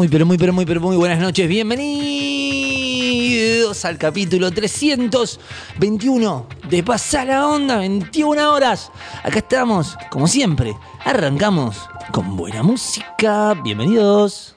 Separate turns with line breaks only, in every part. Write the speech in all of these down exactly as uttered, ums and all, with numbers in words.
Muy, pero muy, pero muy, pero muy buenas noches. Bienvenidos al capítulo trescientos veintiuno de Pasá la Onda, veintiuna horas. Acá estamos, como siempre. Arrancamos con buena música. Bienvenidos.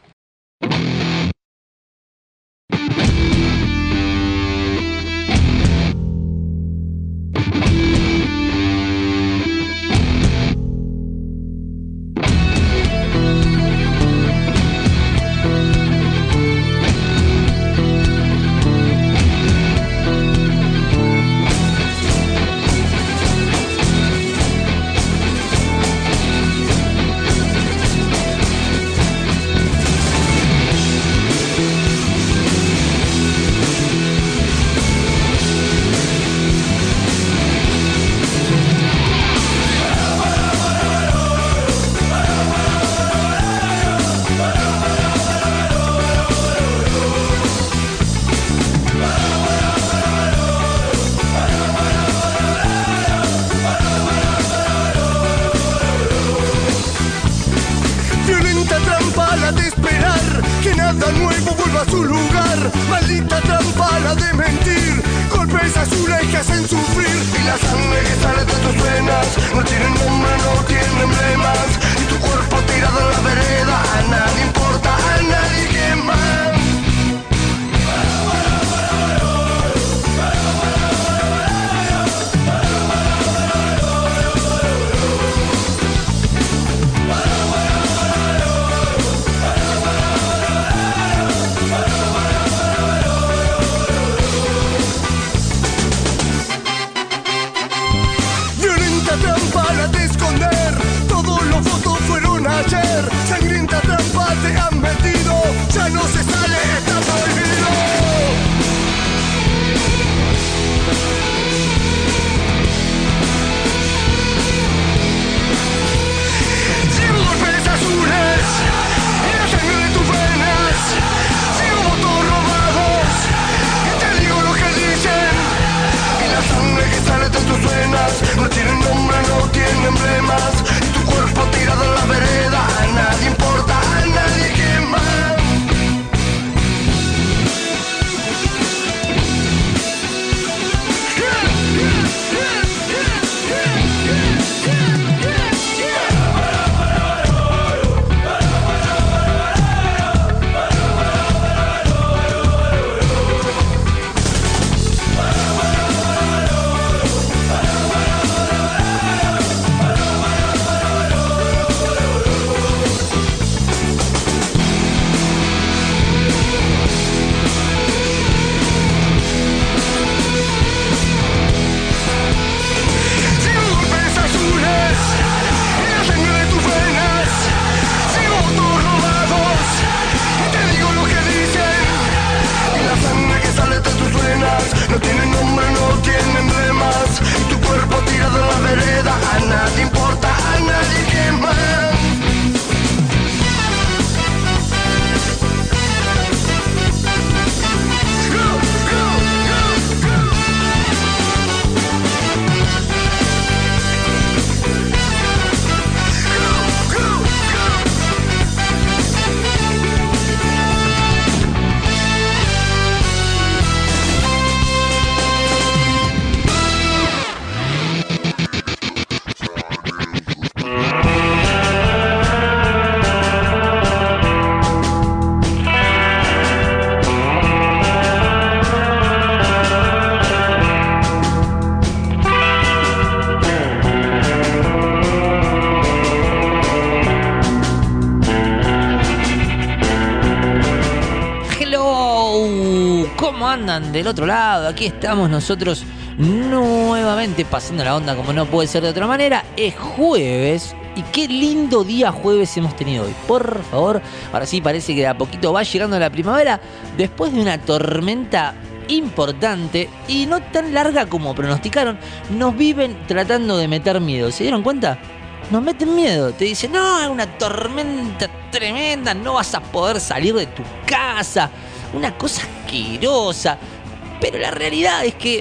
Del otro lado, aquí estamos nosotros nuevamente pasando la onda como no puede ser de otra manera. Es jueves y qué lindo día jueves hemos tenido hoy. Por favor, ahora sí parece que de a poquito va llegando la primavera después de una tormenta importante y no tan larga como pronosticaron. Nos viven tratando de meter miedo, ¿se dieron cuenta? Nos meten miedo, te dicen, no, es una tormenta tremenda, no vas a poder salir de tu casa, una cosa asquerosa. Pero la realidad es que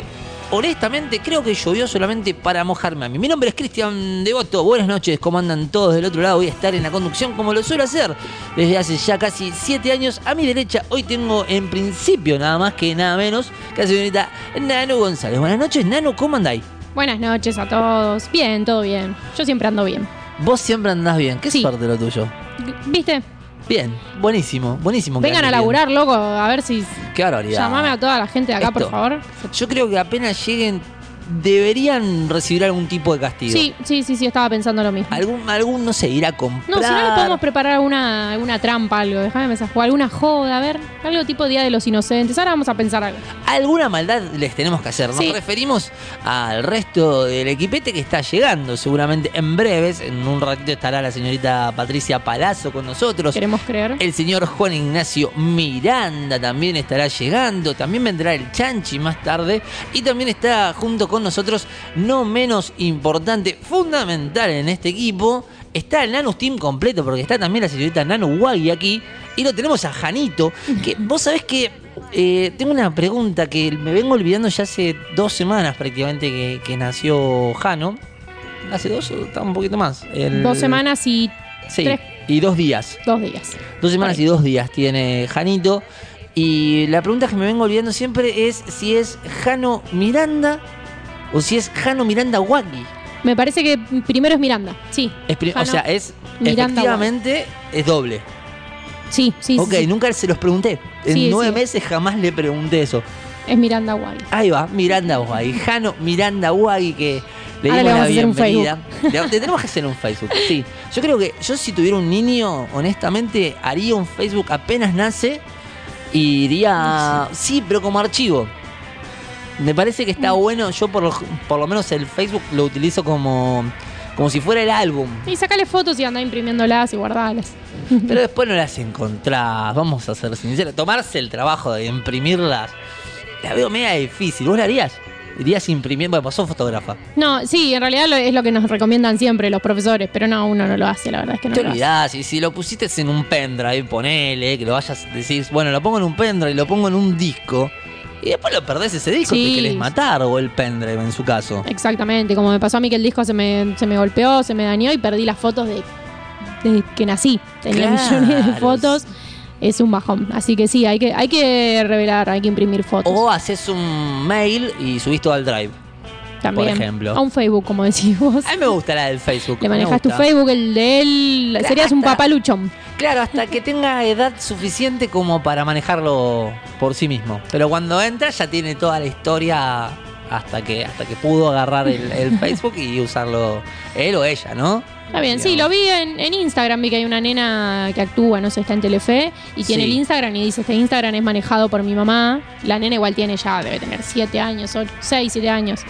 honestamente creo que llovió solamente para mojarme a mí. Mi nombre es Cristian Devoto, buenas noches, ¿cómo andan todos del otro lado? Voy a estar en la conducción como lo suelo hacer desde hace ya casi siete años. A mi derecha hoy tengo en principio nada más que nada menos que la señorita Nanu González. Buenas noches, Nanu, ¿cómo andáis?
Buenas noches a todos. Bien, todo bien. Yo siempre ando bien.
Vos siempre andás bien, qué
Sí.
suerte lo tuyo.
¿Viste?
Bien, buenísimo, buenísimo. que
Vengan a
andes bien.
laburar, loco, a ver si...
Qué barbaridad.
Llamame a toda la gente de acá,
Esto.
por favor.
Yo creo que apenas lleguen deberían recibir algún tipo de castigo.
Sí, sí, sí, sí, estaba pensando lo mismo.
Algún, algún, no sé, ir a comprar.
No, si no le podemos preparar alguna, alguna trampa, algo. Déjame pensar. O alguna joda, a ver. Algo tipo Día de los Inocentes. Ahora vamos a pensar algo.
Alguna maldad les tenemos que hacer. Nos
Sí.
referimos al resto del equipete que está llegando. Seguramente en breves, en un ratito estará la señorita Patricia Palazzo con nosotros.
Queremos creer.
El señor Juan Ignacio Miranda también estará llegando. También vendrá el Chanchi más tarde. Y también está junto con nosotros, no menos importante, fundamental en este equipo, está el Nanus Team completo, porque está también la señorita Nanu Wagui aquí. Y lo tenemos a Janito, que vos sabés que eh, tengo una pregunta que me vengo olvidando ya hace dos semanas prácticamente que, que nació Jano. ¿Hace dos o está un poquito más? El-
Dos semanas y
Sí,
tres,
y dos días.
dos días.
Dos semanas
Por ahí.
y dos días tiene Janito. Y la pregunta que me vengo olvidando siempre es si es Jano Miranda o si es Jano Miranda Wagui.
Me parece que primero es Miranda. Sí.
Es pri- o
Jano
sea, es
Miranda
efectivamente es doble.
Sí, sí,
Ok,
sí, sí.
nunca se los pregunté. En
Sí,
nueve
sí.
meses jamás le pregunté eso.
Es Miranda Guay.
Ahí va, Miranda Wagui. Jano Miranda Wagui, que le
Ahora
dimos
le vamos
la
a hacer un
bienvenida. Le, le tenemos que hacer un Facebook, sí. Yo creo que yo si tuviera un niño, honestamente, haría un Facebook apenas nace y iría... Sí, pero como archivo. Me parece que está bueno. Yo por lo, por lo menos el Facebook lo utilizo como, como si fuera el álbum.
Y sacale fotos y anda imprimiéndolas y guardalas.
Pero después no las encontrás. Vamos a ser sinceros. Tomarse el trabajo de imprimirlas, la veo media difícil. ¿Vos la harías? ¿Irías imprimiendo? Bueno, pues sos fotógrafa.
No, sí, en realidad lo- es lo que nos recomiendan siempre los profesores, pero no, uno no lo hace, la verdad es que no
Te
lo hace.
olvidás, y si lo pusiste en un pendrive, ponele, que lo vayas, decís, bueno, lo pongo en un pendrive, lo pongo en un disco, y después lo perdés ese disco,
Sí.
te querés matar, o el pendrive en su caso.
Exactamente, como me pasó a mí que el disco se me, se me golpeó, se me dañó y perdí las fotos de, de que nací. Tenía
Claro.
millones de fotos, es un bajón. Así que sí, hay que, hay que revelar, hay que imprimir fotos.
O haces un mail y subís todo al drive.
También.
por ejemplo.
A un Facebook, como decís vos.
A mí me gusta la del Facebook.
Le
me
manejas tu
gusta.
Facebook, el de él.
Claro,
Serías un
hasta-
papaluchón.
Claro, hasta que tenga edad suficiente como para manejarlo por sí mismo. Pero cuando entra ya tiene toda la historia hasta que hasta que pudo agarrar el, el Facebook y usarlo él o ella, ¿no?
Está bien, sí,
Digamos.
lo vi en, en Instagram, vi que hay una nena que actúa, no sé, está en Telefe, y tiene
Sí.
el Instagram y dice, este Instagram es manejado por mi mamá. La nena igual tiene ya, debe tener siete años, seis, siete años.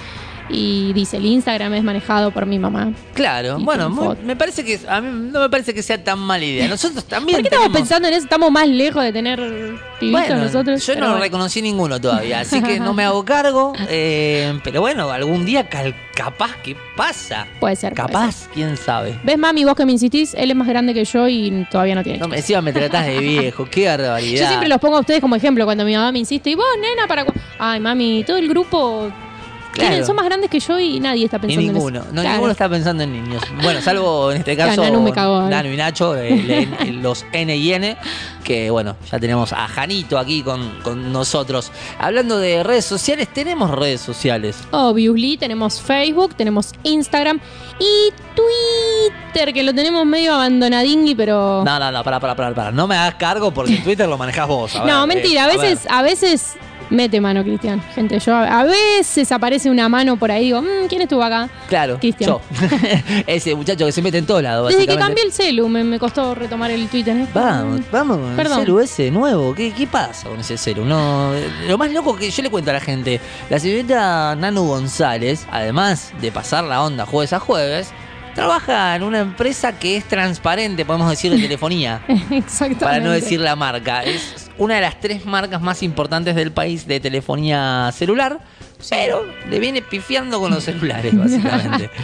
Y dice, el Instagram es manejado por mi mamá.
Claro,
Y
bueno,
con
muy-
foto.
me parece que a mí no me parece que sea tan mala idea. Nosotros también
¿Por qué estamos
tenemos-
pensando en eso? Estamos más lejos de tener pibitos
Bueno,
nosotros.
yo
pero
no
bueno.
reconocí ninguno todavía, así que no me hago cargo. eh, pero bueno, algún día cal- capaz que pasa.
Puede ser. puede ser.
Capaz, quién sabe.
¿Ves, mami, vos que me insistís? Él es más grande que yo y todavía no tiene
No,
chicos.
me encima me tratás de viejo, qué barbaridad.
Yo siempre los pongo a ustedes como ejemplo cuando mi mamá me insiste. Y vos, nena, para... cu-?" Ay, mami, todo el grupo...
Claro.
tienen- son más grandes que yo y nadie está
Ni
pensando
ninguno,
en eso.
no,
Claro.
ninguno está pensando en niños. Bueno, salvo en este caso
Nanu me cagó, eh.
Nanu y Nacho, el- el- los N y N, que bueno, ya tenemos a Janito aquí con, con nosotros. Hablando de redes sociales, tenemos redes sociales.
Obviously, tenemos Facebook, tenemos Instagram y Twitter, que lo tenemos medio abandonadingui, pero...
No, no, no, para, para, para, para. No me hagas cargo porque en Twitter lo manejás vos. A ver,
No,
eh,
mentira, a
ver.
veces, a veces mete mano, Cristian. Gente, yo a a veces aparece una mano por ahí y digo, "Mm, ¿quién estuvo acá?
Claro,
Cristian.
yo. Ese muchacho que se mete en todos lados,
Desde que
básicamente.
cambié el celu me, me costó retomar el Twitter. ¿eh?
Vamos, vamos con el
Perdón.
celu ese nuevo. ¿Qué, ¿Qué pasa con ese celu? No, eh, lo más loco que yo le cuento a la gente, la señorita Nanu González, además de pasar la onda jueves a jueves, trabaja en una empresa que es transparente, podemos decir, de telefonía.
Exactamente.
Para no decir la marca. Es una de las tres marcas más importantes del país de telefonía celular, pero le viene pifiando con los celulares, básicamente.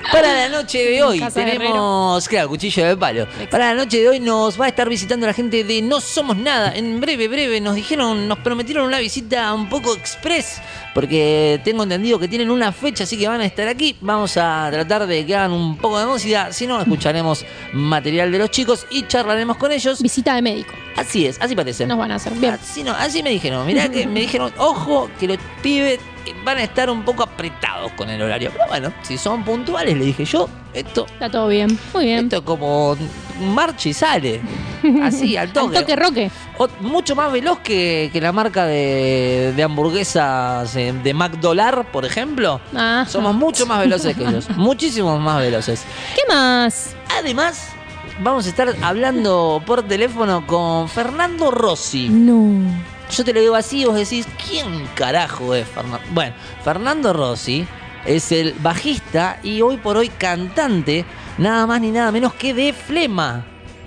Para la noche de hoy
Casa de
tenemos, claro, cuchillo de palo.
Exacto.
Para la noche de hoy nos va a estar visitando la gente de No Somos Nada. En breve, breve, nos dijeron, nos prometieron una visita un poco express, porque tengo entendido que tienen una fecha, así que van a estar aquí. Vamos a tratar de que hagan un poco de música, si no, escucharemos material de los chicos y charlaremos con ellos.
Visita de médico.
Así es, así parece.
Nos van a hacer bien.
Así, no, así me dijeron, mirá que me dijeron, ojo, que los pibes van a estar un poco apretados con el horario. Pero bueno, si son puntuales, le dije yo, esto,
Está todo bien. Muy bien.
esto es como marcha y sale. Así, al toque.
Al toque roque.
O- mucho más veloz que, que la marca de, de hamburguesas eh, de McDollar, por ejemplo.
Ah.
Somos mucho más veloces que ellos. Muchísimos más veloces.
¿Qué más?
Además, vamos a estar hablando por teléfono con Fernando Rossi.
No.
Yo te lo digo así y vos decís, ¿quién carajo es Fernando? Bueno, Fernando Rossi es el bajista y hoy por hoy cantante, nada más ni nada menos que de Flema.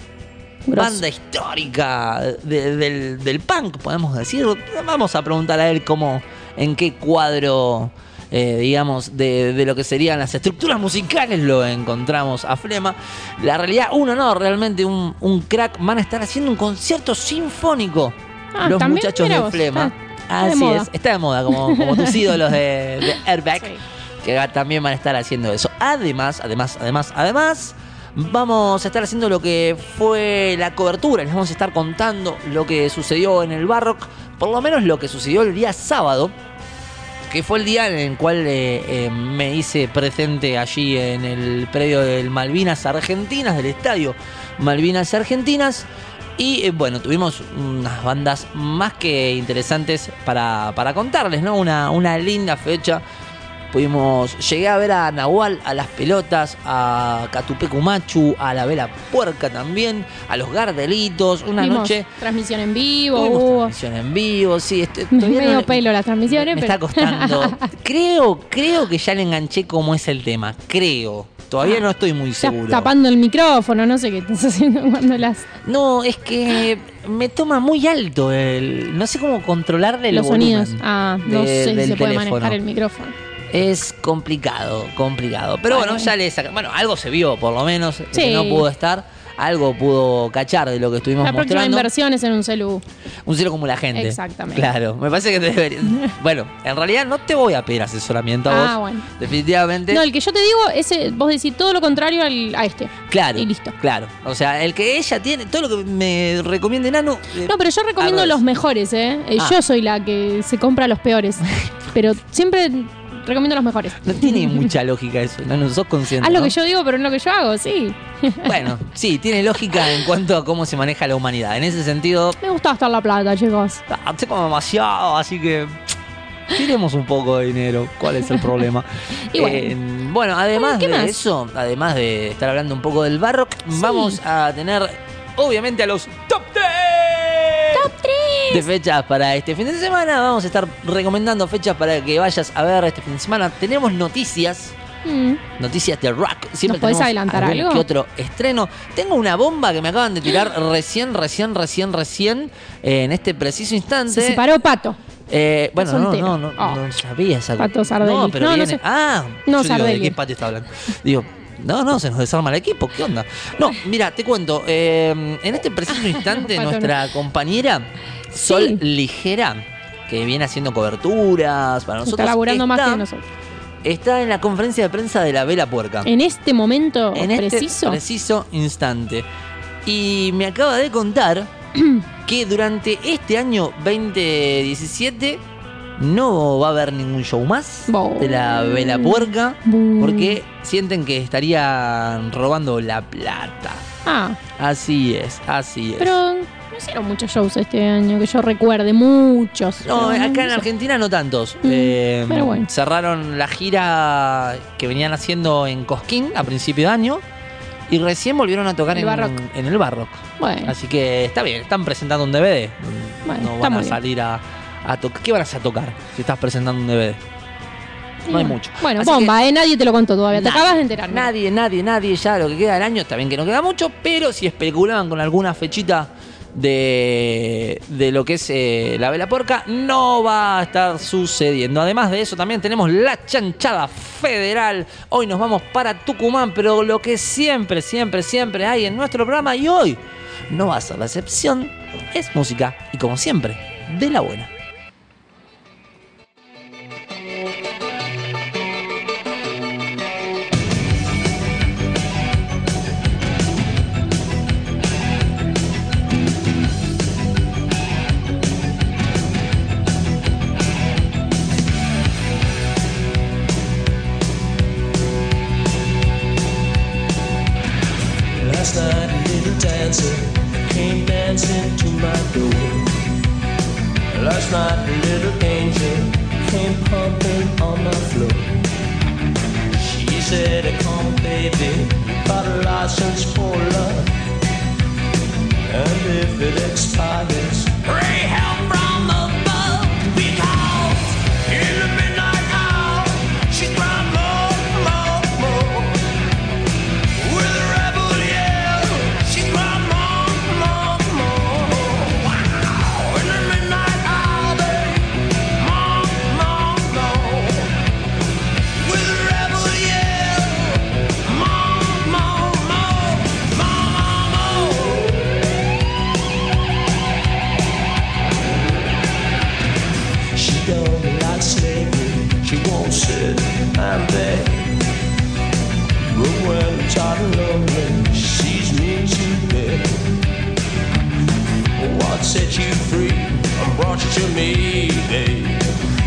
Grosso.
Banda histórica de- del, del punk, podemos decir. Vamos a preguntar a él cómo, en qué cuadro, eh, digamos, de, de lo que serían las estructuras musicales lo encontramos a Flema. La realidad, uno no, realmente un, un crack. Van a estar haciendo un concierto sinfónico.
Ah,
Los
¿también?
muchachos
Mirá
de
vos,
Flema.
está- está de
Así
moda.
es, está de moda, como, como tus ídolos de, de Airbag,
Sí.
que va- también van a estar haciendo eso. Además, además, además, además, vamos a estar haciendo lo que fue la cobertura. Les vamos a estar contando lo que sucedió en el Barrock, por lo menos lo que sucedió el día sábado, que fue el día en el cual eh, eh, me hice presente allí en el predio del Malvinas Argentinas, del estadio Malvinas Argentinas. Y eh, bueno, tuvimos unas bandas más que interesantes para, para contarles, ¿no? Una, una linda fecha. Pudimos, llegué a ver a Nahual, a Las Pelotas, a Catupecu Machu, a La Vela Puerca también, a Los Gardelitos, una
Vimos
noche.
transmisión en vivo.
Tuvimos
hubo
transmisión en vivo, sí. Este, todavía
medio
no le-
pelo las transmisiones,
me
pero
está costando. Creo, creo que ya le enganché cómo es el tema. Creo. Todavía
Ah,
no estoy muy
estás
seguro.
tapando el micrófono, no sé qué estás haciendo cuando las
No, es que me toma muy alto el. No sé cómo controlarle el
los
volumen
sonidos. Ah, no
de-
sé si
del
se puede
teléfono.
manejar el micrófono.
Es complicado, complicado. Pero bueno,
Bueno.
ya le saca. Bueno, algo se vio, por lo menos. el
Sí.
que no pudo estar. Algo pudo cachar de lo que estuvimos
La próxima
mostrando.
inversión es en un celu.
Un cero como la gente.
Exactamente.
Claro, me parece que te debería. Bueno, en realidad no te voy a pedir asesoramiento a vos.
Ah, bueno.
Definitivamente.
No, el que yo te digo es, eh, vos decís todo lo contrario al, a este.
Claro.
Y listo.
Claro. O sea, el que ella tiene, todo lo que me recomiende Nano. eh,
No, pero yo recomiendo
al revés.
los mejores, ¿eh? Eh,
Ah.
Yo soy la que se compra los peores. Pero siempre recomiendo los mejores.
No tiene mucha lógica eso, no, no sos consciente.
Haz lo
¿no?
que yo digo, pero no lo que yo hago, sí.
Bueno, sí, tiene lógica en cuanto a cómo se maneja la humanidad. En ese sentido,
Me gusta gastar la plata, chicos.
ah, te como demasiado, así que tiremos un poco de dinero. ¿Cuál es el problema?
Y bueno.
Eh, bueno, además
Bueno, ¿qué
de
más?
eso, además de estar hablando un poco del Barrock, vamos a tener, obviamente, a los top tres.
Top tres.
De fechas para este fin de semana. Vamos a estar recomendando fechas para que vayas a ver este fin de semana. Tenemos noticias.
Mm.
Noticias de rock. Siempre
¿Nos podés
tenemos
adelantar
algún
algo?
que otro estreno. Tengo una bomba que me acaban de tirar recién, recién, recién, recién. eh, en este preciso instante.
Se separó Pato.
Eh, bueno, no,
soltero.
no, no,
Oh.
no sabía esa
Pato Sardelli.
No, pero
No, no
viene.
sé.
Ah,
No,
yo digo, ¿de
Sardelli.
qué patio está hablando? Digo, no, no, se nos desarma el equipo, ¿qué onda? No, mira, te cuento. eh, en este preciso instante,
Pato,
nuestra compañera Sol
Sí.
Ligera, que viene haciendo coberturas para nosotros.
Está laburando más
está-
que nosotros.
Está en la conferencia de prensa de la Vela Puerca.
En este momento
En este
preciso.
preciso instante. Y me acaba de contar que durante este año veinte diecisiete no va a haber ningún show más
Bo.
de la Vela Puerca
Bu.
porque sienten que estarían robando la plata.
Ah,
Así es, así es.
pero no hicieron muchos shows este año, que yo recuerde, muchos.
No,
Pero
acá en
sé.
Argentina no tantos.
Mm,
Eh,
pero bueno.
Cerraron la gira que venían haciendo en Cosquín a principio de año y recién volvieron a tocar
El
en,
Barrock.
en el Barrock.
Bueno,
Así que está bien, están presentando un D V D.
Bueno,
no
está
van
muy
a
bien.
salir a, a tocar. ¿Qué van a hacer a tocar si estás presentando un D V D? No hay
bueno.
mucho.
Bueno,
Así
bomba, ¿eh? Nadie te lo contó todavía. Te
Nadie,
acabas de enterar. mira.
Nadie, nadie, nadie. Ya lo que queda del año, está bien que no queda mucho, pero si especulaban con alguna fechita de, de lo que es eh, la Vela Porca, no va a estar sucediendo. Además de eso, también tenemos la chanchada federal. Hoy nos vamos para Tucumán, pero lo que siempre, siempre, siempre hay en nuestro programa, y hoy no va a ser la excepción, es música, y como siempre, de la buena.
Last night a little dancer came dancing to my door. Last night a little angel came pumping on my floor. She said, come baby, got a license for love, and if it expires, pray help from above. Because in the midnight hour, she's crying more, more, more. With a rebel yell, she cried more, more, more. Wow! In the midnight hour, babe, more, more, more. With a rebel yell, more, more, more, more, more, more. She don't like slavery, she won't sit and beg. But when I'm tired and lonely, she sees me to bed. What set you free and brought you to me, babe?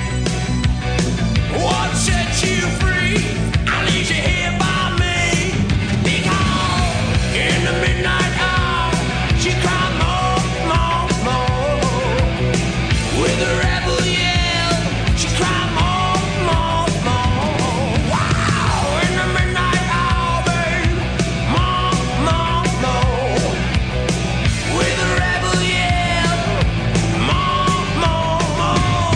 What set you free? I need you here by me. Because in the midnight hour, she cried more, more, more. With a rebel yell, she cried more, more, more. Wow! In the midnight hour, babe, more, more, more. With a rebel yell, more, more, more.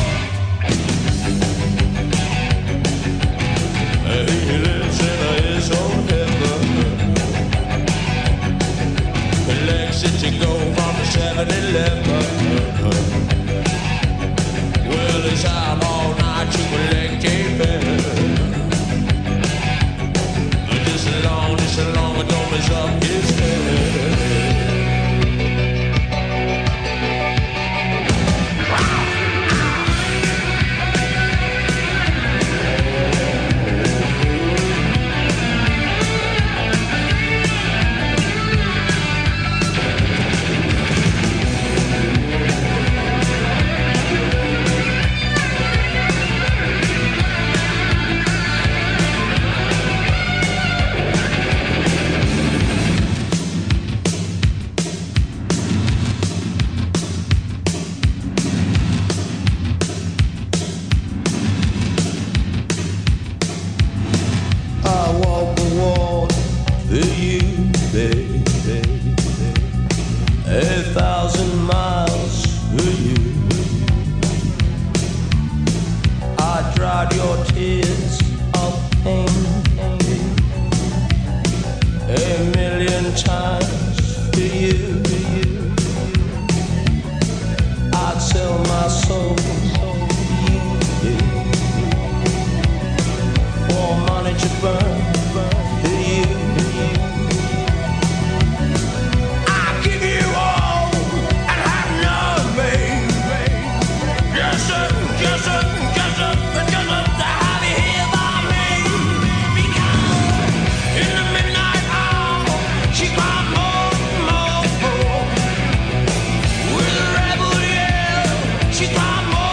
He lives in his own heaven. Legs that you go from the seven eleven. Well, it's out all night to collect a pen. Just along, just along, but don't mess up his head. I walk the walk for you, baby. A thousand miles for you. I dried your tears of pain a million times for you. I'd sell my soul for you. For money to burn for you. I'll give you all and have none, babe. Just a, just a, just a, just a, to have you here by me. Because in the midnight hour, she cried more, more, more. With a rebel yell, she cried more.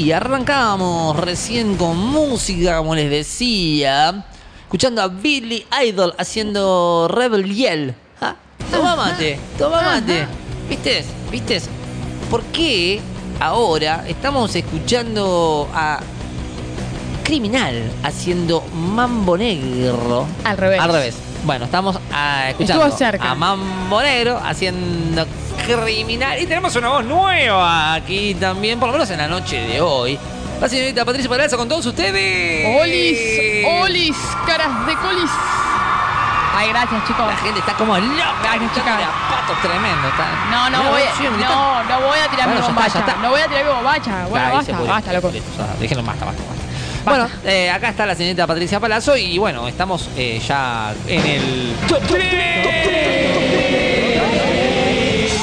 sí, arrancábamos recién con música, como les decía, escuchando a Billy Idol haciendo Rebel Yell. ¿Ah? Toma mate, toma mate. ¿Viste? ¿Viste? ¿Por qué ahora estamos escuchando a Criminal haciendo Mambo Negro?
Al revés.
Al revés. Bueno, estamos ah, escuchando
Estuvo cerca.
a Mambo Negro haciendo Criminal. Y tenemos una voz nueva aquí también, por lo menos en la noche de hoy. La señorita Patricia Palazzo con todos ustedes.
Olis, olis, caras de colis. Ay, gracias, chicos.
La gente está como loca.
Gracias, chicas.
Pato tremendo. Está.
No, no
Mirá,
voy,
sí, mirá.
no, no voy a tirar
Bueno,
mi
ya está,
bombacha.
ya está.
No voy a tirar mi bombacha. Bueno,
Ahí se
basta,
pudrió,
basta,
se
loco.
pudrió. O sea, déjenlo, basta, basta, basta. Bueno, eh, acá está la señorita Patricia Palazzo y bueno, estamos eh, ya en el top tres.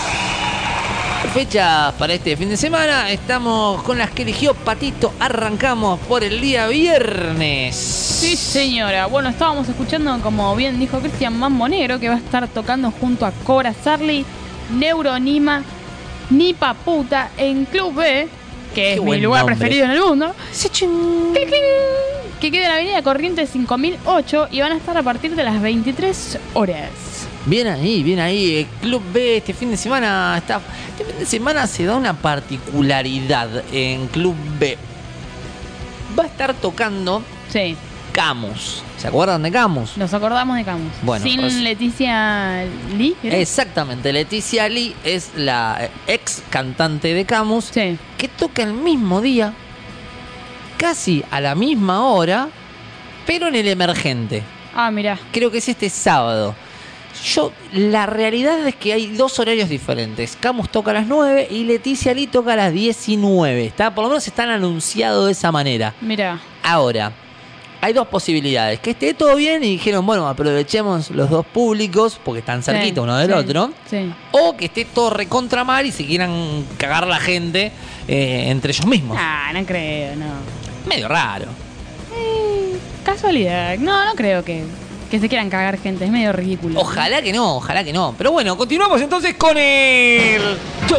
Fechas para este fin de semana. Estamos con las que eligió Patito. Arrancamos por el día viernes.
Sí, señora. Bueno, estábamos escuchando, como bien dijo Cristian, Mambo Negro, que va a estar tocando junto a Cobra Sarli, Neuronima, Nipa Puta en Club B, que
Qué
es mi
buen
lugar
nombre.
preferido en el mundo.
Sichín.
¡Cling, cling! Que queda en la avenida Corrientes cinco mil ocho y van a estar a partir de las veintitrés horas.
Bien ahí, bien ahí. El Club B este fin de semana está. Este fin de semana se da una particularidad en Club B. Va a estar tocando
Sí,
Camus. ¿Se acuerdan de Camus?
nos acordamos de Camus.
Bueno,
Sin
pues-
Leticia Lee. ¿era?
Exactamente. Leticia Lee es la ex cantante de Camus
Sí.
que toca el mismo día, casi a la misma hora, pero en el Emergente.
Ah, mirá.
Creo que es este sábado. Yo, la realidad es que hay dos horarios diferentes. Camus toca a las nueve y Leticia Lee toca a las diecinueve. ¿Está? Por lo menos están anunciados de esa manera.
Mirá.
Ahora, hay dos posibilidades. Que esté todo bien y dijeron, bueno, aprovechemos los dos públicos porque están cerquita
Sí,
uno del
sí,
otro.
Sí.
O que esté todo recontra mal y se quieran cagar la gente eh, entre ellos mismos.
Ah, no creo, no.
Medio raro.
Eh, casualidad. No, no creo que, que se quieran cagar gente. Es medio ridículo.
Ojalá que no, ojalá que no. Pero bueno, continuamos entonces con el top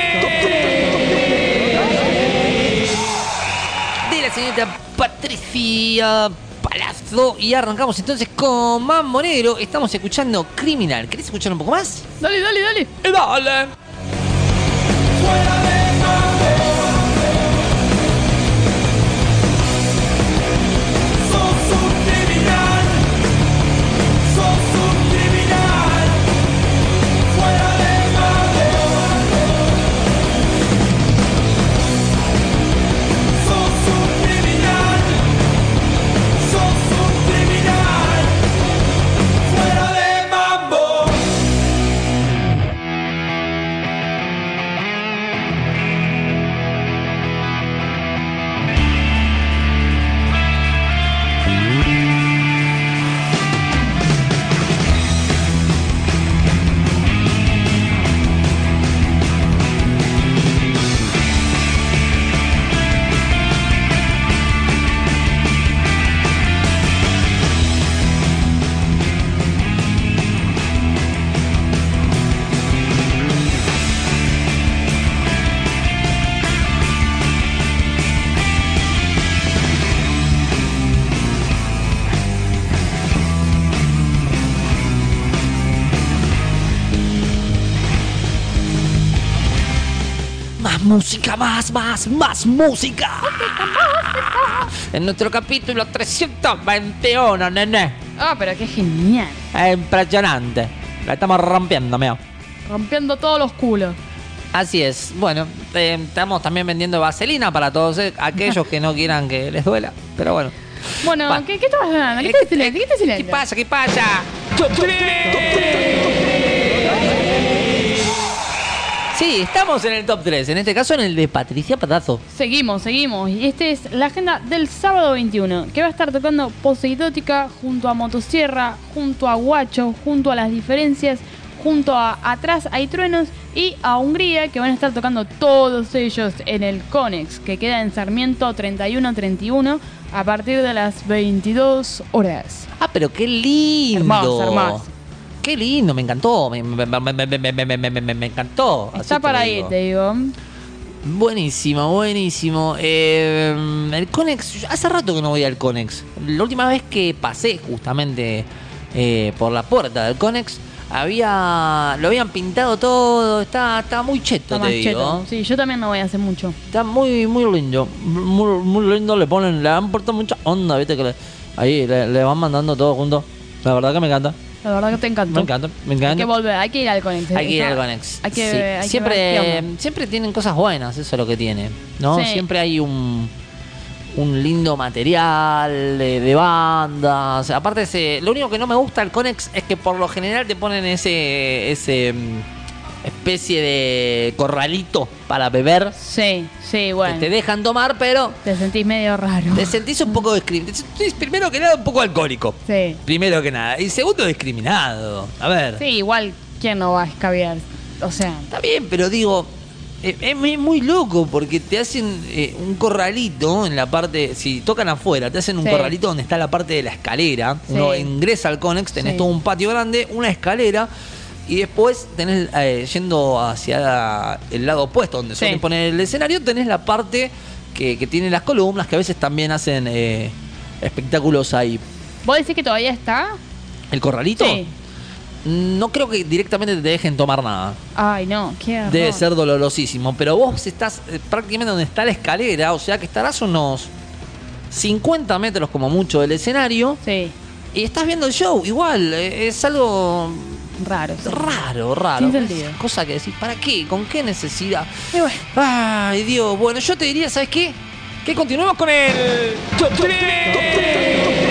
tres de la señorita Patricia Palazzo. Y arrancamos entonces con Mambo Negro. Estamos escuchando Criminal. ¿Querés escuchar un poco más?
Dale, dale, dale.
¡Eh, dale!
Sos un criminal, sos un criminal, fuera de mambo. Sos un criminal, sos un criminal, fuera de mambo.
Más música, más, más, más música. En nuestro capítulo trescientos veintiuno, nene.
Ah, pero qué genial.
Es impresionante. La estamos rompiendo, mío.
Rompiendo todos los culos.
Así es. Bueno, eh, estamos también vendiendo vaselina para todos eh, aquellos que no quieran que les duela. Pero bueno.
Bueno,
Va.
¿qué, ¿qué estabas hablando? ¿Qué
Eh,
estás silencio? ¿Qué estás
¿Qué
silencio?
pasa? ¿Qué pasa? Sí, estamos en el top tres. En este caso en el de Patricia Patazo.
Seguimos, seguimos. Y esta es la agenda del sábado veintiuno, que va a estar tocando Poseidótica junto a Motosierra, junto a Guacho, junto a Las Diferencias, junto a Atrás hay Truenos y a Hungría, que van a estar tocando todos ellos en el Conex, que queda en Sarmiento treinta y uno treinta y uno a partir de las veintidós horas.
Ah, pero qué lindo.
Hermoso, hermoso.
Qué lindo, me encantó. Me, me, me, me, me, me, me, me, me, me encantó. Así
Está
te
para
digo.
ir, te digo.
Buenísimo, buenísimo. Eh, el Conex, hace rato que no voy al Conex. La última vez que pasé justamente eh, por la puerta del Conex, había lo habían pintado todo, está, está muy cheto,
Está
te
más
digo.
cheto. Sí, yo también no voy hace mucho.
Está muy, muy lindo. Muy, muy lindo, le ponen, le han puesto mucha onda, viste que le, ahí le, le van mandando todo junto. La verdad que me encanta.
La verdad que te encantó.
Me encanta, me encanta.
Hay que volver, hay que ir al Conex.
Hay que ir
Está-
al Conex.
Hay que,
Sí.
hay que ver qué
siempre,
onda.
siempre tienen cosas buenas, eso es lo que tiene, ¿no?
Sí.
Siempre hay un, un lindo material de, de bandas. Aparte, ese, lo único que no me gusta del Conex es que por lo general te ponen ese, ese mm, especie de corralito para beber.
Sí, sí, bueno.
Que te dejan tomar, pero
Te sentís medio raro.
te sentís un poco discriminado. Primero que nada, un poco alcohólico.
Sí.
Primero que nada. Y segundo, discriminado. A ver.
Sí, igual, ¿quién no va a escabiar? O sea,
Está bien, pero digo, eh, es muy- muy loco porque te hacen eh, un corralito en la parte, si tocan afuera, te hacen un
Sí.
corralito donde está la parte de la escalera.
Sí.
Uno ingresa al Conex, tenés
Sí.
todo un patio grande, una escalera. Y después tenés, eh, yendo hacia la- el lado opuesto, donde
Sí.
suelen poner el escenario, tenés la parte que, que tiene las columnas, que a veces también hacen eh, espectáculos ahí.
¿vos decís que todavía está?
¿El corralito?
Sí.
No creo que directamente te dejen tomar nada.
Ay, no, qué horror.
Debe ser dolorosísimo. Pero vos estás eh, prácticamente donde está la escalera, o sea que estarás unos cincuenta metros como mucho del escenario.
Sí,
Y estás viendo el show. Igual, eh, es algo
raro. sí.
raro, raro.
Sin sentido.
Es cosa que decís, ¿para qué? ¿Con qué necesidad?
Y bueno,
Ay, Dios. Bueno, yo te diría, ¿sabes qué? Que continuemos con el Top tres.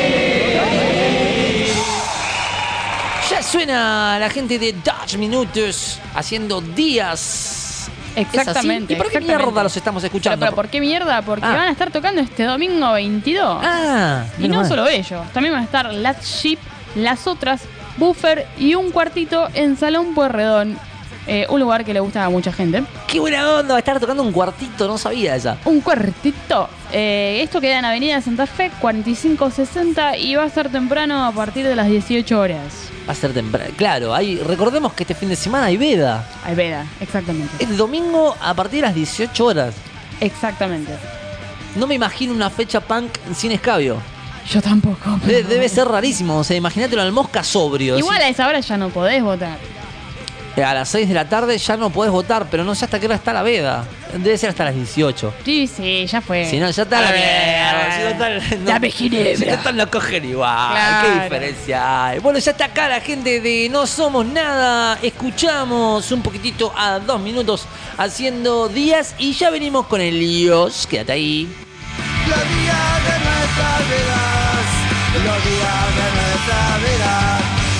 Ya suena la gente de Dutch Minutos haciendo días.
exactamente.
¿Y por qué
exactamente.
mierda los estamos
Pero,
escuchando?
pero ¿por qué mierda? Porque
Ah.
van a estar tocando este domingo veintidós.
Ah,
y
menos
no
mal.
solo ellos, también van a estar Last Ship, Las Otras, Buffer y un cuartito en Salón Pueyrredón. Eh, un lugar que le gusta a mucha gente.
Qué buena onda, va a estar tocando un cuartito, no sabía esa.
Un cuartito. Eh, esto queda en Avenida Santa Fe, cuarenta y cinco sesenta y va a ser temprano a partir de las dieciocho horas.
Va a ser temprano. Claro, hay, recordemos que este fin de semana hay veda.
Alveda, exactamente.
Es domingo a partir de las dieciocho horas.
Exactamente.
No me imagino una fecha punk sin escabio.
Yo tampoco.
De-
pero-
debe ser rarísimo. O sea, imagínatelo al Mosca sobrio.
Igual a esa hora ya no podés votar.
A las seis de la tarde ya no podés votar, pero no sé hasta qué hora está la veda. Debe ser hasta las dieciocho.
Sí, sí, ya fue.
Si no, ya está la
A ver,
mierda. Si no está, no,
dame ginebra.
Si no están, lo cogen igual.
Claro.
¿Qué diferencia hay? Bueno, ya está acá la gente de No Somos Nada. Escuchamos un poquitito a dos minutos haciendo días y ya venimos con el Dios. Quédate ahí.
Los días de nuestras vidas, los días de nuestra vida.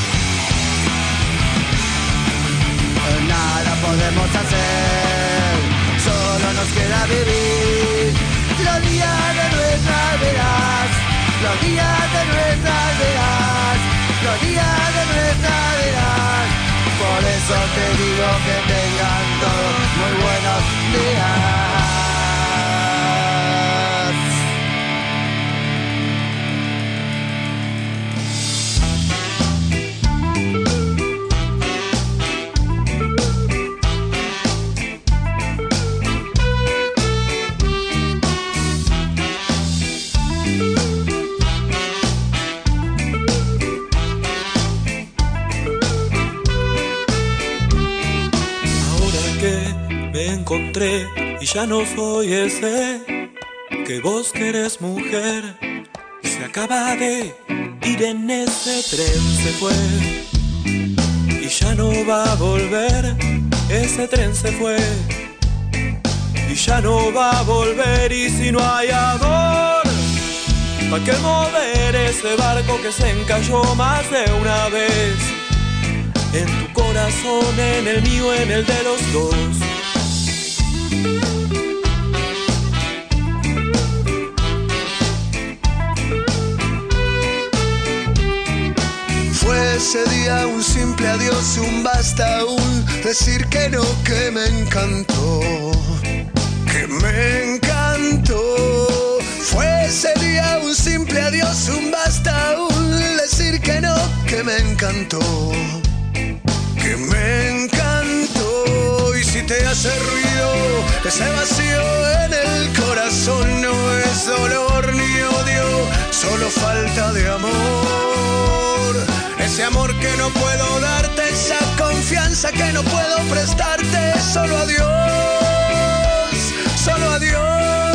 Nada podemos hacer, solo nos queda vivir. Los días de nuestras vidas, los días de nuestras vidas, los días de nuestras vidas. Por eso te digo que tengan todos muy buenos días.
Ahora que me encontré y ya no soy ese que vos querés, mujer, se acaba de ir en ese tren, se fue y ya no va a volver. Ese tren se fue y ya no va a volver. Y si no hay amor, ¿para qué mover ese barco que se encalló más de una vez? En tu corazón, en el mío, en el de los dos.
Fue ese día un simple adiós, un basta, un decir que no, que me encantó, que me encantó. Fue ese día un simple adiós, un basta, un decir que no, que me encantó, que me encantó. Y si te hace ruido ese vacío en el corazón, no es dolor ni odio, solo falta de amor. Ese amor que no puedo darte, esa confianza que no puedo prestarte, solo a Dios, solo a Dios.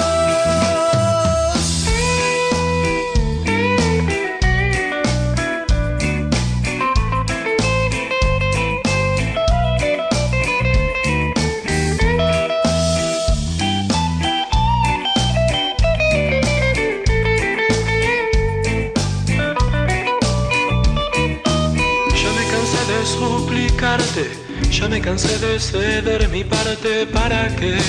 Ya me cansé de ceder mi parte. ¿Para qué?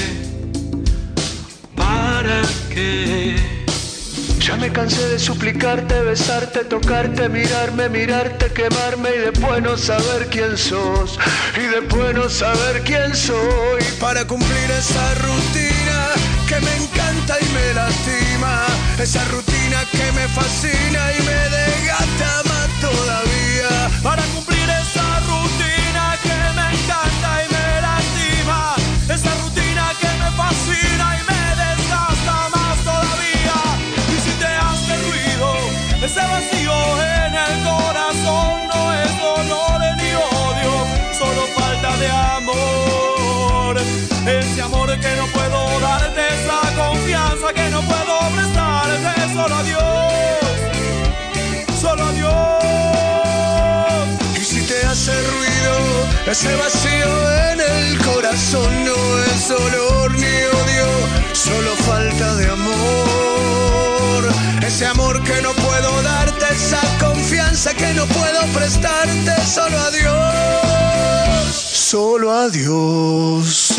¿Para qué?
Ya me cansé de suplicarte, besarte, tocarte, mirarme, mirarte, quemarme y después no saber quién sos, y después no saber quién soy. Para cumplir esa rutina que me encanta y me lastima, esa rutina que me fascina y me desgasta más todavía. Para cumplir esa rutina que me encanta y me lastima, esa rutina que me fascina y me desgasta más todavía. Y si te hace ruido ese vacío en el corazón, no es dolor ni odio, solo falta de amor. Ese amor que no puedo darte, esa confianza que no puedo prestarte, solo a Dios, solo a Dios. Y si te hace ruido ese vacío en el corazón, no es dolor ni odio, solo falta de amor. Ese amor que no puedo darte, esa confianza que no puedo prestarte, solo a Dios, solo a Dios.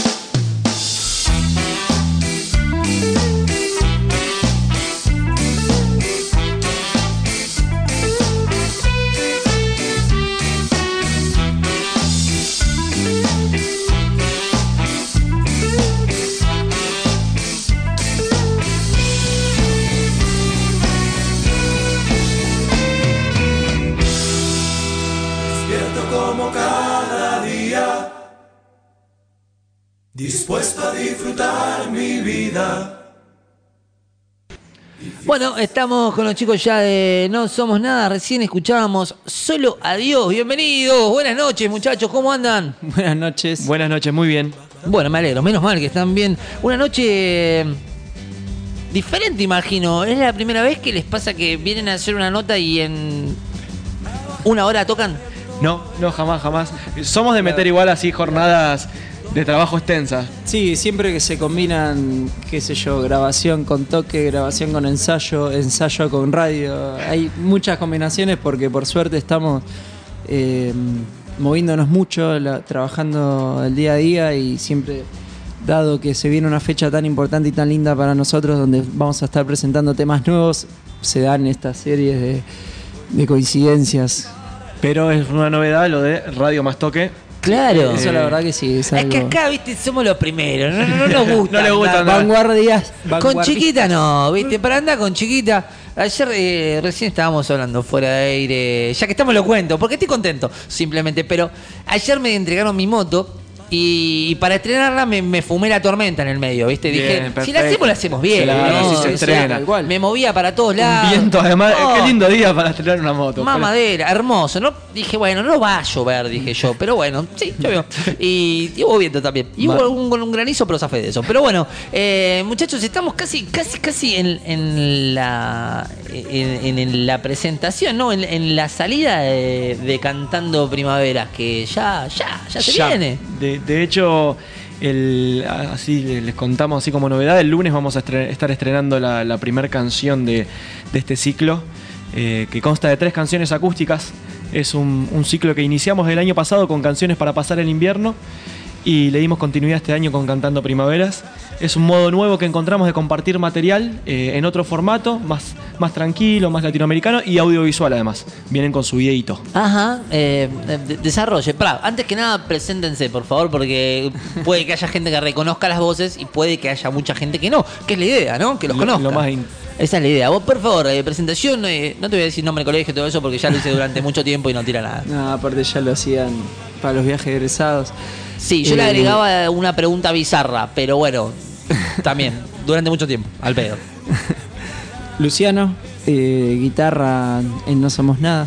Dispuesto a disfrutar mi vida.
Bueno, estamos con los chicos ya de No Somos Nada. Recién escuchábamos Solo Adiós. Bienvenidos, buenas noches muchachos, ¿cómo andan?
Buenas noches.
Buenas noches, muy bien.
Bueno, me alegro, menos mal que están bien. Una noche diferente, imagino. ¿Es la primera vez que les pasa que vienen a hacer una nota y en una hora tocan?
No, no, jamás, jamás. Somos de meter igual así jornadas de trabajo extensas.
Sí, siempre que se combinan, qué sé yo, grabación con toque, grabación con ensayo, ensayo con radio. Hay muchas combinaciones porque por suerte estamos eh, moviéndonos mucho, la, trabajando el día a día y siempre, dado que se viene una fecha tan importante y tan linda para nosotros donde vamos a estar presentando temas nuevos, se dan estas series de, de coincidencias.
Pero es una novedad lo de Radio Más Toque.
Claro.
Eso la verdad que sí. Es,
es que acá, viste, somos los primeros. No, no, no nos gusta.
No le gusta
andar.
Vanguardias.
Con chiquita no, viste. Para andar con chiquita. Ayer eh, recién estábamos hablando fuera de aire. Ya que estamos lo cuento, porque estoy contento, simplemente. Pero ayer me entregaron mi moto. Y para estrenarla me, me fumé la tormenta en el medio, ¿viste? Dije,
bien,
si la hacemos, la hacemos bien.
Claro,
¿no?
si se estrena.
O sea, me movía para todos lados.
Un viento, además,
Oh,
qué lindo día para estrenar una moto.
mamadera, hermoso. No, dije, bueno, no va a llover, dije yo. Pero bueno, sí, llovió. Y, y hubo viento también. Y hubo un, un granizo, pero zafé de eso. Pero bueno, eh, muchachos, estamos casi, casi, casi en, en la en, en la presentación, ¿no? En, en la salida de, de Cantando Primaveras, que ya, ya, ya se
Ya.
viene.
De, de hecho, el, así les contamos así como novedad, el lunes vamos a estre- estar estrenando la, la primera canción de, de este ciclo, eh, que consta de tres canciones acústicas. Es un, un ciclo que iniciamos el año pasado con canciones para pasar el invierno y le dimos continuidad este año con Cantando Primaveras. Es un modo nuevo que encontramos de compartir material eh, en otro formato, más, más tranquilo, más latinoamericano y audiovisual además. Vienen con su videíto.
Ajá, eh, de- desarrolle. Pará, antes que nada, preséntense, por favor, porque puede que haya gente que reconozca las voces y puede que haya mucha gente que no, que es la idea, ¿no? Que los
Lo-
conozca.
lo más in-
Esa es la idea. Vos, por favor, eh, presentación, eh, no te voy a decir nombre de colegio y todo eso porque ya lo hice durante mucho tiempo y no tira nada.
No, aparte ya lo hacían para los viajes egresados.
Sí, yo
Eh,
le agregaba una pregunta bizarra, pero bueno, también, durante mucho tiempo, al pedo.
Luciano, eh, guitarra en No Somos Nada.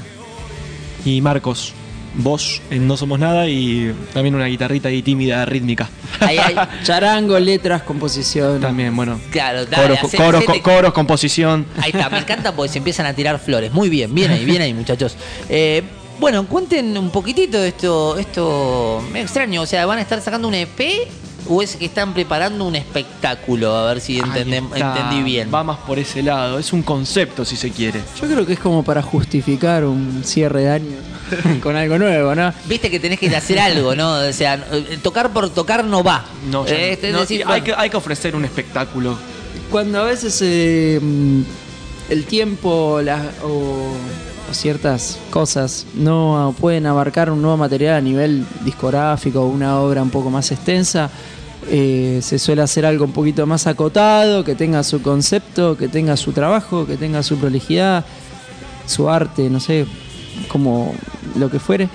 Y Marcos, voz en No Somos Nada y también una guitarrita ahí tímida, rítmica.
Ahí, ahí,
Charango, letras, composición.
También, bueno.
claro, dale,
Coros,
hacé-
coros,
hacete-
coros, composición.
Ahí está, me encanta porque se empiezan a tirar flores. Muy bien, bien ahí, bien ahí, muchachos. Eh, bueno, cuenten un poquitito de esto, esto me extraño. O sea, ¿van a estar sacando un E P o es que están preparando un espectáculo? A ver si entendem-
Ahí está.
entendí bien.
Va más por ese lado. Es un concepto, si se quiere.
Yo creo que es como para justificar un cierre de año con algo nuevo, ¿no?
Viste que tenés que hacer algo, ¿no? O sea, eh, tocar por tocar no va.
No, ya
Eh,
no.
es
No,
decir,
y hay,
bueno,
que, hay que ofrecer un espectáculo.
Cuando a veces eh, mm, el tiempo las, o, o ciertas cosas no pueden abarcar un nuevo material a nivel discográfico o una obra un poco más extensa, eh, se suele hacer algo un poquito más acotado, que tenga su concepto, que tenga su trabajo, que tenga su prolijidad, su arte, no sé, como lo que fuere.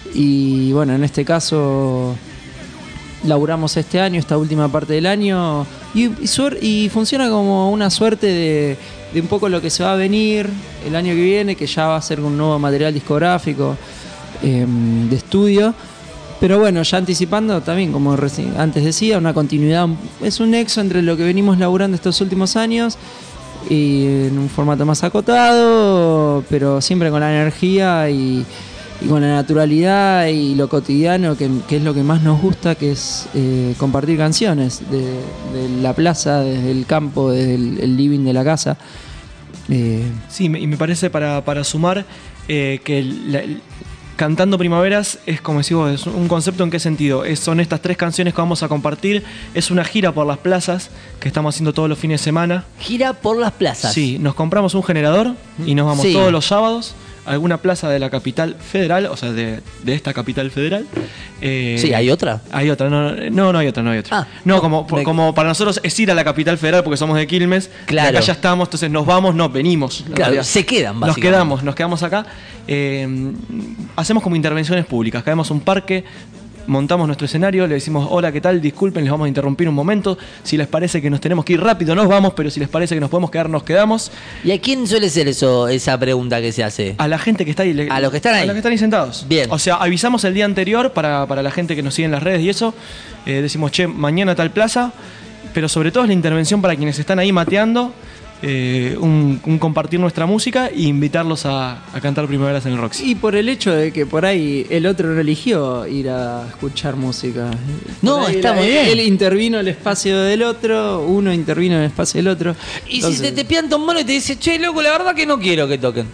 Y bueno, en este caso laburamos este año, esta última parte del año, y, y, suer- y funciona como una suerte de, de un poco lo que se va a venir el año que viene, que ya va a ser un nuevo material discográfico eh, de estudio. Pero bueno, ya anticipando también, como reci- antes decía, una continuidad, es un nexo entre lo que venimos laburando estos últimos años y en un formato más acotado, pero siempre con la energía y, y con la naturalidad y lo cotidiano, que, que es lo que más nos gusta, que es eh, compartir canciones de, de la plaza, desde el campo, desde el, el living de la casa. Eh,
Sí, me- y me parece para, para sumar eh, que la- el- Cantando Primaveras es, como decís vos, es un concepto. ¿En qué sentido? Es- son estas tres canciones que vamos a compartir. Es una gira por las plazas que estamos haciendo todos los fines de semana.
gira por las plazas.
Sí, nos compramos un generador y nos vamos
Sí.
todos los sábados a alguna plaza de la capital federal, o sea, de, de esta capital federal. Eh,
Sí, ¿hay otra?
Hay otra, no, no, no hay otra, no hay otra.
Ah,
no,
no,
como, por-
me-
como para nosotros es ir a la capital federal porque somos de Quilmes.
Claro.
Y acá ya estamos, entonces nos vamos, no, venimos. en
Claro,
realidad.
se quedan,
Nos
básicamente.
quedamos, nos quedamos acá. Eh, hacemos como intervenciones públicas. Caemos a un parque, montamos nuestro escenario, le decimos, hola, ¿qué tal? Disculpen, les vamos a interrumpir un momento. Si les parece que nos tenemos que ir rápido, nos vamos, pero si les parece que nos podemos quedar, nos quedamos.
¿Y a quién suele ser eso, esa pregunta que se hace?
A la gente que está ahí. le-
A los que están ahí.
A los que están ahí sentados.
Bien.
O sea, avisamos el día anterior para, para la gente que nos sigue en las redes y eso. Eh, decimos, che, mañana tal plaza. Pero sobre todo es la intervención para quienes están ahí mateando. eh, un, un compartir nuestra música e invitarlos a, a cantar Primaveras en el Roxy.
y por el hecho de que por ahí el otro no eligió ir a escuchar música.
No,
Por ahí
está
la-
muy bien.
Él intervino en el espacio del otro, uno intervino en el espacio del otro.
Y
Entonces-
si te, te pianta un mono y te dice, che, loco, la verdad que no quiero que toquen.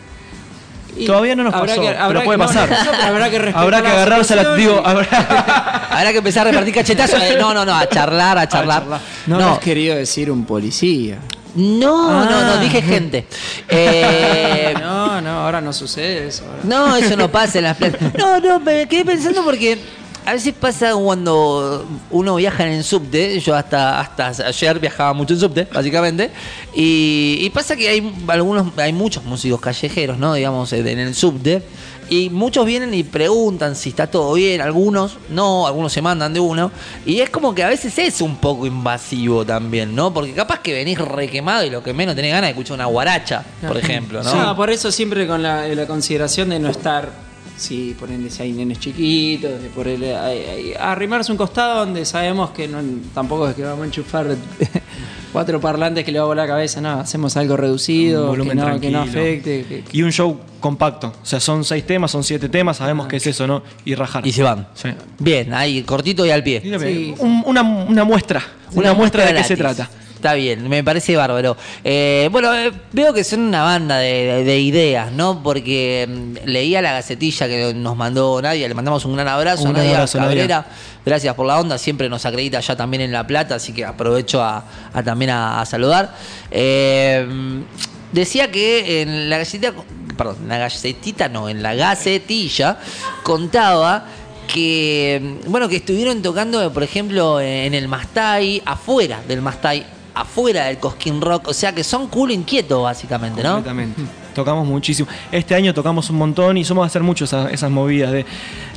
Y
Todavía no nos
habrá
pasó,
que-
pero
habrá
puede
que- no,
pasar.
no, pero habrá que respetar
Habrá que
la
agarrarse a la.
situación
Digo,
y-
habrá-
Habrá que empezar a repartir cachetazos. Eh, no, no, no, a charlar, a charlar.
charlar.
No,
No,
has querido decir un policía.
no, no, no,
Ah.
dije gente. Eh,
No, no, ahora no sucede eso. ahora.
No, eso no pasa en las playas. No, no, me quedé pensando porque a veces pasa cuando uno viaja en el subte. Yo hasta hasta ayer viajaba mucho en subte, básicamente. Y, y pasa que hay algunos, hay muchos músicos callejeros, ¿no? Digamos, en el subte. Y muchos vienen y preguntan si está todo bien, algunos no, algunos se mandan de uno. Y es como que a veces es un poco invasivo también, ¿no? Porque capaz que venís requemado y lo que menos tenés ganas de escuchar una guaracha, por ejemplo, ¿no?
No, por eso siempre con la, la consideración de no estar, si ponerle si hay nenes chiquitos, de por el, arrimarse un costado donde sabemos que no, tampoco es que vamos a enchufar cuatro parlantes que le va a volar la cabeza, no, hacemos algo reducido,
Un volumen
que no, que no
tranquilo.
afecte. que-
Y un show compacto. O sea, son seis temas, son siete temas, sabemos que es eso, ¿no? Y rajar.
Y se van.
Sí.
Bien, ahí, cortito y al pie.
Sí.
Un- una, una muestra. Una, muestra de qué se
gratis.
trata.
Está bien, me parece bárbaro. Eh, bueno, eh, veo que son una banda de, de- de ideas, ¿no? Porque mm, leía la gacetilla que nos mandó Nadia, le mandamos un gran abrazo
Un
a
gran
Nadia
abrazo,
Cabrera.
Nadia.
Gracias por la onda, siempre nos acredita allá también en La Plata, así que aprovecho a, a también a, a saludar. Eh, decía que en la gacetita, perdón, en la gacetita no, en la gacetilla contaba que, bueno, que estuvieron tocando, por ejemplo, en el Mastay, afuera del Mastay, afuera del Cosquín Rock, o sea que son culo inquietos básicamente, ¿no?
Completamente. Tocamos muchísimo. Este año tocamos un montón y somos a hacer mucho esas, esas movidas de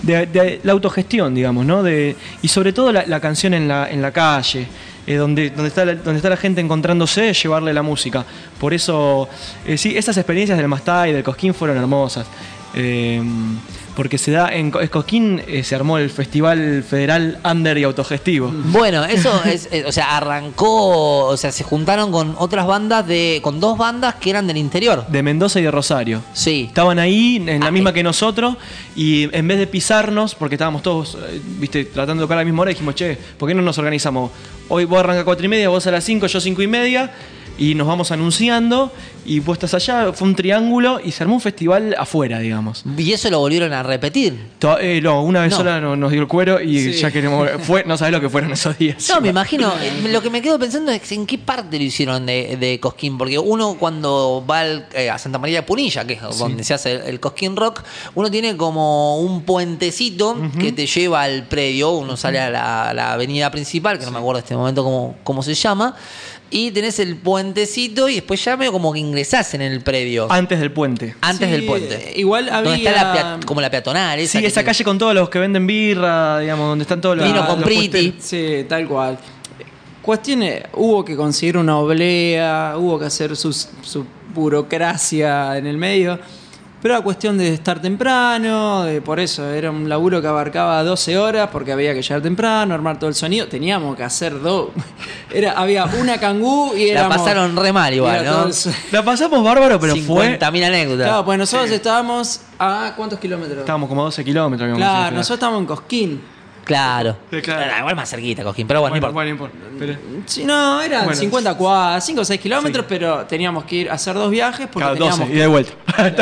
de, de la autogestión, digamos, ¿no? De, y sobre todo la, la canción en la, en la calle, eh, donde, donde, está la, donde está la gente encontrándose, llevarle la música. Por eso, eh, sí, esas experiencias del Mastá y del Cosquín fueron hermosas. Eh, porque se da en Cosquín eh, se armó el Festival Federal Under y Autogestivo.
Bueno, eso es, es, o sea, arrancó, o sea, se juntaron con otras bandas de, con dos bandas que eran del interior.
De Mendoza y de Rosario.
Sí.
Estaban ahí en la
Ah,
misma
eh.
que nosotros y en vez de pisarnos, porque estábamos todos, eh, viste, tratando de tocar a la misma hora, dijimos, che, ¿por qué no nos organizamos? Hoy vos arrancas a cuatro y media, vos a las cinco, yo cinco y media. Y nos vamos anunciando y vos estás allá, fue un triángulo y se armó un festival afuera, digamos.
Y eso lo volvieron a repetir.
To- eh, no, una vez
No.
sola no- nos dio el cuero y
Sí.
ya queremos... Fue, no sabés lo que fueron esos días.
No, me imagino, eh, lo que me quedo pensando es en qué parte lo hicieron de, de Cosquín, porque uno cuando va al- eh, a Santa María de Punilla, que es donde se hace el, el Cosquín Rock, uno tiene como un puentecito que te lleva al predio, uno sale a la, la avenida principal, que no me acuerdo en este momento cómo, cómo se llama, y tenés el puentecito y después ya medio como que ingresás en el predio,
Antes del puente.
antes
Sí,
del puente.
igual
Donde
había-
está la pea- como la peatonal, esa
Sí,
que
esa
tiene-
calle con todos los que venden birra, digamos, donde están todos los...
Vino
los
con Priti.
puesteros.
Sí, tal cual. Cuestiones, hubo que conseguir una oblea, hubo que hacer sus- su burocracia en el medio, pero era cuestión de estar temprano, de- por eso era un laburo que abarcaba doce horas, porque había que llegar temprano, armar todo el sonido, teníamos que hacer dos, era, había una cangú y
La
éramos...
pasaron re mal igual,
era todo
¿no?
el so-
La pasamos bárbaro, pero fue...
cincuenta mil anécdotas.
Claro, pues nosotros estábamos a ¿cuántos kilómetros?
Estábamos como a doce kilómetros. habíamos
Claro,
ido,
nosotros estábamos en Cosquín.
Claro.
Sí, claro.
Ah, igual más cerquita, Cosquín, pero bueno,
Bueno,
no
bueno,
importa.
no importa. Pero-
Sí, no, eran
Bueno.
cincuenta cuadras, cinco o seis kilómetros, pero teníamos que ir a hacer dos viajes porque
Cada
teníamos
doce, y de vuelta.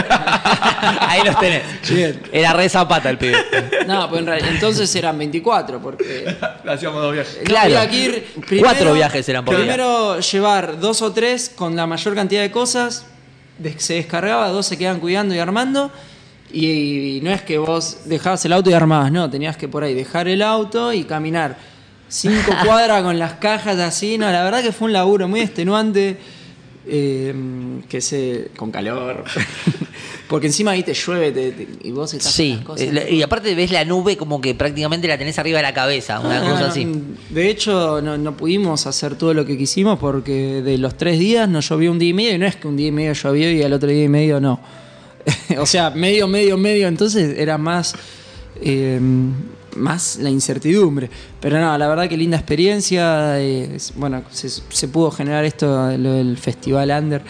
Ahí los tenés.
Bien.
Era re zapata el pibe.
No, pues en realidad, entonces eran veinticuatro, porque
Hacíamos dos viajes.
no,
Claro.
había que ir
Cuatro viajes eran por día.
Primero llevar dos o tres con la mayor cantidad de cosas, des- se descargaba, dos se quedaban cuidando y armando, y, y no es que vos dejabas el auto y armabas, no, tenías que por ahí dejar el auto y caminar cinco cuadras con las cajas así, no, la verdad que fue un laburo muy extenuante, eh, que se con calor, porque encima ahí te llueve te- te- y vos estás con
Sí,
las cosas.
eh, y aparte ves la nube como que prácticamente la tenés arriba de la cabeza, una
No,
cosa
no,
así.
De hecho, no, no pudimos hacer todo lo que quisimos porque de los tres días nos llovió un día y medio, y no es que un día y medio llovió y al otro día y medio no. O sea, medio, medio, medio, entonces era más, eh, más la incertidumbre. Pero no, la verdad que linda experiencia. eh, es- bueno, se, se pudo generar esto, lo del Festival Under.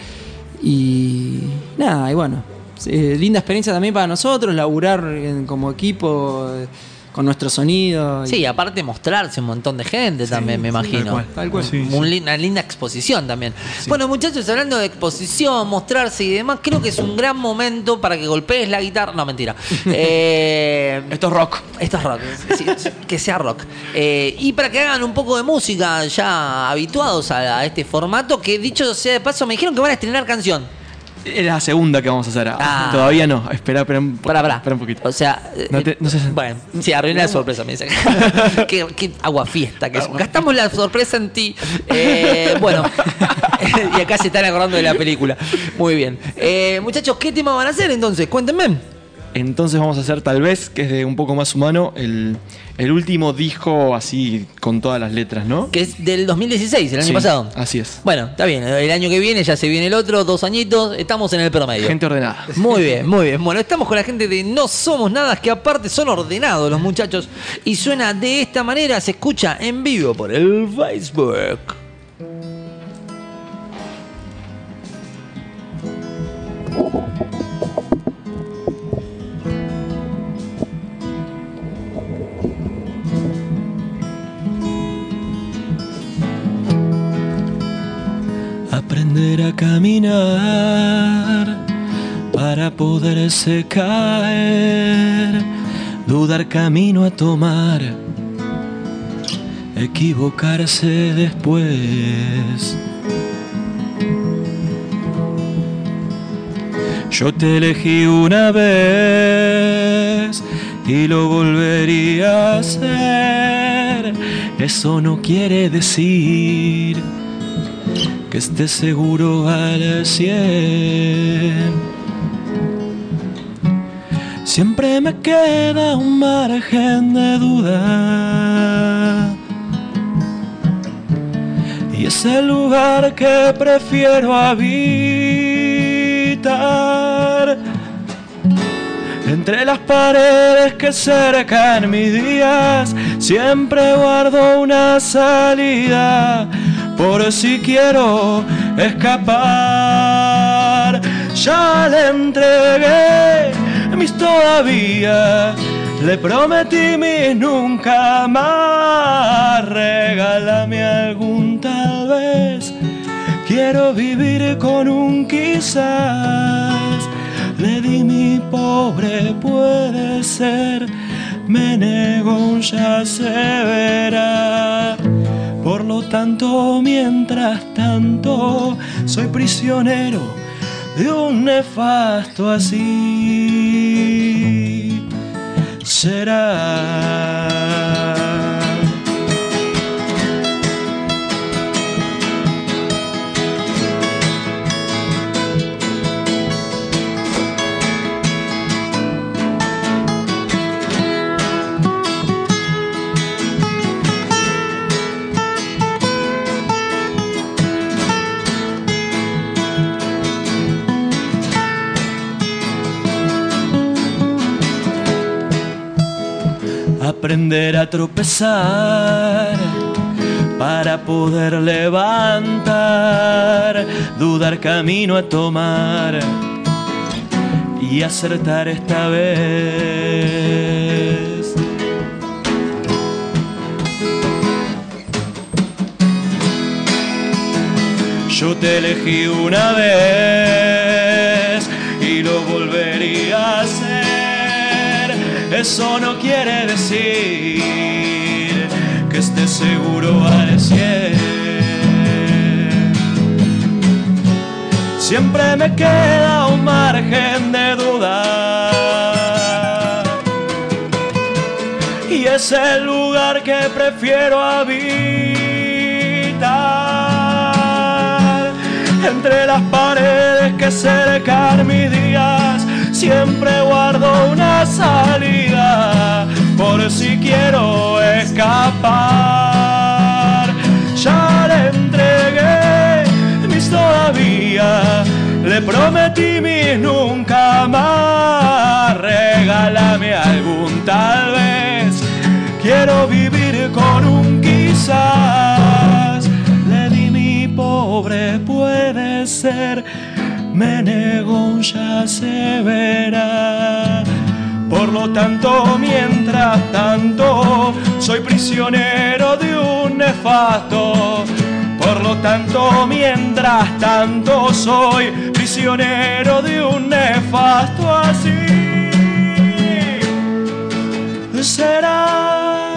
Y nada, y bueno, eh, linda experiencia también para nosotros, laburar en- como equipo. eh, con nuestro sonido. y-
Sí, aparte mostrarse un montón de gente también, me imagino.
tal cual.
Tal cual.
Sí,
Un lin- Una linda exposición también. Bueno, muchachos, hablando de exposición, mostrarse y demás, creo que es un gran momento para que golpees la guitarra. No, mentira. Eh,
Esto es rock.
Esto es rock, sí, que sea rock. Eh, y para que hagan un poco de música ya habituados a, a este formato, que dicho sea de paso, me dijeron que van a estrenar canción.
Es la segunda que vamos a hacer.
Ah.
Todavía no. Espera, espera un, po-
Pará, pará.
espera un poquito.
O sea, eh,
No te- no sé si-
bueno, sí, arruiné la sorpresa, me dice. qué, qué agua fiesta que es. Gastamos la sorpresa en ti. Eh, bueno, y acá se están acordando de la película. Muy bien. Eh, muchachos, ¿qué tema van a hacer entonces? Cuéntenme.
Entonces vamos a hacer tal vez, que es de un poco más humano, el, el último disco así con todas las letras, ¿no?
Que es del dos mil dieciséis, el año
Sí,
pasado.
así es.
Bueno, está bien. El año que viene ya se viene el otro, dos añitos, estamos en el promedio.
Gente ordenada.
Muy bien, muy bien. Bueno, estamos con la gente de No Somos Nada, que aparte son ordenados los muchachos. Y suena de esta manera, se escucha en vivo por el Facebook.
Aprender a caminar para poderse caer, dudar camino a tomar, equivocarse después. Yo te elegí una vez y lo volvería a hacer. Eso no quiere decir que estés seguro al cien. siempre me queda un margen de duda. Y es el lugar que prefiero habitar. Entre las paredes que cercan mis días, siempre guardo una salida, por si quiero escapar. Ya le entregué mis todavía, le prometí mis nunca más. Regálame algún tal vez, quiero vivir con un quizás. Le di mi pobre puede ser, me negó un ya se verá. Por lo tanto, mientras tanto, soy prisionero de un nefasto así será. Aprender a tropezar para poder levantar, dudar camino a tomar y acertar esta vez. Yo te elegí una vez y lo volvería a hacer. Eso no quiere decir que esté seguro al cien. Siempre me queda un margen de duda, y es el lugar que prefiero habitar. Entre las paredes que cercan mis días, siempre guardo una salida, por si quiero escapar. Ya le entregué mis todavía, le prometí mis nunca más. Regálame algún tal vez, quiero vivir con un quizás. Le di mi pobre puede ser, me negó un ya se verá. Por lo tanto, mientras tanto, soy prisionero de un nefasto. Por lo tanto, mientras tanto, soy prisionero de un nefasto así será.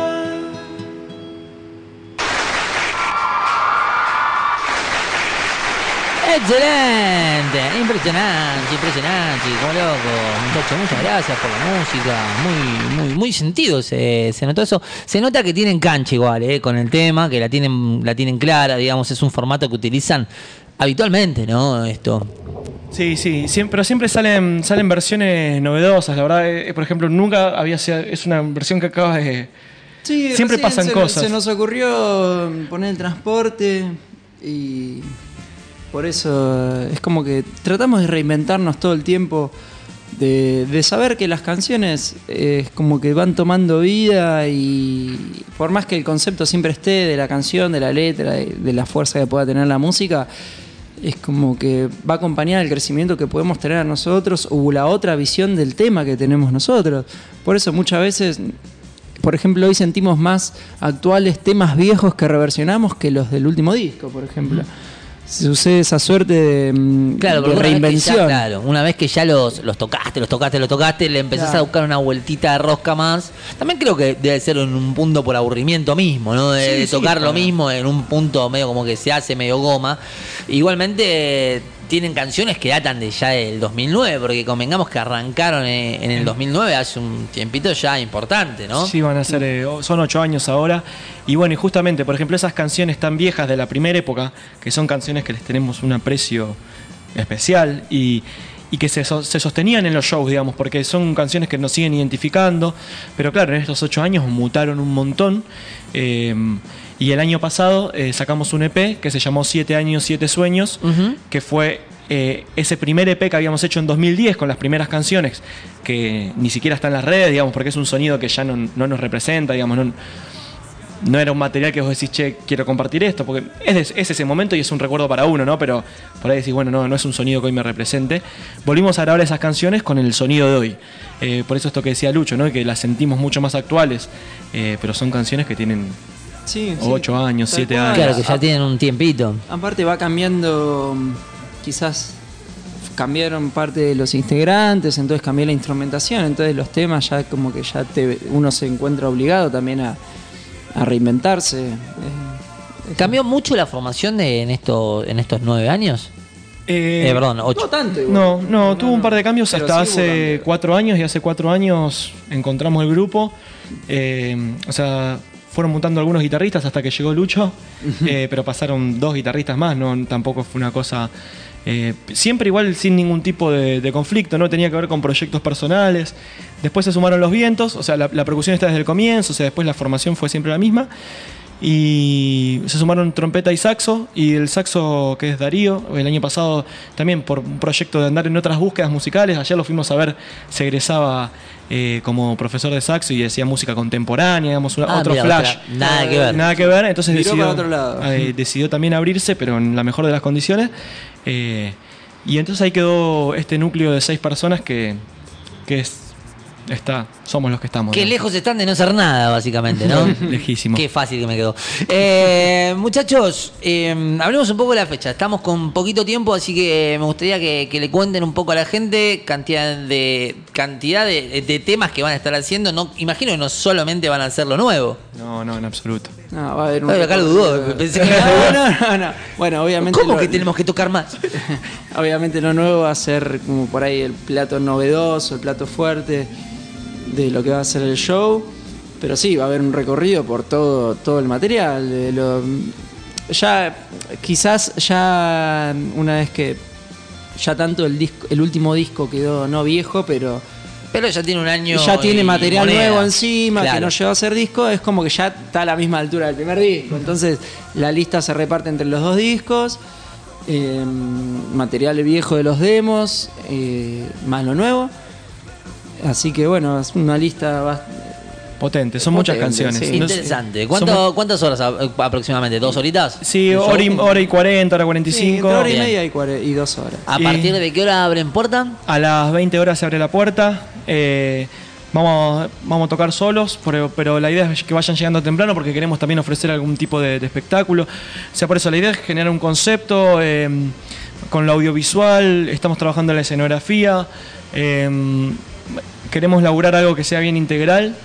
Excelente, impresionante, impresionante, como loco, muchachos, muchas gracias por la música, muy, muy, muy sentido se, se notó eso, se nota que tienen cancha igual, eh, con el tema, que la tienen, la tienen clara, digamos, es un formato que utilizan habitualmente, ¿no? Esto.
Sí, sí, siempre, pero siempre salen, salen versiones novedosas, la verdad, eh, por ejemplo, nunca había sido, es una versión que acaba de...
Sí,
siempre pasan
se,
cosas.
Se nos ocurrió poner el transporte y... Por eso es como que tratamos de reinventarnos todo el tiempo, de, de saber que las canciones eh, es como que van tomando vida, y por más que el concepto siempre esté de la canción, de la letra, de, de la fuerza que pueda tener la música, es como que va acompañada del crecimiento que podemos tener nosotros o la otra visión del tema que tenemos nosotros. Por eso muchas veces, por ejemplo, hoy sentimos más actuales temas viejos que reversionamos que los del último disco, por ejemplo. Sucede esa suerte de,
claro,
de reinvención.
Una ya, claro, una vez que ya los, los tocaste, los tocaste, los tocaste, le empezás claro. a buscar una vueltita de rosca más. También creo que debe ser en un punto por aburrimiento mismo, ¿no? De, sí, de tocar sí, lo claro. mismo en un punto medio como que se hace medio goma. Igualmente tienen canciones que datan de ya del dos mil nueve, porque convengamos que arrancaron en, en el dos mil nueve hace un tiempito ya importante, ¿no?
Sí, van a ser, eh, son ocho años ahora. Y bueno, y justamente, por ejemplo, esas canciones tan viejas de la primera época, que son canciones que les tenemos un aprecio especial, y, y que se, so- se sostenían en los shows, digamos, porque son canciones que nos siguen identificando, pero claro, en estos ocho años mutaron un montón. eh, y el año pasado eh, sacamos un E P que se llamó Siete años, siete sueños,
Ujú.
que fue eh, ese primer E P que habíamos hecho en dos mil diez con las primeras canciones, que ni siquiera está en las redes, digamos, porque es un sonido que ya no, no nos representa, digamos, no, no era un material que vos decís, che, quiero compartir esto, porque es, de- es ese momento y es un recuerdo para uno, ¿no? Pero por ahí decís, bueno, no, no es un sonido que hoy me represente. Volvimos a grabar esas canciones con el sonido de hoy. Eh, por eso esto que decía Lucho, ¿no? Que las sentimos mucho más actuales, eh, pero son canciones que tienen
Sí, sí.
ocho años,
Tal
siete
cual.
años.
Claro, que ya tienen un tiempito.
Aparte va cambiando, mm, quizás cambiaron parte de los integrantes, entonces cambió la instrumentación, entonces los temas ya como que ya te, uno se encuentra obligado también a, a reinventarse. Eh,
¿Cambió mucho la formación de, en, esto, en estos nueve años?
Eh,
Eh, perdón, ocho.
No tanto. igual.
No, no, tuvo un par de cambios
Pero
hasta
sí hubo
hace
cambios.
cuatro años y hace cuatro años encontramos el grupo. Eh, o sea, fueron mutando algunos guitarristas hasta que llegó Lucho, eh, pero pasaron dos guitarristas más, no tampoco fue una cosa... eh, siempre igual sin ningún tipo de, de conflicto, no tenía que ver con proyectos personales. Después se sumaron los vientos, o sea, la, la percusión está desde el comienzo, o sea, después la formación fue siempre la misma. Y se sumaron trompeta y saxo, y el saxo que es Darío, el año pasado también por un proyecto de andar en otras búsquedas musicales, ayer lo fuimos a ver, se egresaba eh, como profesor de saxo y hacía música contemporánea, digamos, una-
Ah,
otro
mira,
flash.
otra- nada que ver.
Nada que ver, entonces
Miró
decidió,
para otro lado.
eh, decidió también abrirse, pero en la mejor de las condiciones. eh, y entonces ahí quedó este núcleo de seis personas que, que es, está, somos los que estamos.
Qué
¿no?
lejos están de no hacer nada, básicamente, ¿no?
Lejísimo.
Qué fácil que me quedó. Eh, muchachos, eh, hablemos un poco de la fecha. Estamos con poquito tiempo, así que me gustaría que, que le cuenten un poco a la gente cantidad de cantidad de, de temas que van a estar haciendo. No, imagino que no solamente van a hacer lo nuevo.
No, no, en absoluto.
No, va a haber un
Ay, acá lo dudó, pensé que-
no, no, no, no. Bueno, obviamente
¿Cómo
lo-
que tenemos que tocar más?
obviamente lo nuevo va a ser como por ahí el plato novedoso, el plato fuerte de lo que va a ser el show. Pero sí, va a haber un recorrido por todo, todo el material. de lo- ya, quizás ya una vez que ya tanto el disco, el último disco quedó no viejo, pero
Pero ya tiene un año.
ya tiene
y
material
moneda.
nuevo encima,
Claro.
que no llegó a ser disco, es como que ya está a la misma altura del primer disco. Entonces la lista se reparte entre los dos discos, eh, material viejo de los demos, eh, más lo nuevo. Así que bueno, es una lista bast-
Potente, son muchas
Potente,
canciones.
sí.
No sé-
Interesante. ¿Cuánto-
somos-
¿Cuántas horas a- aproximadamente? ¿Dos horitas?
Sí,
¿Un show?
hora y, hora y cuarenta, hora cuarenta y
Sí,
cinco.
entre hora y
Bien.
media y, cuare- y dos horas.
¿A
Y-
partir de qué hora abren puerta?
A las veinte horas se abre la puerta. eh, vamos, vamos a tocar solos, pero, pero la idea es que vayan llegando temprano porque queremos también ofrecer algún tipo de, de espectáculo. O sea, por eso la idea es generar un concepto eh, con lo audiovisual. Estamos trabajando en la escenografía. eh, queremos laburar algo que sea bien integral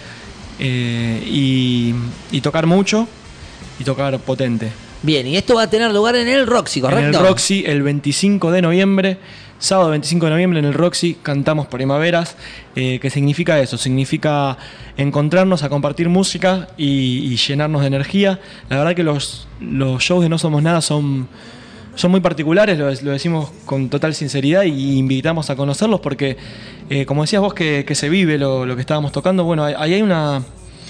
eh, y, y tocar mucho y tocar potente.
Bien, y esto va a tener lugar en el Roxy, ¿correcto?
En el Roxy, el veinticinco de noviembre, sábado veinticinco de noviembre en el Roxy, cantamos Primaveras, eh, que significa eso, significa encontrarnos a compartir música y, y llenarnos de energía. La verdad que los, los shows de No Somos Nada son, son muy particulares, lo, lo decimos con total sinceridad y invitamos a conocerlos porque, eh, como decías vos, que, que se vive lo, lo que estábamos tocando, bueno, ahí hay una...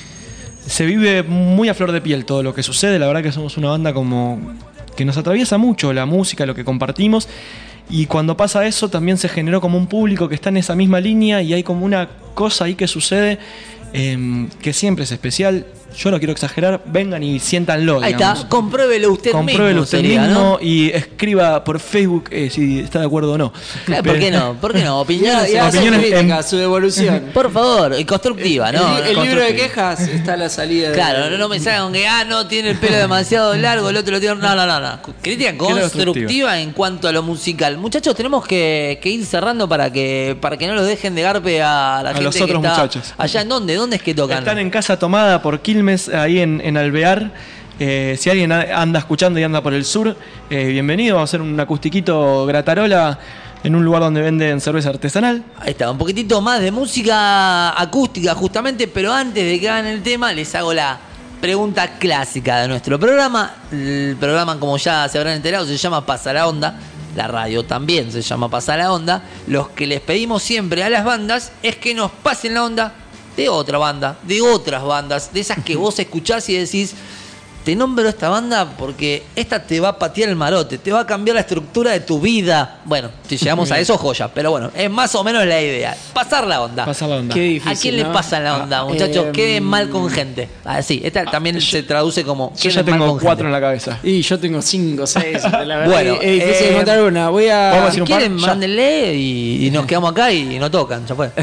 Se vive muy a flor de piel todo lo que sucede. La verdad que somos una banda como que nos atraviesa mucho la música, lo que compartimos. Y cuando pasa eso también se generó como un público que está en esa misma línea y hay como una cosa ahí que sucede eh, que siempre es especial. Yo no quiero exagerar, vengan y siéntanlo.
Ahí
digamos.
está, compruébelo usted
Compruébelo
mismo.
usted
sería,
mismo
¿no?
y escriba por Facebook eh, si está de acuerdo o no.
Claro, ¿por qué no? ¿Por qué no? Opiniones.
Y hace
Opiniones
crítica,
en-
su devolución.
Por favor, y constructiva, ¿no?
el, el libro de
Constructiva.
quejas está a la salida. de-
Claro, no, no me salgan con que, ah, no, tiene el pelo demasiado largo, el otro lo tiene... No, no, no, no. Crítica constructiva,
constructiva.
en cuanto a lo musical. Muchachos, tenemos que, que ir cerrando para que para que no los dejen de garpe a la
A
gente
los
que
otros
está
muchachos.
allá. ¿En dónde? ¿Dónde es que tocan?
Están en Casa Tomada por Quilmes, ahí en, en Alvear. Eh, si alguien a- anda escuchando y anda por el sur, eh, bienvenido. Vamos a hacer un acustiquito gratarola en un lugar donde venden cerveza artesanal.
Ahí está, un poquitito más de música acústica justamente, pero antes de que hagan el tema les hago la pregunta clásica de nuestro programa. El programa, como ya se habrán enterado, se llama Pasa la Onda. la radio también se llama Pasar la Onda, lo que les pedimos siempre a las bandas es que nos pasen la onda de otra banda, de otras bandas, de esas que vos escuchás y decís, te nombro esta banda porque esta te va a patear el marote, te va a cambiar la estructura de tu vida. Bueno, si llegamos a eso, joya. Pero bueno, es más o menos la idea. Pasar la onda.
Pasar la onda.
Qué difícil,
¿A quién
¿no?
le pasa la onda,
Ah,
muchachos?
eh,
Queden mal con gente. Ah, sí, esta también se traduce como
Yo ya
queden mal
tengo
con
cuatro
gente.
en la cabeza.
Y yo tengo cinco, seis. La verdad,
Bueno,
es difícil
eh,
encontrar una. Voy a.
vamos a decir
Si
un par,
quieren,
ya.
mándenle y, y nos quedamos acá y no tocan. Ya fue.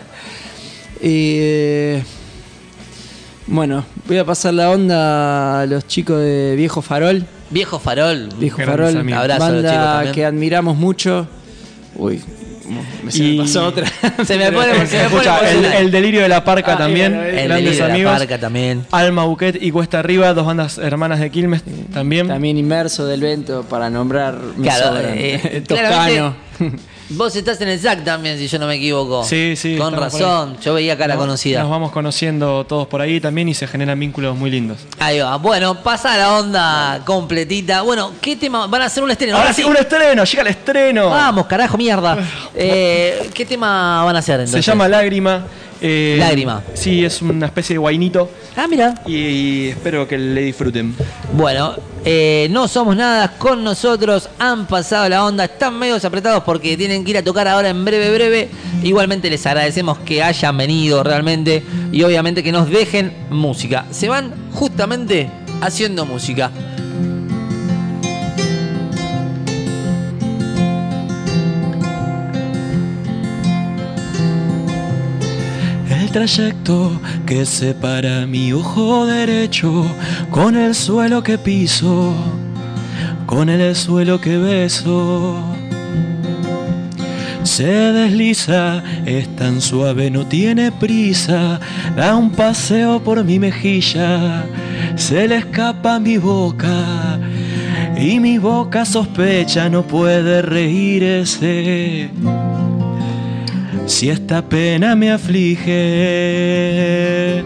Eh, bueno, voy a pasar la onda a los chicos de Viejo Farol.
Viejo Farol.
Viejo
Grandes
Farol,
amigos.
Abrazo a los chicos
banda
también.
que admiramos mucho. Uy, me, se
Y-
me pasó otra.
Se me pone, se me pone
Escucha, el,
emocional.
el delirio de la parca
Ah,
también,
bueno, el
El
grandes
delirio de
amigos.
la parca también.
Alma Buquet y Cuesta Arriba, dos bandas hermanas de Quilmes también.
También Inmerso del Vento, para nombrar. me
Claro,
sobran.
eh,
Toscano.
claramente, vos estás en el S A C también, si yo no me equivoco.
Sí, sí,
Con
estamos
razón, yo veía cara
Nos-
conocida.
Nos vamos conociendo todos por ahí también y se generan vínculos muy lindos.
Ahí va. Bueno, pasa la onda completita. Bueno, ¿qué tema? Van a hacer un estreno.
Ahora sí, un estreno, llega el estreno.
Vamos, carajo, mierda. Eh, ¿Qué tema van a hacer entonces?
Se llama Lágrima. eh,
Lágrima.
Sí, es una especie de guainito
Ah, mira.
y, y espero que le disfruten.
Bueno, eh, no somos nada con nosotros. Han pasado la onda. Están medio apretados porque tienen que ir a tocar ahora en breve, breve. Igualmente les agradecemos que hayan venido realmente. Y obviamente que nos dejen música. Se van justamente haciendo música.
El trayecto que separa mi ojo derecho con el suelo que piso, con el suelo que beso. Se desliza, es tan suave, no tiene prisa, da un paseo por mi mejilla, se le escapa mi boca y mi boca sospecha, no puede reírse. Si esta pena me aflige,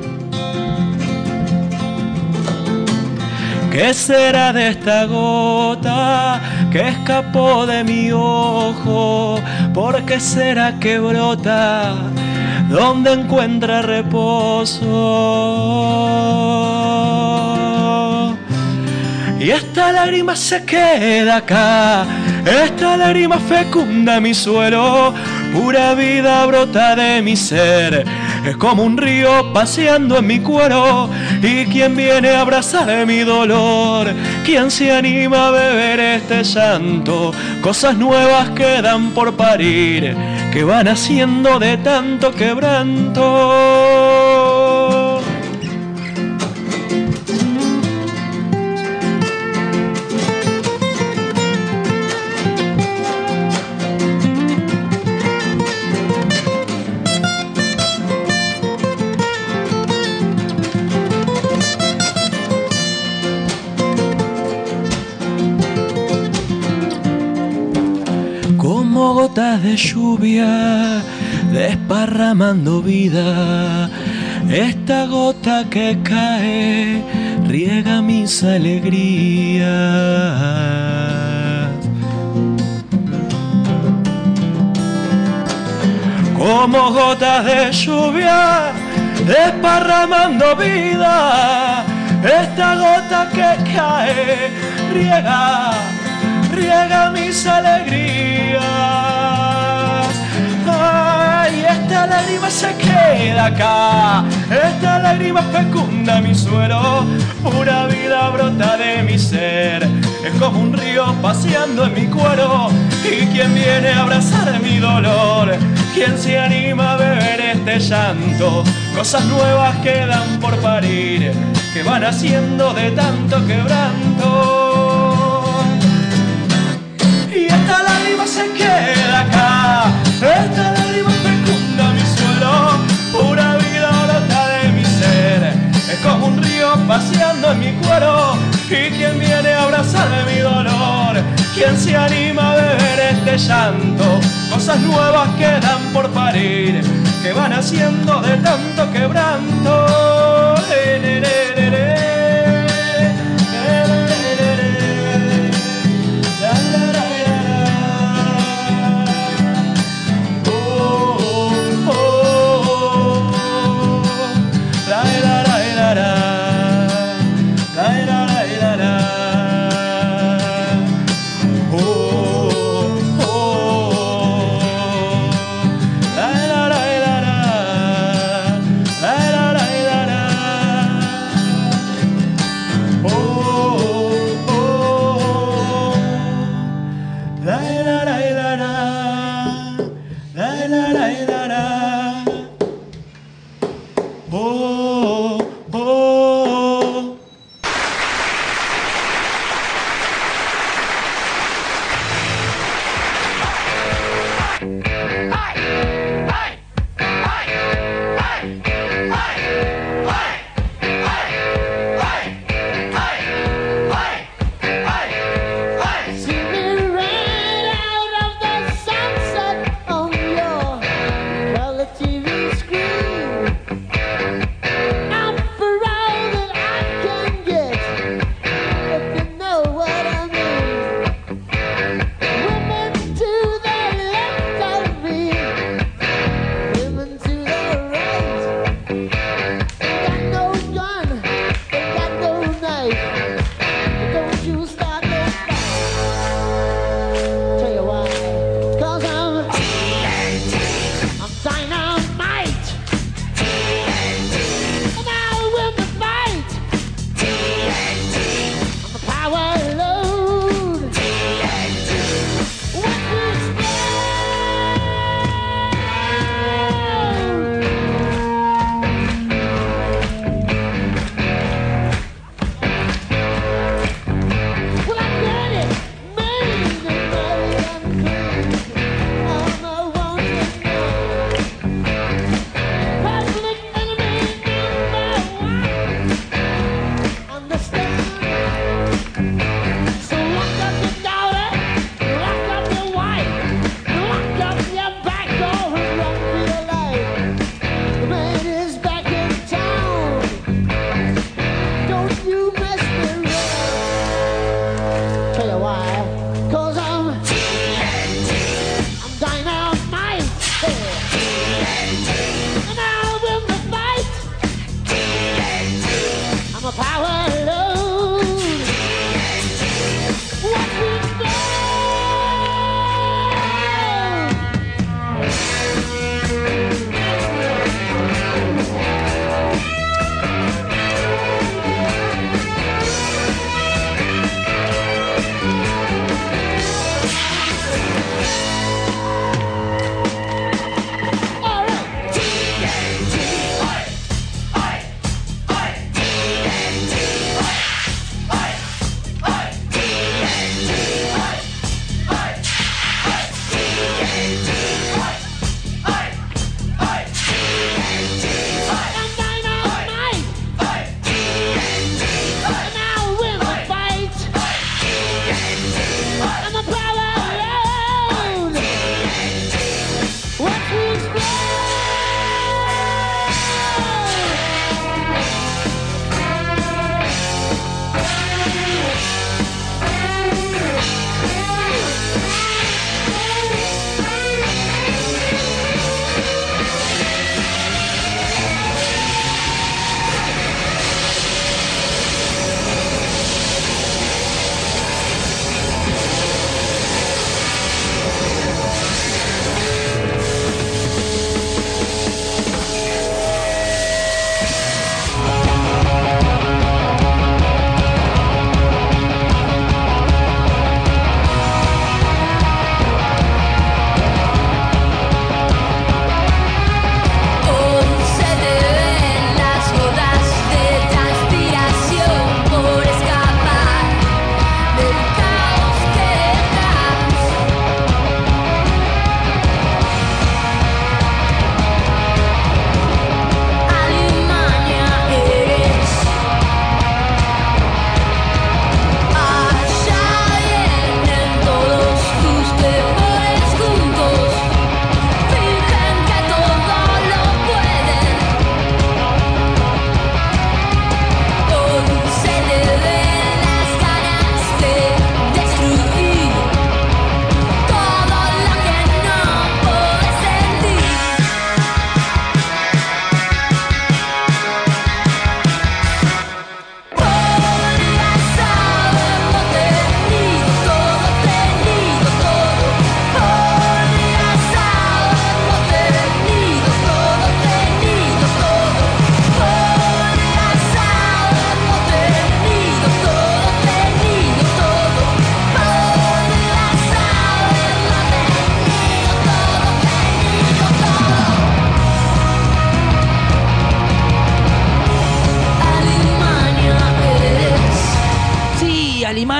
¿qué será de esta gota que escapó de mi ojo? ¿Por qué será que brota donde encuentra reposo? Y esta lágrima se queda acá, esta lágrima fecunda mi suelo, pura vida brota de mi ser, es como un río paseando en mi cuero, y quien viene a abrazar mi dolor, quien se anima a beber este llanto, cosas nuevas quedan por parir, que van haciendo de tanto quebranto. Como gotas de lluvia desparramando vida, esta gota que cae riega mis alegrías. Como gotas de lluvia desparramando vida, esta gota que cae riega riega mis alegrías. Ay, esta lágrima se queda acá, esta lágrima fecunda mi suelo, pura vida brota de mi ser, es como un río paseando en mi cuero, y quien viene a abrazar mi dolor, quien se anima a beber este llanto, cosas nuevas quedan por parir, que van haciendo de tanto quebranto. Y esta lágrima se queda acá, esta lágrima fecunda mi suelo, pura vida brota de mi ser, es como un río paseando en mi cuero, y quien viene a abrazar mi dolor, quien se anima a beber este llanto, cosas nuevas quedan por parir, que van haciendo de tanto quebranto. Le, le, le, le, le. La, la, la, la, la. oh, oh.
Singing right out of the sunset on your color T V screen. I'm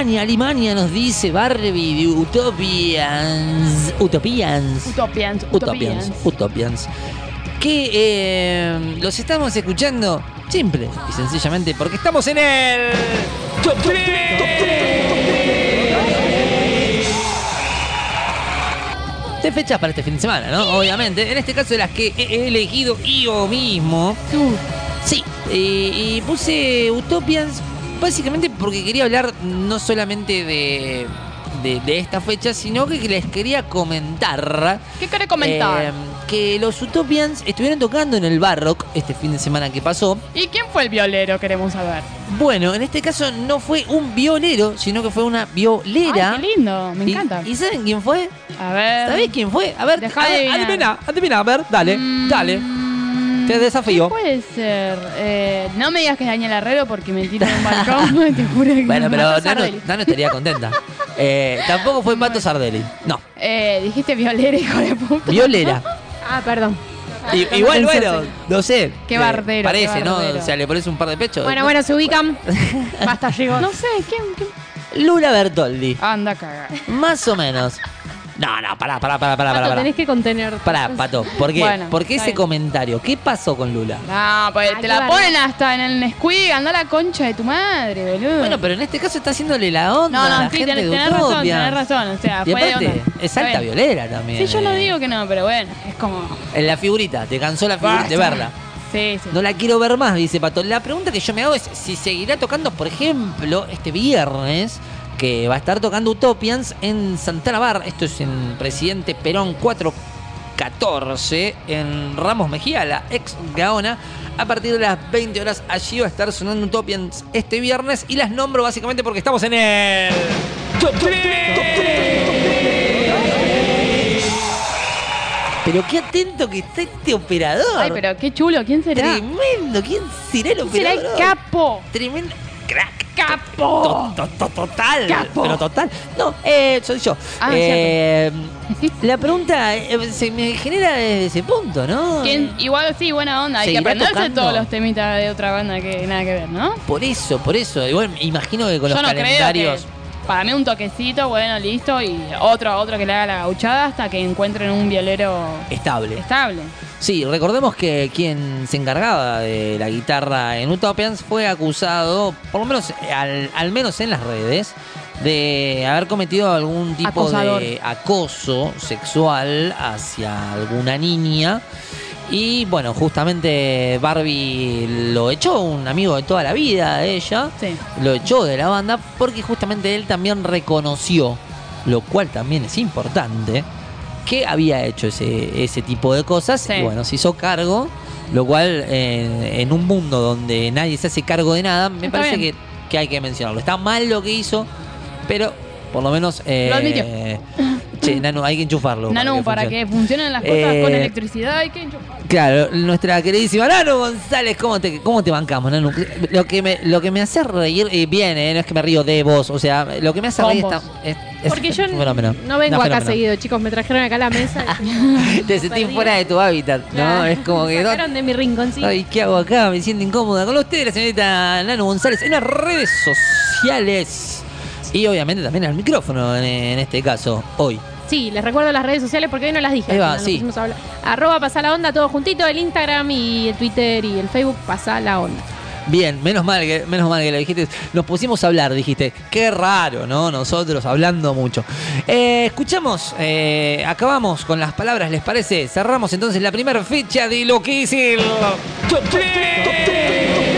Alemania, Alemania nos dice Barbie de Utopians. Utopians.
Utopians.
Utopians. Utopians. Que eh, los estamos escuchando simple y sencillamente porque estamos en el Top tres de fechas para este fin de semana, ¿no? Obviamente. En este caso de las que he elegido yo mismo. Sí. Eh, y puse Utopians básicamente porque quería hablar no solamente de, de, de esta fecha, sino que les quería comentar.
¿Qué querés comentar?
Eh, que los Utopians estuvieron tocando en el Barrock este fin de semana que pasó.
¿Y quién fue el violero? Queremos saber.
Bueno, en este caso no fue un violero, sino que fue una violera.
Ay, qué lindo, me
¿Y-
encanta.
¿Y saben quién fue?
A ver.
¿Sabés quién fue? A ver,
Dejá
a
de
ver,
adivinar.
adivina, adivina, a ver, dale,
Mm,
dale. Te desafío.
¿Qué puede ser? Eh, no me digas que es Daniel Herrero porque me tiro de un balcón. Te juro que
Bueno,
no.
pero
Pato
Nano,
Sardelli.
Nano estaría contenta. Eh, tampoco fue Pato Sardelli. No,
Eh, dijiste violera, hijo de puta.
violera.
Ah, perdón.
I-
no
igual,
pensé
bueno,
así.
no sé.
Qué
eh,
bardero,
Parece,
qué
¿no?
bardero.
O sea, le pones un par de pechos.
Bueno, bueno, se ubican. Basta, llegó.
No sé, ¿quién? quién?
Lula Bertoldi.
Anda a cagar.
Más o menos. No, no, pará, pará, pará, pará,
Pato,
pará.
tenés que contener.
Pará, Pato. ¿Por qué?
Bueno,
¿Por qué
está
ese
bien.
comentario? ¿Qué pasó con Lula?
No, pues
Ay,
te
qué
la
bárbaro.
ponen hasta en el Nesquik, anda la concha de tu madre, boludo.
Bueno, pero en este caso está haciéndole la onda
no,
a la
no, sí,
gente
tenés,
de
tenés razón,
Utopia.
tenés razón. O sea,
Y
fue de
aparte,
onda.
es
Está
alta
bien.
violera también.
Sí, yo no
eh.
digo que no, pero bueno, es como.
En la figurita, te cansó la figurita de
Basta.
verla.
Sí, sí.
No la quiero ver más, dice Pato. La pregunta que yo me hago es si seguirá tocando, por ejemplo, este viernes, que va a estar tocando Utopians en Santana Bar. Esto es en Presidente Perón cuatrocientos catorce, en Ramos Mejía, la ex Gaona. A partir de las veinte horas allí va a estar sonando Utopians este viernes. Y las nombro básicamente porque estamos en el Top tres. Pero qué atento que está este operador.
Ay, pero qué chulo, ¿quién será?
Tremendo, ¿quién será el
¿Quién será
operador?
el capo?
Tremendo. Crack.
¡Capo!
To- to- to- Total.
Capo.
Pero total. No, eh, soy yo.
Ah,
Eh, la pregunta eh, se me genera desde ese punto, ¿no?
¿Quién? Igual sí, buena onda. Hay que
¿Seguirá
aprenderse
tocando?
todos los temitas de otra banda que nada que ver, ¿no?
Por eso, por eso. Igual me imagino que con
Yo
los
no creo
calendarios.
que. Para mí un toquecito, bueno, listo, y otro, otro que le haga la gauchada hasta que encuentren un violero
Estable.
estable.
Sí, recordemos que quien se encargaba de la guitarra en Utopians fue acusado, por lo menos al, al menos en las redes, de haber cometido algún tipo
Acosador.
de acoso sexual hacia alguna niña. Y bueno, justamente Barbie lo echó, un amigo de toda la vida de ella,
Sí.
lo echó de la banda porque justamente él también reconoció, lo cual también es importante, que había hecho ese, ese tipo de cosas.
Sí.
Y bueno, se hizo cargo, lo cual eh, en un mundo donde nadie se hace cargo de nada, me
Está
parece
bien.
que, que hay que mencionarlo. Está mal lo que hizo, pero por lo menos... eh,
Lo admitió.
Che, Nanu, hay que enchufarlo.
Nanu, para
funcione.
que funcionen las cosas
Eh,
con electricidad hay que enchufar.
Claro, nuestra queridísima Nanu González, ¿cómo te, cómo te bancamos, Nanu? Lo que me, lo que me hace reír, y bien, eh, no es que me río de vos, o sea, lo que me hace
Con
reír
vos.
está, es, es
Porque yo
un fenómeno.
no vengo
Un
acá
fenómeno.
seguido, chicos. Me trajeron acá a la mesa.
Te sentís fuera de tu hábitat, ¿no?
Claro,
Es como que...
me
no-
sacaron de mi rinconcito.
Ay, ¿qué hago acá? Me siento incómoda. Con ustedes, la señorita Nanu González, en las redes sociales. Y obviamente también al micrófono, en, en este caso, hoy.
Sí, les recuerdo las redes sociales porque hoy no las dije.
Ahí
al
va,
final, nos
sí.
pusimos a hablar. Arroba Pasá la Onda, todo juntito. El Instagram y el Twitter y el Facebook, Pasá la Onda.
Bien, menos mal que menos mal que lo dijiste. Nos pusimos a hablar, dijiste. Qué raro, ¿no? Nosotros hablando mucho. Eh, escuchamos, eh, acabamos con las palabras, ¿les parece? Cerramos entonces la primera fecha de lo que es el Top tres.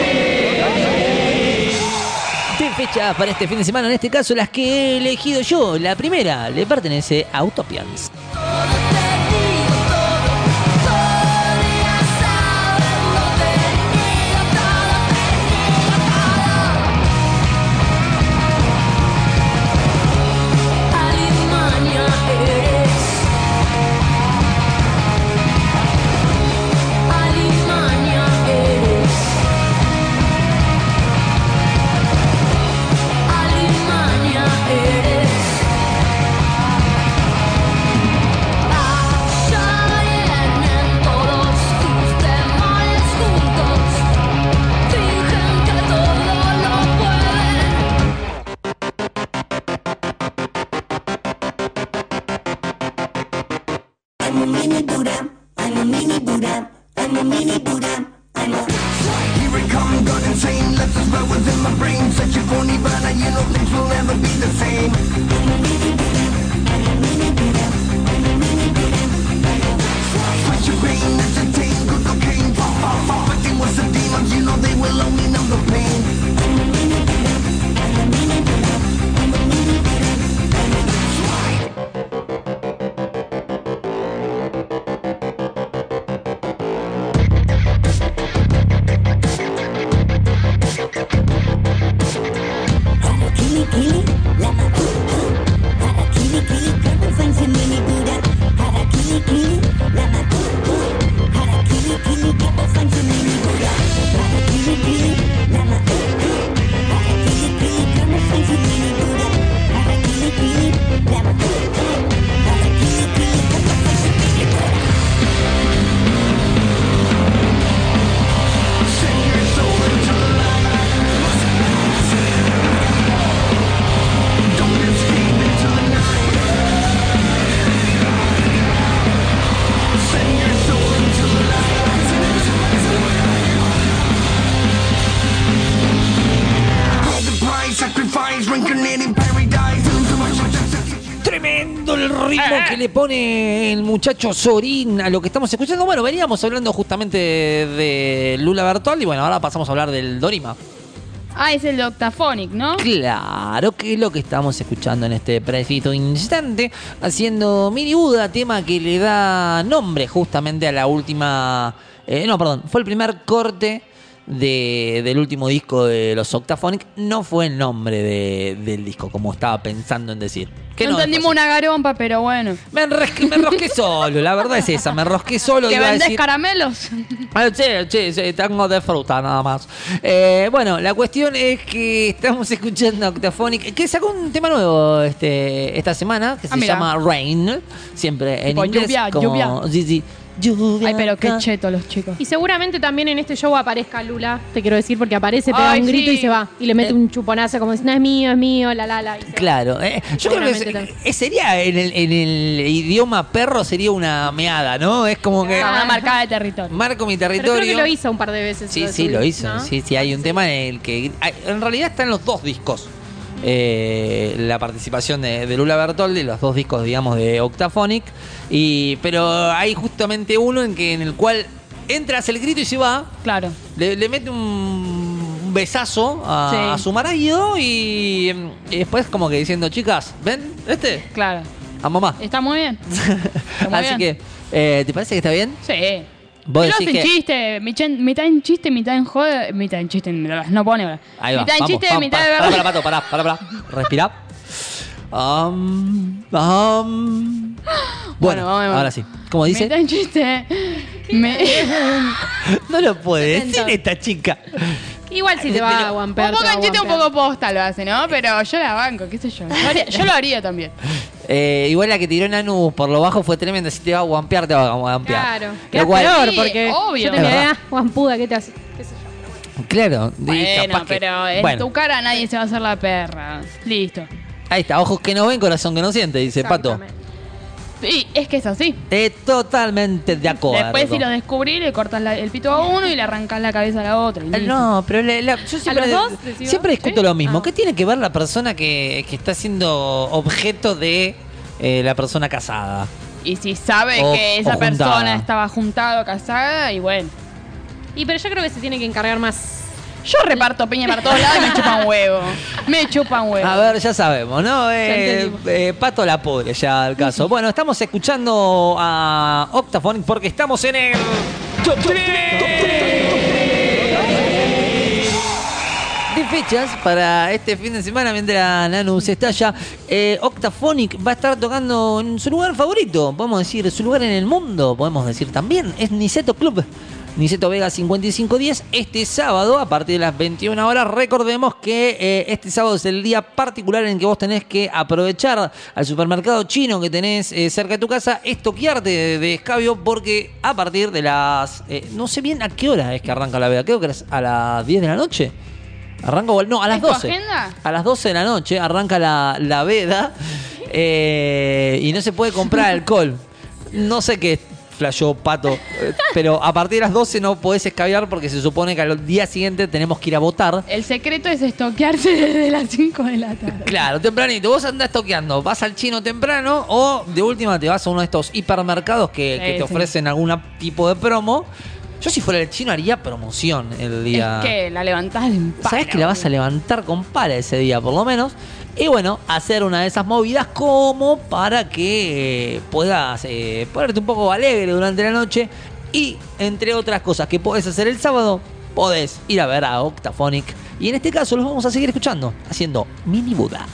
De fecha para este fin de semana, en este caso las que he elegido yo. La primera le pertenece a Utopians.
Alemania eres, Alemania eres, Alemania eres.
ritmo que le pone el muchacho Sorín a lo que estamos escuchando. Bueno, veníamos hablando justamente de, de Lula Bertoldi. Bueno, ahora pasamos a hablar del Dorima.
Ah, es el de Octaphonic, ¿no?
Claro, que es lo que estamos escuchando en este preciso instante, haciendo Mini Buda, tema que le da nombre justamente a la última... Eh, no, perdón, fue el primer corte de, del último disco de los Octaphonic. No fue el nombre de, del disco, como estaba pensando en decir. Que
No,
no,
entendimos
después-
una garompa, pero bueno.
Me enrosqué, me enrosqué solo, la verdad es esa, me enrosqué solo.
¿Que
iba a
vendés
decir-
caramelos?
Ah, sí, sí, sí, tengo de fruta nada más. Eh, bueno, la cuestión es que estamos escuchando a Octaphonic, que sacó un tema nuevo este, esta semana, que se
Ah, mira.
llama Rain, siempre en
Tipo
inglés.
lluvia,
como,
lluvia.
Sí, sí, lluvia.
Ay, pero qué
acá.
cheto los chicos.
Y seguramente también en este show aparezca Lula, te quiero decir, porque aparece, pega
Ay,
un grito
sí.
y se va. Y le mete
Eh.
un chuponazo como si no es mío, es mío, la la la. y se va.
Claro, eh, yo creo que
Seguramente
es- eh, sería en el, en el idioma perro sería una meada, ¿no? Es como que
Ah, una marcada de territorio.
marco mi
Pero
territorio.
creo que lo hizo un par de veces.
Sí,
de
sí,
subir,
lo hizo.
¿no?
Sí, sí, hay un tema en el que. hay- En realidad están los dos discos. Eh, la participación de, de Lula Bertoldi, los dos discos, digamos, de Octaphonic. Y, pero hay justamente uno en que en el cual entra, hace el grito y se va.
Claro.
Le, le mete un, un besazo a,
Sí.
a su marido y, y después como que diciendo, chicas, ¿ven? ¿Este?
Claro.
A mamá.
Está muy bien. Está muy
Así
bien.
que, eh, ¿te parece que está bien?
Sí.
Vos
Y lo
decís
hacen
que-
chiste, mitad en- mitad en chiste, mitad en joda, mitad en chiste, no pone ahora.
Ahí va,
mitad en
vamos,
chiste,
vamos,
mitad
para,
de
para,
verdad.
para, Pato, pará, pará, pará. Respirá. Um, um. Bueno,
Bueno, vamos, vamos.
ahora sí. ¿Cómo dice?
Mitad en chiste. Me...
No lo puede
Atento.
decir esta chica.
Igual si te va a
Un
guampear. te
poco
va a
en chiste, un
guampear.
poco posta lo hace, ¿no? Pero yo la banco, qué sé yo. Yo, haría- yo lo haría también.
Eh, igual la que tiró Nanu por lo bajo fue tremenda. Si te va a guampear, te va a guampear.
Claro.
Lo
Queda
cual-
peor
Sí,
porque
obvio.
yo tenía
Es verdad.
idea, guampuda, ¿qué te hace? ¿Qué sé yo?
Claro. y
Bueno,
capaz que-
pero en
bueno,
tu cara nadie se va a hacer la perra. Listo.
ahí está. Ojos que no ven, corazón que no siente, dice Pato.
Exactamente.
Y es que es así.
Eh, totalmente de acuerdo.
Después, si lo descubrís, le cortas la- el pito a uno y le arrancás la cabeza a la otra. y
Eh,
listo.
No, pero le- la- yo siempre,
los dos, decís
siempre
vos?
discuto
¿Sí?
lo mismo.
Ah.
¿Qué tiene que ver la persona que, que está siendo objeto de eh, la persona casada?
Y si sabe
O-
que
o
esa
juntada.
persona estaba juntada o casada, y bueno.
Y pero yo creo que se tiene que encargar más.
Yo reparto piña para todos lados y me chupan huevo. Me chupan huevo.
A ver, ya sabemos, ¿no? Eh,
entendimos.
eh, Pato la pobre, ya el caso. Bueno, estamos escuchando a Octaphonic porque estamos en el Top tres de fechas para este fin de semana mientras Nanu se estalla. Eh, Octaphonic va a estar tocando en su lugar favorito, podemos decir, su lugar en el mundo, podemos decir también, es Niceto Club. Niceto Vega cincuenta y cinco diez, este sábado a partir de las veintiuna horas. Recordemos que eh, este sábado es el día particular en que vos tenés que aprovechar al supermercado chino que tenés eh, cerca de tu casa, estoquearte de, de escabio, porque a partir de las... eh, no sé bien a qué hora es que arranca la veda, creo que es a las diez de la noche. Arranca, o- no, a las
¿Es tu
doce.
agenda?
A las doce de la noche arranca la, la veda eh, y no se puede comprar alcohol. No sé qué flashó Pato, eh, pero a partir de las doce no podés escabiar porque se supone que al día siguiente tenemos que ir a votar.
El secreto es estoquearse desde las cinco de la tarde.
Claro, tempranito. Vos andás toqueando, vas al chino temprano o de última te vas a uno de estos hipermercados que,
Sí,
que te
sí.
ofrecen algún tipo de promo. Yo si fuera el chino haría promoción el día...
Es que la levantás de empala,
Sabés que la vas a levantar con pala ese día, por lo menos. Y bueno, hacer una de esas movidas como para que eh, puedas eh, ponerte un poco alegre durante la noche. Y entre otras cosas que podés hacer el sábado, podés ir a ver a Octaphonic. Y en este caso los vamos a seguir escuchando, haciendo Mini Buda.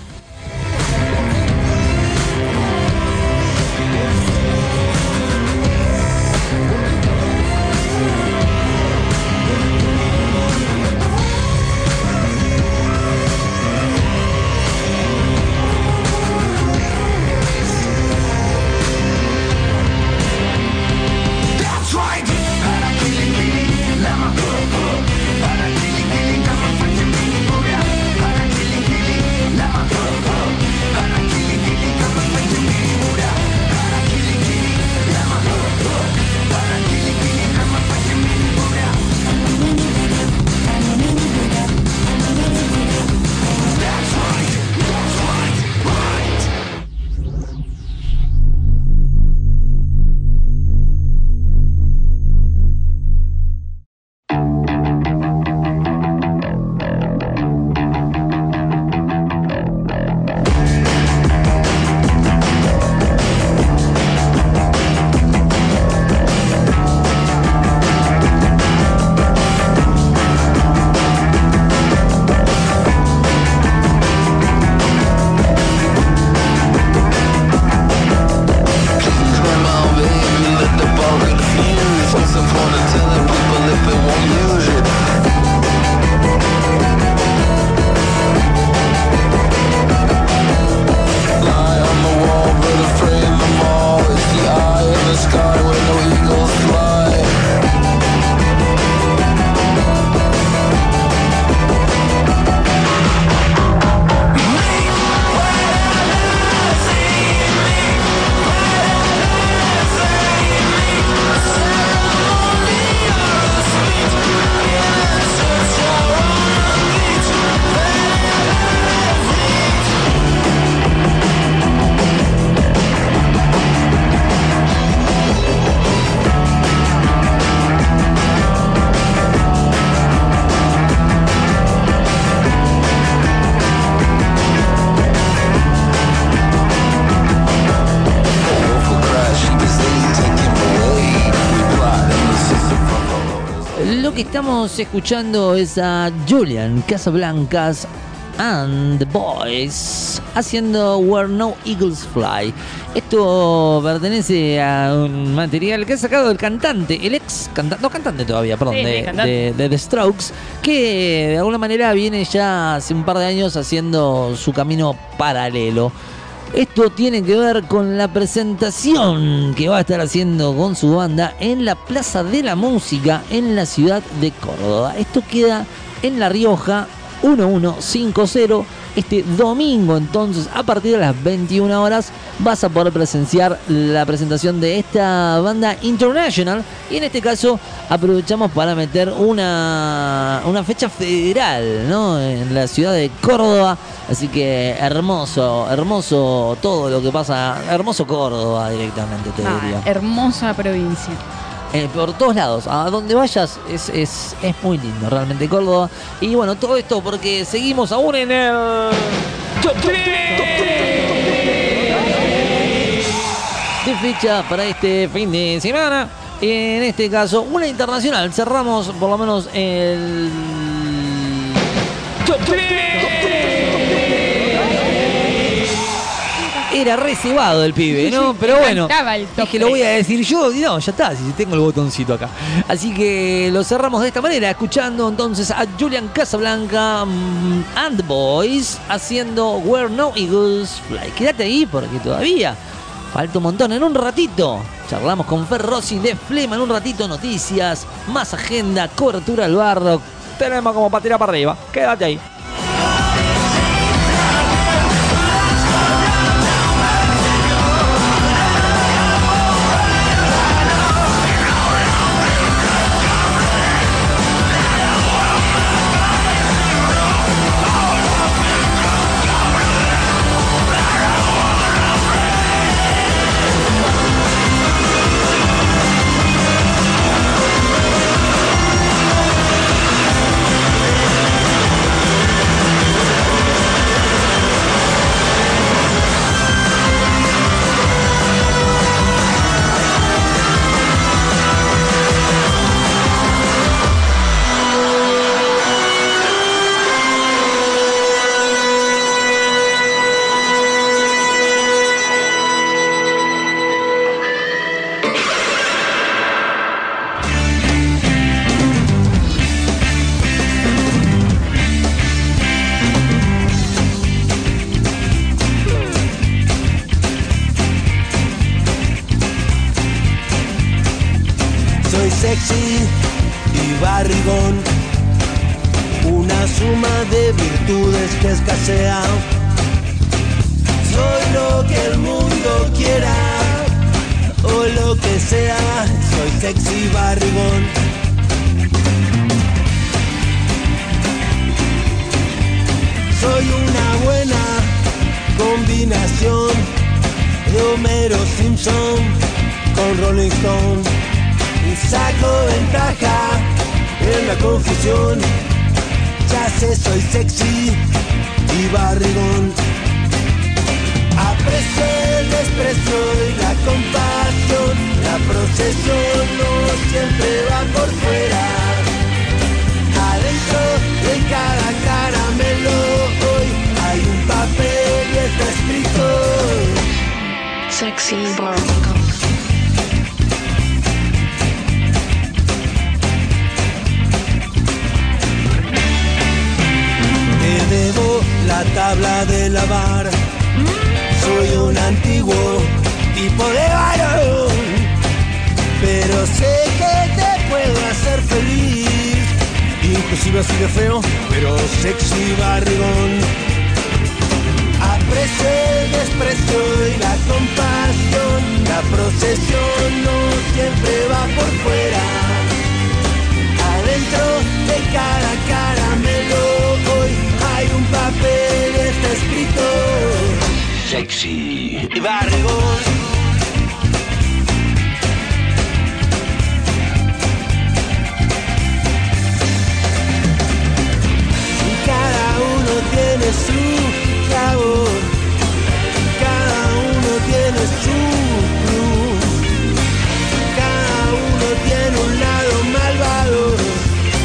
That's right. Para killing, killing, la más pura, pura. Para killing, killing, come and fight your mini booyah. Para killing, killing, la más pura,
que estamos escuchando es a Julian Casablancas and the Boys haciendo Where No Eagles Fly. Esto pertenece a un material que ha sacado el cantante, el ex cantante, no cantante todavía, perdón,
Sí,
de,
sí, cantante.
de- de The Strokes, que de alguna manera viene ya hace un par de años haciendo su camino paralelo. Esto tiene que ver con la presentación que va a estar haciendo con su banda en la Plaza de la Música en la ciudad de Córdoba. Esto queda en La Rioja, mil ciento cincuenta. Este domingo, entonces, a partir de las veintiuna horas, vas a poder presenciar la presentación de esta banda international. Y en este caso, aprovechamos para meter una, una fecha federal, ¿no? En la ciudad de Córdoba. Así que hermoso, hermoso todo lo que pasa. Hermoso Córdoba directamente, te
Ah,
diría.
hermosa provincia.
Eh, por todos lados, a donde vayas es, es, es muy lindo realmente Córdoba. Y bueno, todo esto porque seguimos aún en el Top tres de fecha para este fin de semana. En este caso, una internacional. Cerramos por lo menos el Top tres. Era recebado el pibe, ¿no? Pero bueno,
Cantaba el top
es que lo voy a decir yo y no, ya está, si tengo el botoncito acá. Así que lo cerramos de esta manera, escuchando entonces a Julian Casablanca mm, and the Boys haciendo Where No Eagles Fly. Quédate ahí porque todavía falta un montón. En un ratito charlamos con Fer Rossi de Flema, en un ratito noticias, más agenda, cobertura al barro. Tenemos como para tirar para arriba. Quédate ahí.
Soy sexy y barrigón, una suma de virtudes que escasea. Soy lo que el mundo quiera o lo que sea. Soy sexy y barrigón. Soy una buena combinación de Homero Simpson con Rolling Stone. Y saco ventaja en la confusión. Ya sé, soy sexy y barrigón. Aprecio el desprecio y la compasión. La procesión no siempre va por fuera. Adentro de cada caramelo hoy hay un papel y está escrito
Sexy barrigón.
Te debo la tabla de lavar. Soy un antiguo tipo de varón, pero sé que te puedo hacer feliz, inclusive así de feo, pero sexy barrigón. Aprecio el desprecio y la compasión. La procesión no siempre va por fuera. Adentro de cada caramelo hoy hay un papel y está escrito sexy y barrigón. Y cada uno tiene su labor, cada uno tiene su cruz, cada uno tiene un lado malvado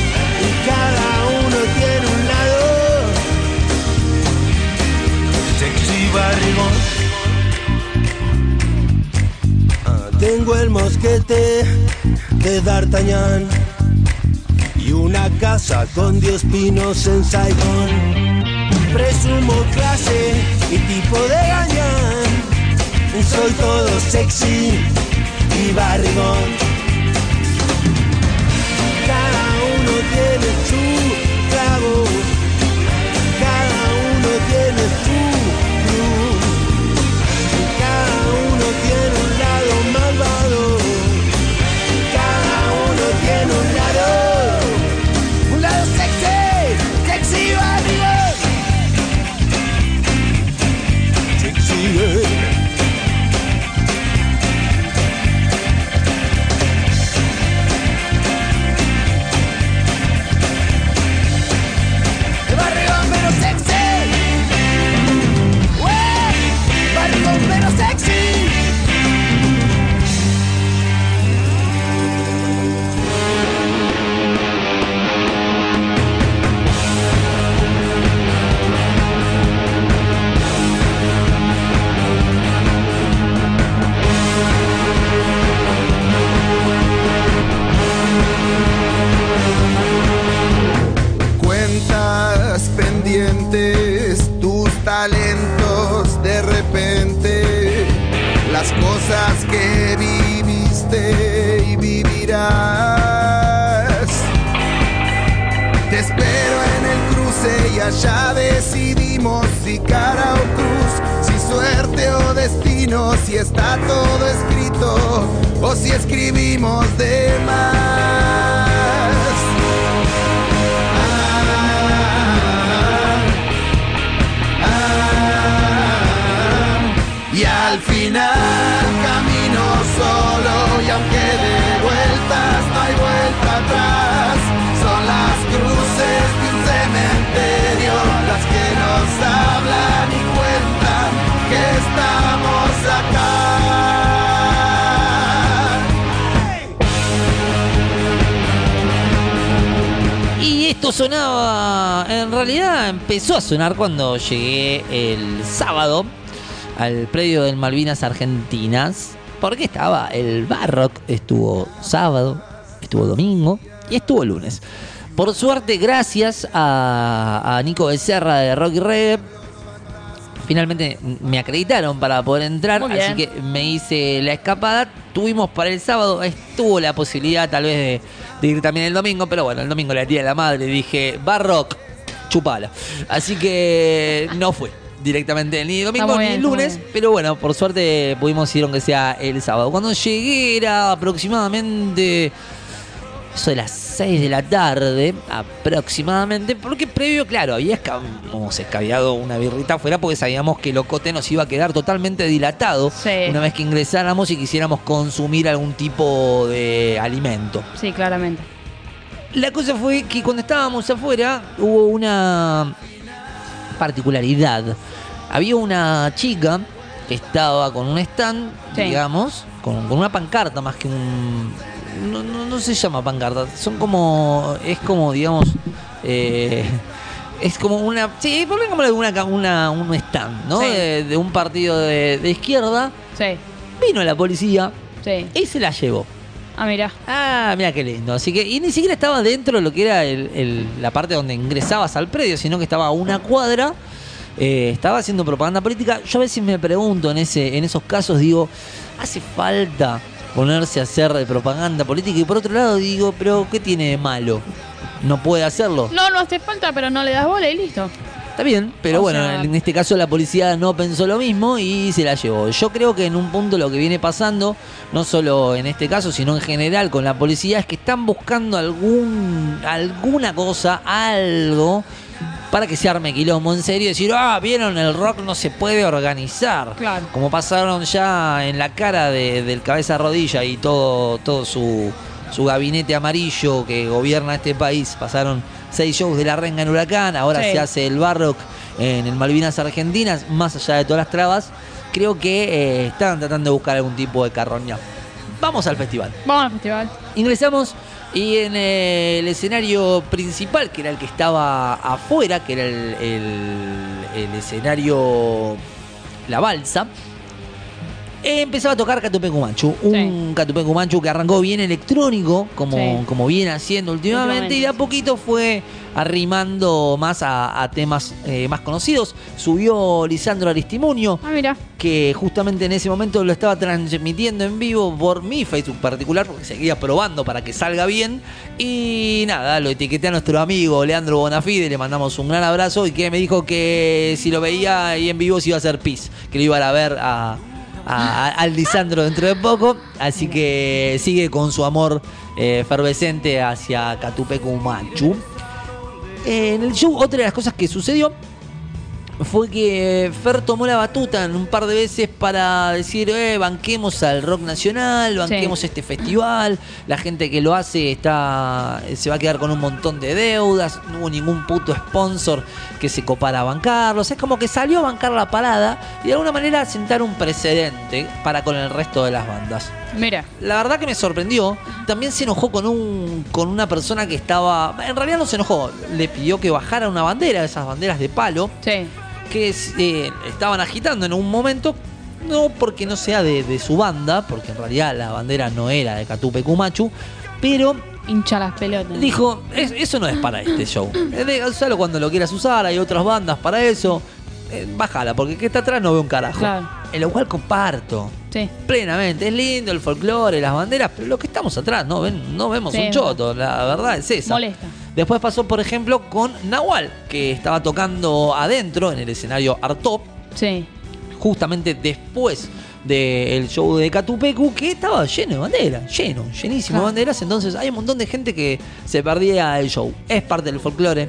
bigote de D'Artagnan y una casa con diez pinos en Saigón. Presumo clase y tipo de gañán, soy todo sexy y barrigón. Cada uno tiene su clavo, cada uno tiene su cruz, cada uno tiene un lado malvado, cada uno tiene un lado, un lado sexy, sexy y barrigón. Sexy, yeah. Tus talentos de repente, las cosas que viviste y vivirás. Te espero en el cruce y allá decidimos si cara o cruz, si suerte o destino, si está todo escrito o si escribimos de más. Y al final camino solo y aunque de vueltas no hay vuelta atrás, son las cruces de un cementerio las que nos hablan y cuentan que estamos acá.
Y esto sonaba, en realidad empezó a sonar cuando llegué el sábado al predio del Malvinas Argentinas, porque estaba el Barrock, estuvo sábado, estuvo domingo y estuvo lunes. Por suerte, gracias a, a Nico Becerra de Rock y Reggae, finalmente me acreditaron para poder entrar, así que me hice la escapada. Tuvimos para el sábado, estuvo la posibilidad tal vez de, de ir también el domingo, pero bueno, el domingo la tía de la madre, dije, Barrock, chupala. Así que no fue directamente ni domingo bien, ni lunes, pero bueno, por suerte pudimos ir aunque sea el sábado. Cuando llegué era aproximadamente eso de las seis de la tarde, aproximadamente, porque previo, claro, había escabamos escabeado una birrita afuera porque sabíamos que el Ocote nos iba a quedar totalmente dilatado sí. una vez que ingresáramos y quisiéramos consumir algún tipo de alimento.
Sí, claramente.
La cosa fue que cuando estábamos afuera hubo una particularidad. Había una chica que estaba con un stand, sí. digamos, con, con una pancarta más que un... No, no, no se llama pancarta, son como... Es como, digamos... Eh, es como una... Sí, pongámosle una, una, un stand, ¿no? Sí. De, de un partido de, de izquierda.
Sí.
Vino la policía
sí.
y se la llevó.
Ah, mira.
Ah, mira qué lindo. Así que, y ni siquiera estaba dentro de lo que era el, el, la parte donde ingresabas al predio, sino que estaba a una cuadra. Eh, estaba haciendo propaganda política. Yo a veces me pregunto en ese, en esos casos, digo, ¿hace falta ponerse a hacer de propaganda política? Y por otro lado digo, ¿pero qué tiene de malo? ¿No puede hacerlo?
No, no hace falta, pero no le das bola y listo.
Está bien, pero o bueno, sea... en este caso la policía no pensó lo mismo y se la llevó. Yo creo que en un punto lo que viene pasando, no solo en este caso, sino en general con la policía, es que están buscando algún alguna cosa, algo, para que se arme quilombo en serio y decir, ah, vieron, el rock no se puede organizar.
Claro.
Como pasaron ya en la cara de, del cabeza rodilla y todo, todo su, su gabinete amarillo que gobierna este país, pasaron seis shows de La Renga en Huracán, ahora sí. se hace el Barrock en el Malvinas Argentinas, más allá de todas las trabas, creo que eh, están tratando de buscar algún tipo de carroña. Vamos al festival.
Vamos al festival.
Ingresamos y en eh, el escenario principal, que era el que estaba afuera, que era el, el, el escenario La Balsa, Eh, empezaba a tocar Catupecu Manchu, un sí. Catupecu Manchu que arrancó bien electrónico, como, sí. como viene haciendo últimamente, últimamente, y de a poquito fue arrimando más a, a temas eh, más conocidos. Subió Lisandro Aristimuño,
ah, mira.
que justamente en ese momento lo estaba transmitiendo en vivo por mi Facebook particular, porque seguía probando para que salga bien. Y nada, lo etiqueté a nuestro amigo Leandro Bonafide, le mandamos un gran abrazo, y que me dijo que si lo veía ahí en vivo se iba a hacer pis, que lo iban a ver a... A, a, al Lisandro dentro de poco, así que sigue con su amor eh, efervescente hacia Catupecu Manchu. Eh, en el show, otra de las cosas que sucedió fue que Fer tomó la batuta en un par de veces para decir, eh, banquemos al rock nacional, banquemos sí. este festival, la gente que lo hace está se va a quedar con un montón de deudas, no hubo ningún puto sponsor que se copara a bancarlos, es como que salió a bancar la parada y de alguna manera sentar un precedente para con el resto de las bandas.
Mira.
La verdad que me sorprendió. También se enojó con un con una persona que estaba... En realidad no se enojó. Le pidió que bajara una bandera, esas banderas de palo.
Sí.
Que eh, estaban agitando en un momento. No porque no sea de, de su banda, porque en realidad la bandera no era de Catupecu Manchu. Pero...
hincha las pelotas.
Dijo, es, eso no es para este show. Usalo cuando lo quieras usar, hay otras bandas para eso. Eh, bájala, porque que está atrás no veo un carajo.
Claro.
En lo cual comparto.
Sí.
Plenamente. Es lindo el folclore, las banderas, pero lo que estamos atrás, no, ven, no vemos sí, un choto. La verdad es esa.
Molesta.
Después pasó, por ejemplo, con Nahual, que estaba tocando adentro en el escenario Artop.
Sí.
Justamente después del show de Catupecu, que estaba lleno de banderas, lleno, llenísimo de banderas. Entonces hay un montón de gente que se perdía el show. Es parte del folclore,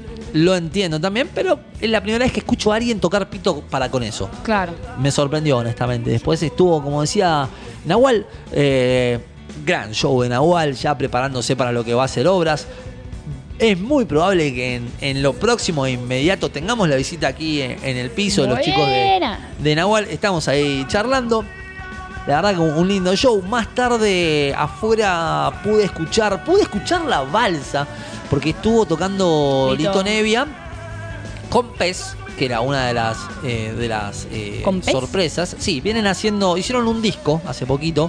lo entiendo también, pero es la primera vez que escucho a alguien tocar pito para con eso.
Claro.
Me sorprendió, honestamente. Después estuvo, como decía Nahual, eh, gran show de Nahual, ya preparándose para lo que va a ser obras. Es muy probable que en, en lo próximo e inmediato tengamos la visita aquí en, en el piso de los chicos de, de Nahual. Estamos ahí charlando. La verdad que un, un lindo show. Más tarde afuera pude escuchar, pude escuchar la balsa, porque estuvo tocando Lito, Lito Nevia con Pez, que era una de las eh, de las eh, sorpresas. Sí, vienen haciendo, hicieron un disco hace poquito,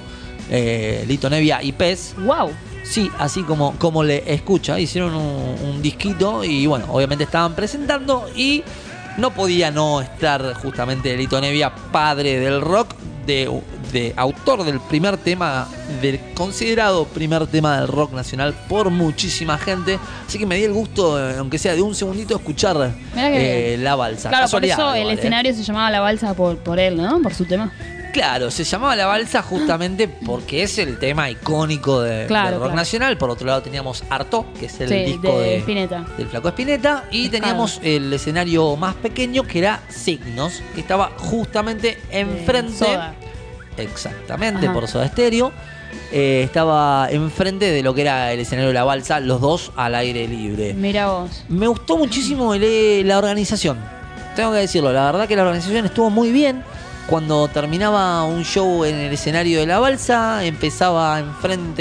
eh, Lito Nevia y Pez.
Wow.
Sí, así como, como le escucha, hicieron un, un disquito y bueno, obviamente estaban presentando y no podía no estar justamente Lito Nevia, padre del rock, de, de autor del primer tema, del considerado primer tema del rock nacional por muchísima gente. Así que me di el gusto, aunque sea de un segundito, escuchar eh, La Balsa.
Claro, por eso el
igual,
escenario
eh.
se llamaba La Balsa por, por él, ¿no? Por su tema.
Claro, se llamaba La Balsa justamente porque es el tema icónico de,
claro,
del rock
claro.
nacional. Por otro lado teníamos Artó, que es el
sí,
disco
de
de,
Spinetta.
del Flaco Spinetta. Y
Pescado.
teníamos el escenario más pequeño, que era Signos, que estaba justamente enfrente.
Soda.
Exactamente,
Ajá.
por Soda Stereo. Eh, estaba enfrente de lo que era el escenario de La Balsa, los dos al aire libre.
Mira vos.
Me gustó muchísimo el, la organización. Tengo que decirlo, la verdad que la organización estuvo muy bien. Cuando terminaba un show en el escenario de La Balsa, empezaba enfrente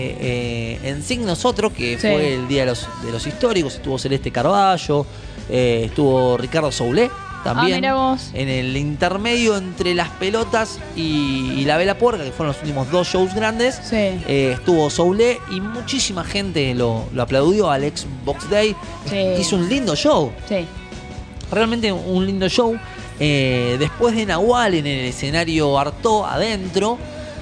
eh, en Signos otro, que sí. fue el Día de los, de los Históricos. Estuvo Celeste Carballo, eh, estuvo Ricardo Soulé también.
Ah, mira vos.
En el intermedio entre Las Pelotas y, y La Vela Puerca, que fueron los últimos dos shows grandes,
sí.
eh, estuvo Soulé y muchísima gente lo, lo aplaudió. Alex Box Day
sí.
hizo un lindo show.
Sí.
Realmente un lindo show. Eh, después de Nahual, en el escenario Artó, adentro,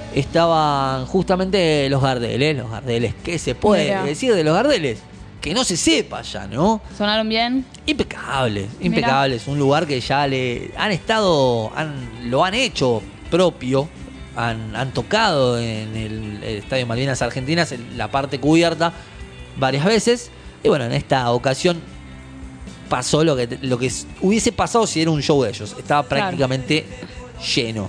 estaban justamente los Gardeles. Los Gardeles, ¿qué se puede Mira. decir de los Gardeles? Que no se sepa ya, ¿no?
¿Sonaron bien?
Impecables, impecables. Mira. Un lugar que ya le han estado, han, lo han hecho propio. Han, han tocado en el, el Estadio Malvinas Argentinas, en la parte cubierta, varias veces. Y bueno, en esta ocasión pasó lo que, lo que hubiese pasado si era un show de ellos. Estaba prácticamente claro. lleno.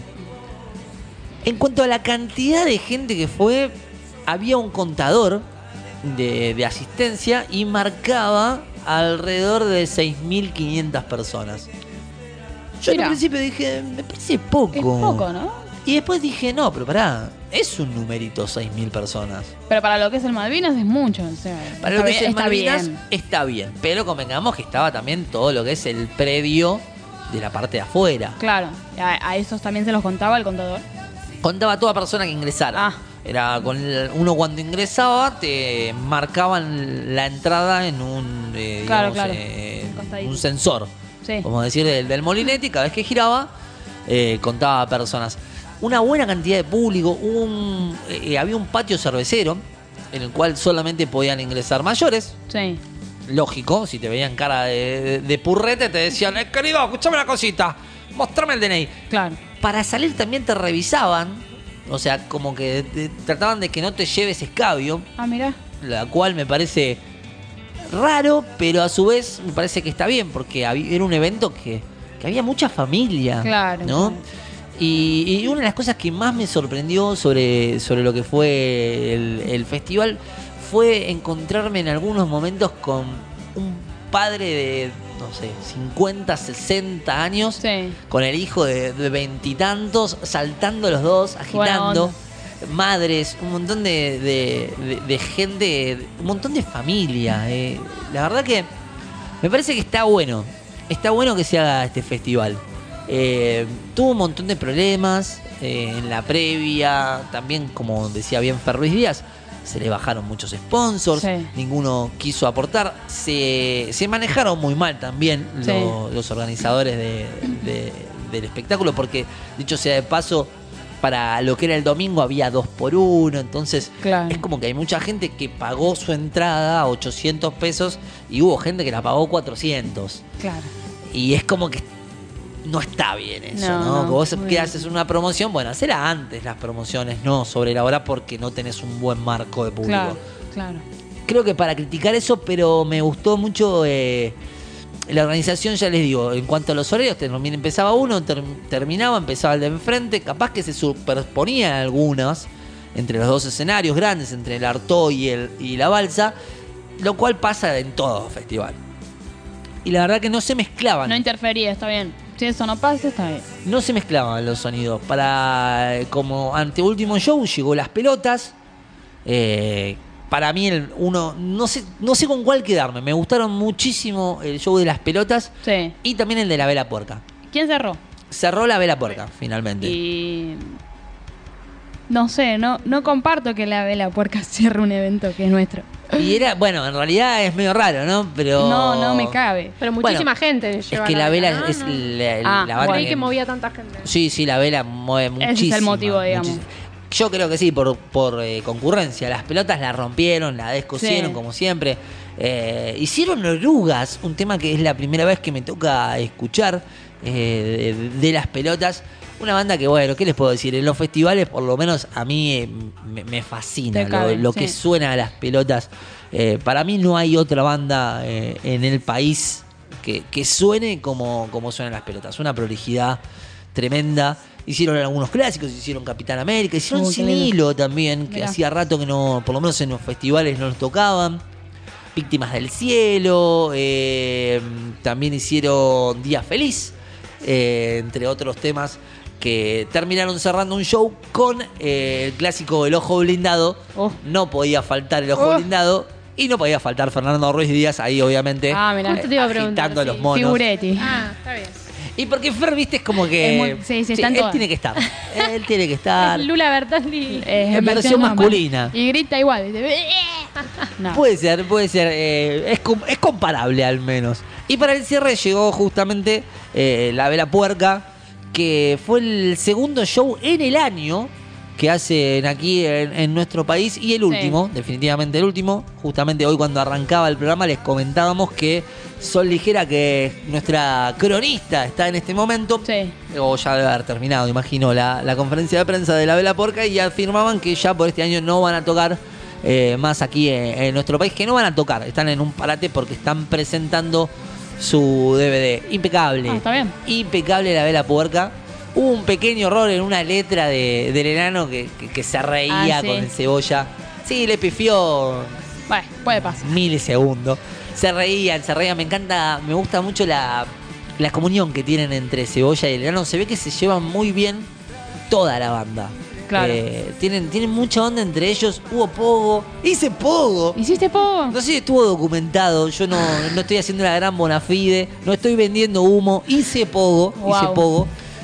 En cuanto a la cantidad de gente que fue, había un contador de, de asistencia y marcaba alrededor de seis mil quinientas personas. Yo Mira. en principio dije, me parece poco.
Es poco, ¿no?
Y después dije, no, pero pará, es un numerito seis mil personas.
Pero para lo que es el Malvinas es mucho. O sea,
para lo que es el
está
Malvinas
bien.
está bien. Pero convengamos que estaba también todo lo que es el predio de la parte de afuera.
Claro, a, a esos también se los contaba el contador.
contaba a toda persona que ingresara.
Ah.
Era con el- uno cuando ingresaba te marcaban la entrada en un, eh,
Claro,
digamos,
claro.
eh,
Un costadito.
un sensor,
Sí.
como decir, del, del molinete, y cada vez que giraba eh, contaba a personas. Una buena cantidad de público, un, eh, había un patio cervecero en el cual solamente podían ingresar mayores.
Sí.
Lógico, si te veían cara de, de- de purrete te decían, eh, querido, escuchame una cosita, mostrame el D N I.
Claro.
Para salir también te revisaban, o sea, como que te- trataban de que no te lleves escabio,
Ah, mirá.
la cual me parece raro, pero a su vez me parece que está bien, porque había- era un evento que, que había mucha familia,
Claro,
¿no?
claro.
Y, y una de las cosas que más me sorprendió sobre, sobre lo que fue el, el festival fue encontrarme en algunos momentos con un padre de, no sé, cincuenta, sesenta años,
Sí.
con el hijo de de veintitantos, saltando los dos,
Buena
agitando.
onda.
Madres, un montón de, de- de- de gente, un montón de familia. eh. La verdad que me parece que está bueno. Está bueno que se haga este festival. Eh, tuvo un montón de problemas eh, en la previa. También, como decía bien Fer Ruiz Díaz, se le bajaron muchos sponsors.
Sí.
Ninguno quiso aportar. Se, se manejaron muy mal también
Sí.
lo- los organizadores de- de- del espectáculo. Porque, dicho sea de paso, para lo que era el domingo había dos por uno. Entonces,
Claro.
es como que hay mucha gente que pagó su entrada a ochocientos pesos y hubo gente que la pagó cuatrocientos.
Claro.
Y es como que no está bien eso, ¿no?
No, no,
que vos
muy
que
bien.
haces una promoción, bueno, hacela antes las promociones, no sobre la hora, porque no tenés un buen marco de público.
Claro. Claro.
Creo que para criticar eso, pero me gustó mucho eh, la organización, ya les digo, en cuanto a los horarios, también empezaba uno, ter- terminaba, empezaba el de enfrente, capaz que se superponían algunas entre los dos escenarios grandes, entre el Artaud y, el, y la Balsa, lo cual pasa en todo festival. Y la verdad que no se mezclaban.
No interfería, está bien. Si eso no pasa, está bien.
No se mezclaban los sonidos. Para eh, como anteúltimo show llegó Las Pelotas. Eh, para mí el uno no sé no sé con cuál quedarme. Me gustaron muchísimo el show de Las Pelotas
Sí.
y también el de la Vela Puerca.
¿Quién cerró?
Cerró la Vela Puerca finalmente.
Y. No sé, no, no comparto que la Vela Puerca cierre un evento que es nuestro.
Y era, bueno, en realidad es medio raro, ¿no? Pero
No, no me cabe.
Pero muchísima
Bueno,
gente
es
lleva
que la vela
¿no?
es
No.
la,
Ah,
la banda
Creí
que-
que movía tanta gente.
Sí, sí, la vela mueve
Ese es el
muchísimo.
motivo, digamos.
Yo creo que sí, por, por eh, concurrencia. Las pelotas la rompieron, la descosieron,
Sí.
como siempre. Eh, hicieron Orugas, un tema que es la primera vez que me toca escuchar eh, de, de Las Pelotas. Una banda que, bueno, ¿qué les puedo decir? En los festivales, por lo menos a mí eh, me, me fascina
Te
lo,
cabe,
lo
sí.
que suena a Las Pelotas. Eh, para mí no hay otra banda eh, en el país que, que suene como, como suenan Las Pelotas. Una prolijidad tremenda. Hicieron algunos clásicos, hicieron Capitán América, hicieron
Uy, qué
Sin
lindo.
Hilo también, que
Mirá.
hacía rato que no, por lo menos en los festivales no los tocaban. Víctimas del Cielo, eh, también hicieron Día Feliz, eh, entre otros temas que terminaron cerrando un show con eh, el clásico El Ojo Blindado.
Oh.
No podía faltar El Ojo
Oh.
Blindado y no podía faltar Fernando Ruiz Díaz ahí, obviamente,
Ah, mirá.
Justo te iba a preguntar,
agitando
sí.
los monos.
Figuretti.
Ah, está bien.
Y porque Fer, viste, es como que...
Es muy- sí, sí, están
él
todas.
tiene que estar. Él tiene que estar.
Lula Bertoldi.
Eh,
En versión masculina.
Y grita igual. ¿viste? No.
Puede ser, puede ser. eh, es, com- es comparable al menos. Y para el cierre llegó justamente eh, La Vela Puerca, que fue el segundo show en el año que hacen aquí en, en nuestro país y el último, definitivamente el último. Justamente hoy cuando arrancaba el programa les comentábamos que Sol Ligera, que es nuestra cronista, está en este momento.
Sí.
O ya debe haber terminado, imagino, la, la conferencia de prensa de La Vela Puerca y afirmaban que ya por este año no van a tocar eh, más aquí en, en nuestro país, que no van a tocar, están en un parate porque están presentando su D V D. Impecable.
Ah, está bien.
Impecable La Vela Puerca. Hubo un pequeño error en una letra de, del enano que, que, que se reía
Ah, sí.
con el cebolla. Sí, le pifió
Bueno, puede pasar.
milisegundos. Se reían, se reían. Me encanta, me gusta mucho la, la comunión que tienen entre Cebolla y el enano. Se ve que se llevan muy bien toda la banda.
Claro.
Eh, tienen, tienen mucha onda entre ellos. Hubo pogo. Hice pogo.
¿Hiciste poco?
No sé si estuvo documentado. Yo no, no estoy haciendo la gran bona fide. No estoy vendiendo humo. Hice pogo. Hice
Wow.
pogo.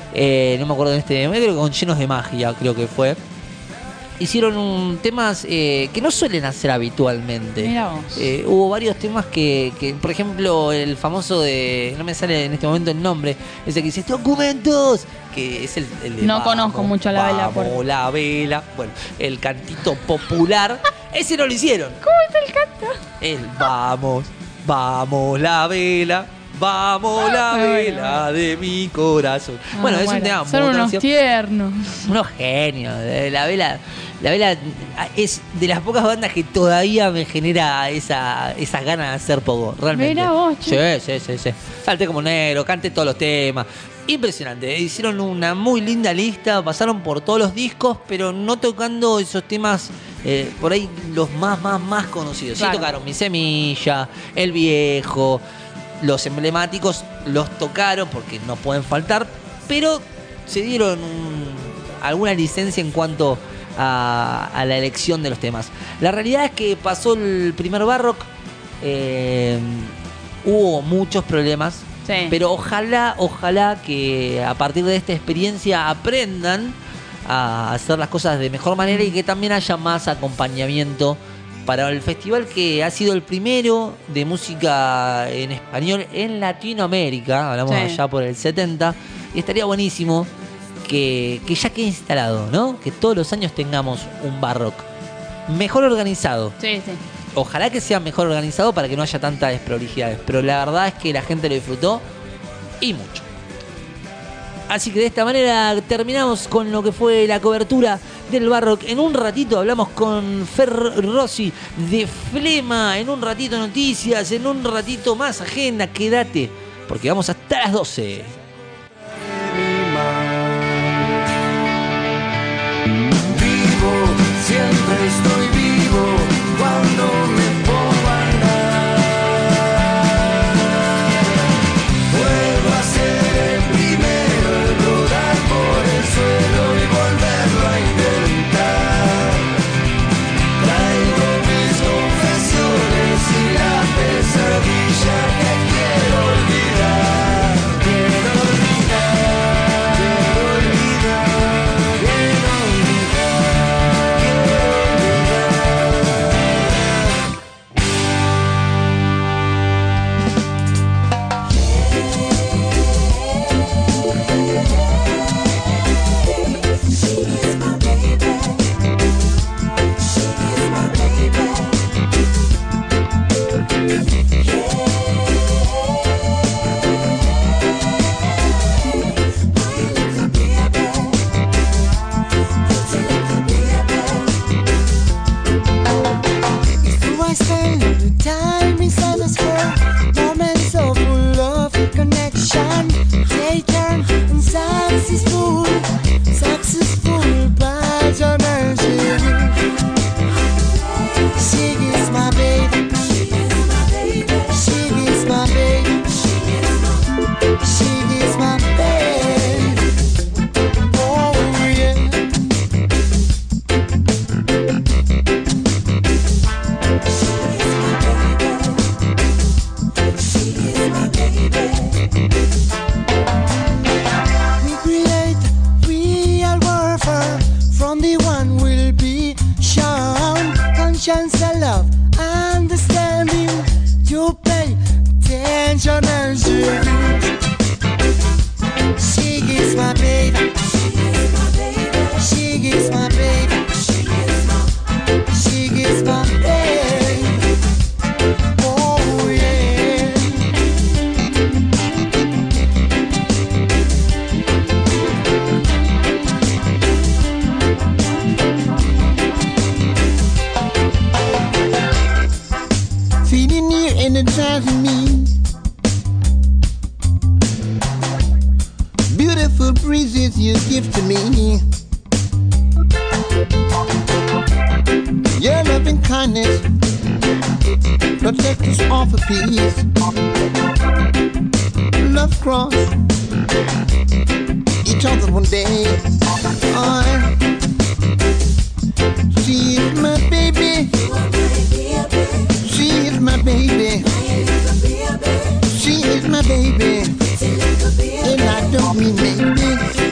eh, no me acuerdo en este medio, con Llenos de Magia, creo que fue. Hicieron un, temas eh, que no suelen hacer habitualmente.
Mirá vos.
Eh, hubo varios temas que, que, por ejemplo, el famoso de, no me sale en este momento el nombre, ese que dice documentos, que es el, el de
No
vamos,
conozco mucho La Vela,
Vamos,
por-
la vela. Bueno, el cantito popular, ese no lo hicieron.
¿Cómo es el canto?
El vamos, vamos la vela, vamos la
Bueno,
vela
bueno.
de mi corazón. Bueno,
Ah,
es un tema
Son
muy
unos
conocido.
tiernos.
Unos genios. eh, La vela, la vela es de las pocas bandas que todavía me genera esa, esas ganas de hacer poco, realmente.
Mirá vos,
Sí,
che.
sí, sí, sí. Salte como negro, cante todos los temas. Impresionante. Hicieron una muy linda lista, pasaron por todos los discos, pero no tocando esos temas eh, por ahí los más, más, más conocidos.
Claro.
Sí tocaron Mi Semilla, El Viejo, los emblemáticos los tocaron porque no pueden faltar, pero se dieron un- alguna licencia en cuanto a, a la elección de los temas. La realidad es que pasó el primer Barrock, eh, hubo muchos problemas,
Sí.
pero ojalá, ojalá que a partir de esta experiencia aprendan a hacer las cosas de mejor manera y que también haya más acompañamiento para el festival que ha sido el primero de música en español en Latinoamérica, hablamos
Sí.
allá por el setenta, y estaría buenísimo que, que ya quede instalado, ¿no? Que todos los años tengamos un Barrock mejor organizado.
Sí, sí.
Ojalá que sea mejor organizado para que no haya tantas desprolijidades, pero la verdad es que la gente lo disfrutó y mucho. Así que de esta manera terminamos con lo que fue la cobertura del Barrock. En un ratito hablamos con Fer Rossi de Flema. En un ratito noticias, en un ratito más agenda. Quédate, porque vamos hasta las doce.
Vivo, siempre estoy vivo cuando me pongo a andar. Vuelvo a ser el primero en rodar por el suelo y volverlo a intentar. Traigo mis confesiones y la pesadilla que quiero olvidar. Quiero olvidar, quiero olvidar, quiero olvidar, quiero olvidar.
Do I spend every time inside this world? Moments so full of connection. They turn unsuccessful, successful passion and she is my baby. She is my baby. She is my baby. Oh yeah. We create real warfare. From the one will be shown conscience and love, understanding. You pay attention and she. She is my baby. She is my baby. She is my baby. Oh yeah. Feeling near energizing me. Beautiful breezes you give to me. Your loving kindness protect us all for peace. Love cross each other one day. I, she is my baby. She is my baby. She is my baby. And I don't mean maybe.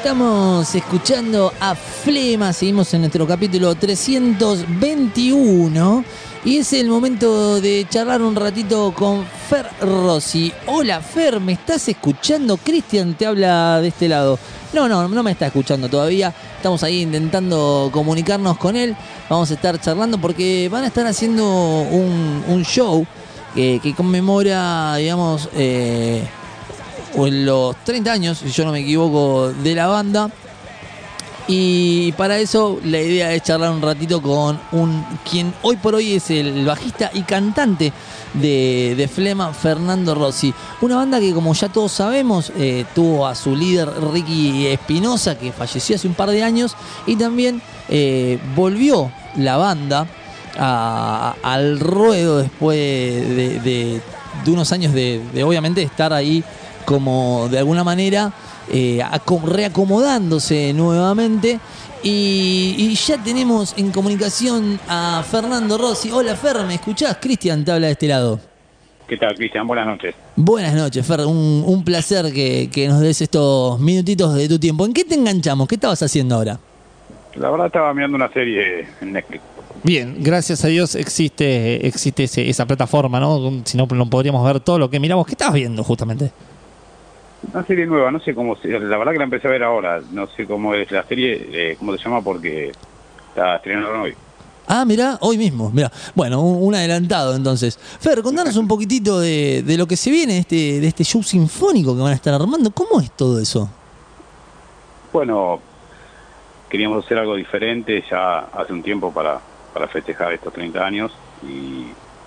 Estamos escuchando a Flema, seguimos en nuestro capítulo trescientos veintiuno y es el momento de charlar un ratito con Fer Rossi. Hola Fer, ¿me estás escuchando? Cristian te habla de este lado. No, no, no me está escuchando todavía. Estamos ahí intentando comunicarnos con él. Vamos a estar charlando porque van a estar haciendo un, un show que, que conmemora, digamos, eh, los treinta años, si yo no me equivoco, de la banda. Y para eso la idea es charlar un ratito con un quien hoy por hoy es el bajista y cantante de, de Flema, Fernando Rossi. Una banda que, como ya todos sabemos, eh, tuvo a su líder Ricky Espinosa, que falleció hace un par de años, y también eh, volvió la banda a, a, al ruedo después de, de, de unos años de, de obviamente estar ahí como de alguna manera eh, reacomodándose nuevamente. Y, y ya tenemos en comunicación a Fernando Rossi. Hola Fer, ¿me escuchás? Cristian te habla de este lado.
¿Qué tal, Cristian? Buenas noches.
Buenas noches, Fer. Un, un placer que, que nos des estos minutitos de tu tiempo. ¿En qué te enganchamos? ¿Qué estabas haciendo ahora?
La verdad estaba mirando una serie en Netflix.
Bien, gracias a Dios existe existe ese, esa plataforma, ¿no? Si no, no podríamos ver todo lo que miramos. ¿Qué estabas viendo justamente?
Una serie nueva, no sé cómo, se, la verdad que la empecé a ver ahora, no sé cómo es la serie, eh, cómo se llama, porque está estrenando hoy.
Ah, mirá, hoy mismo, mirá. Bueno, un, un adelantado entonces. Fer, contanos un poquitito de, de lo que se viene de este, de este show sinfónico que van a estar armando. ¿Cómo es todo eso?
Bueno, queríamos hacer algo diferente ya hace un tiempo para, para festejar estos treinta años y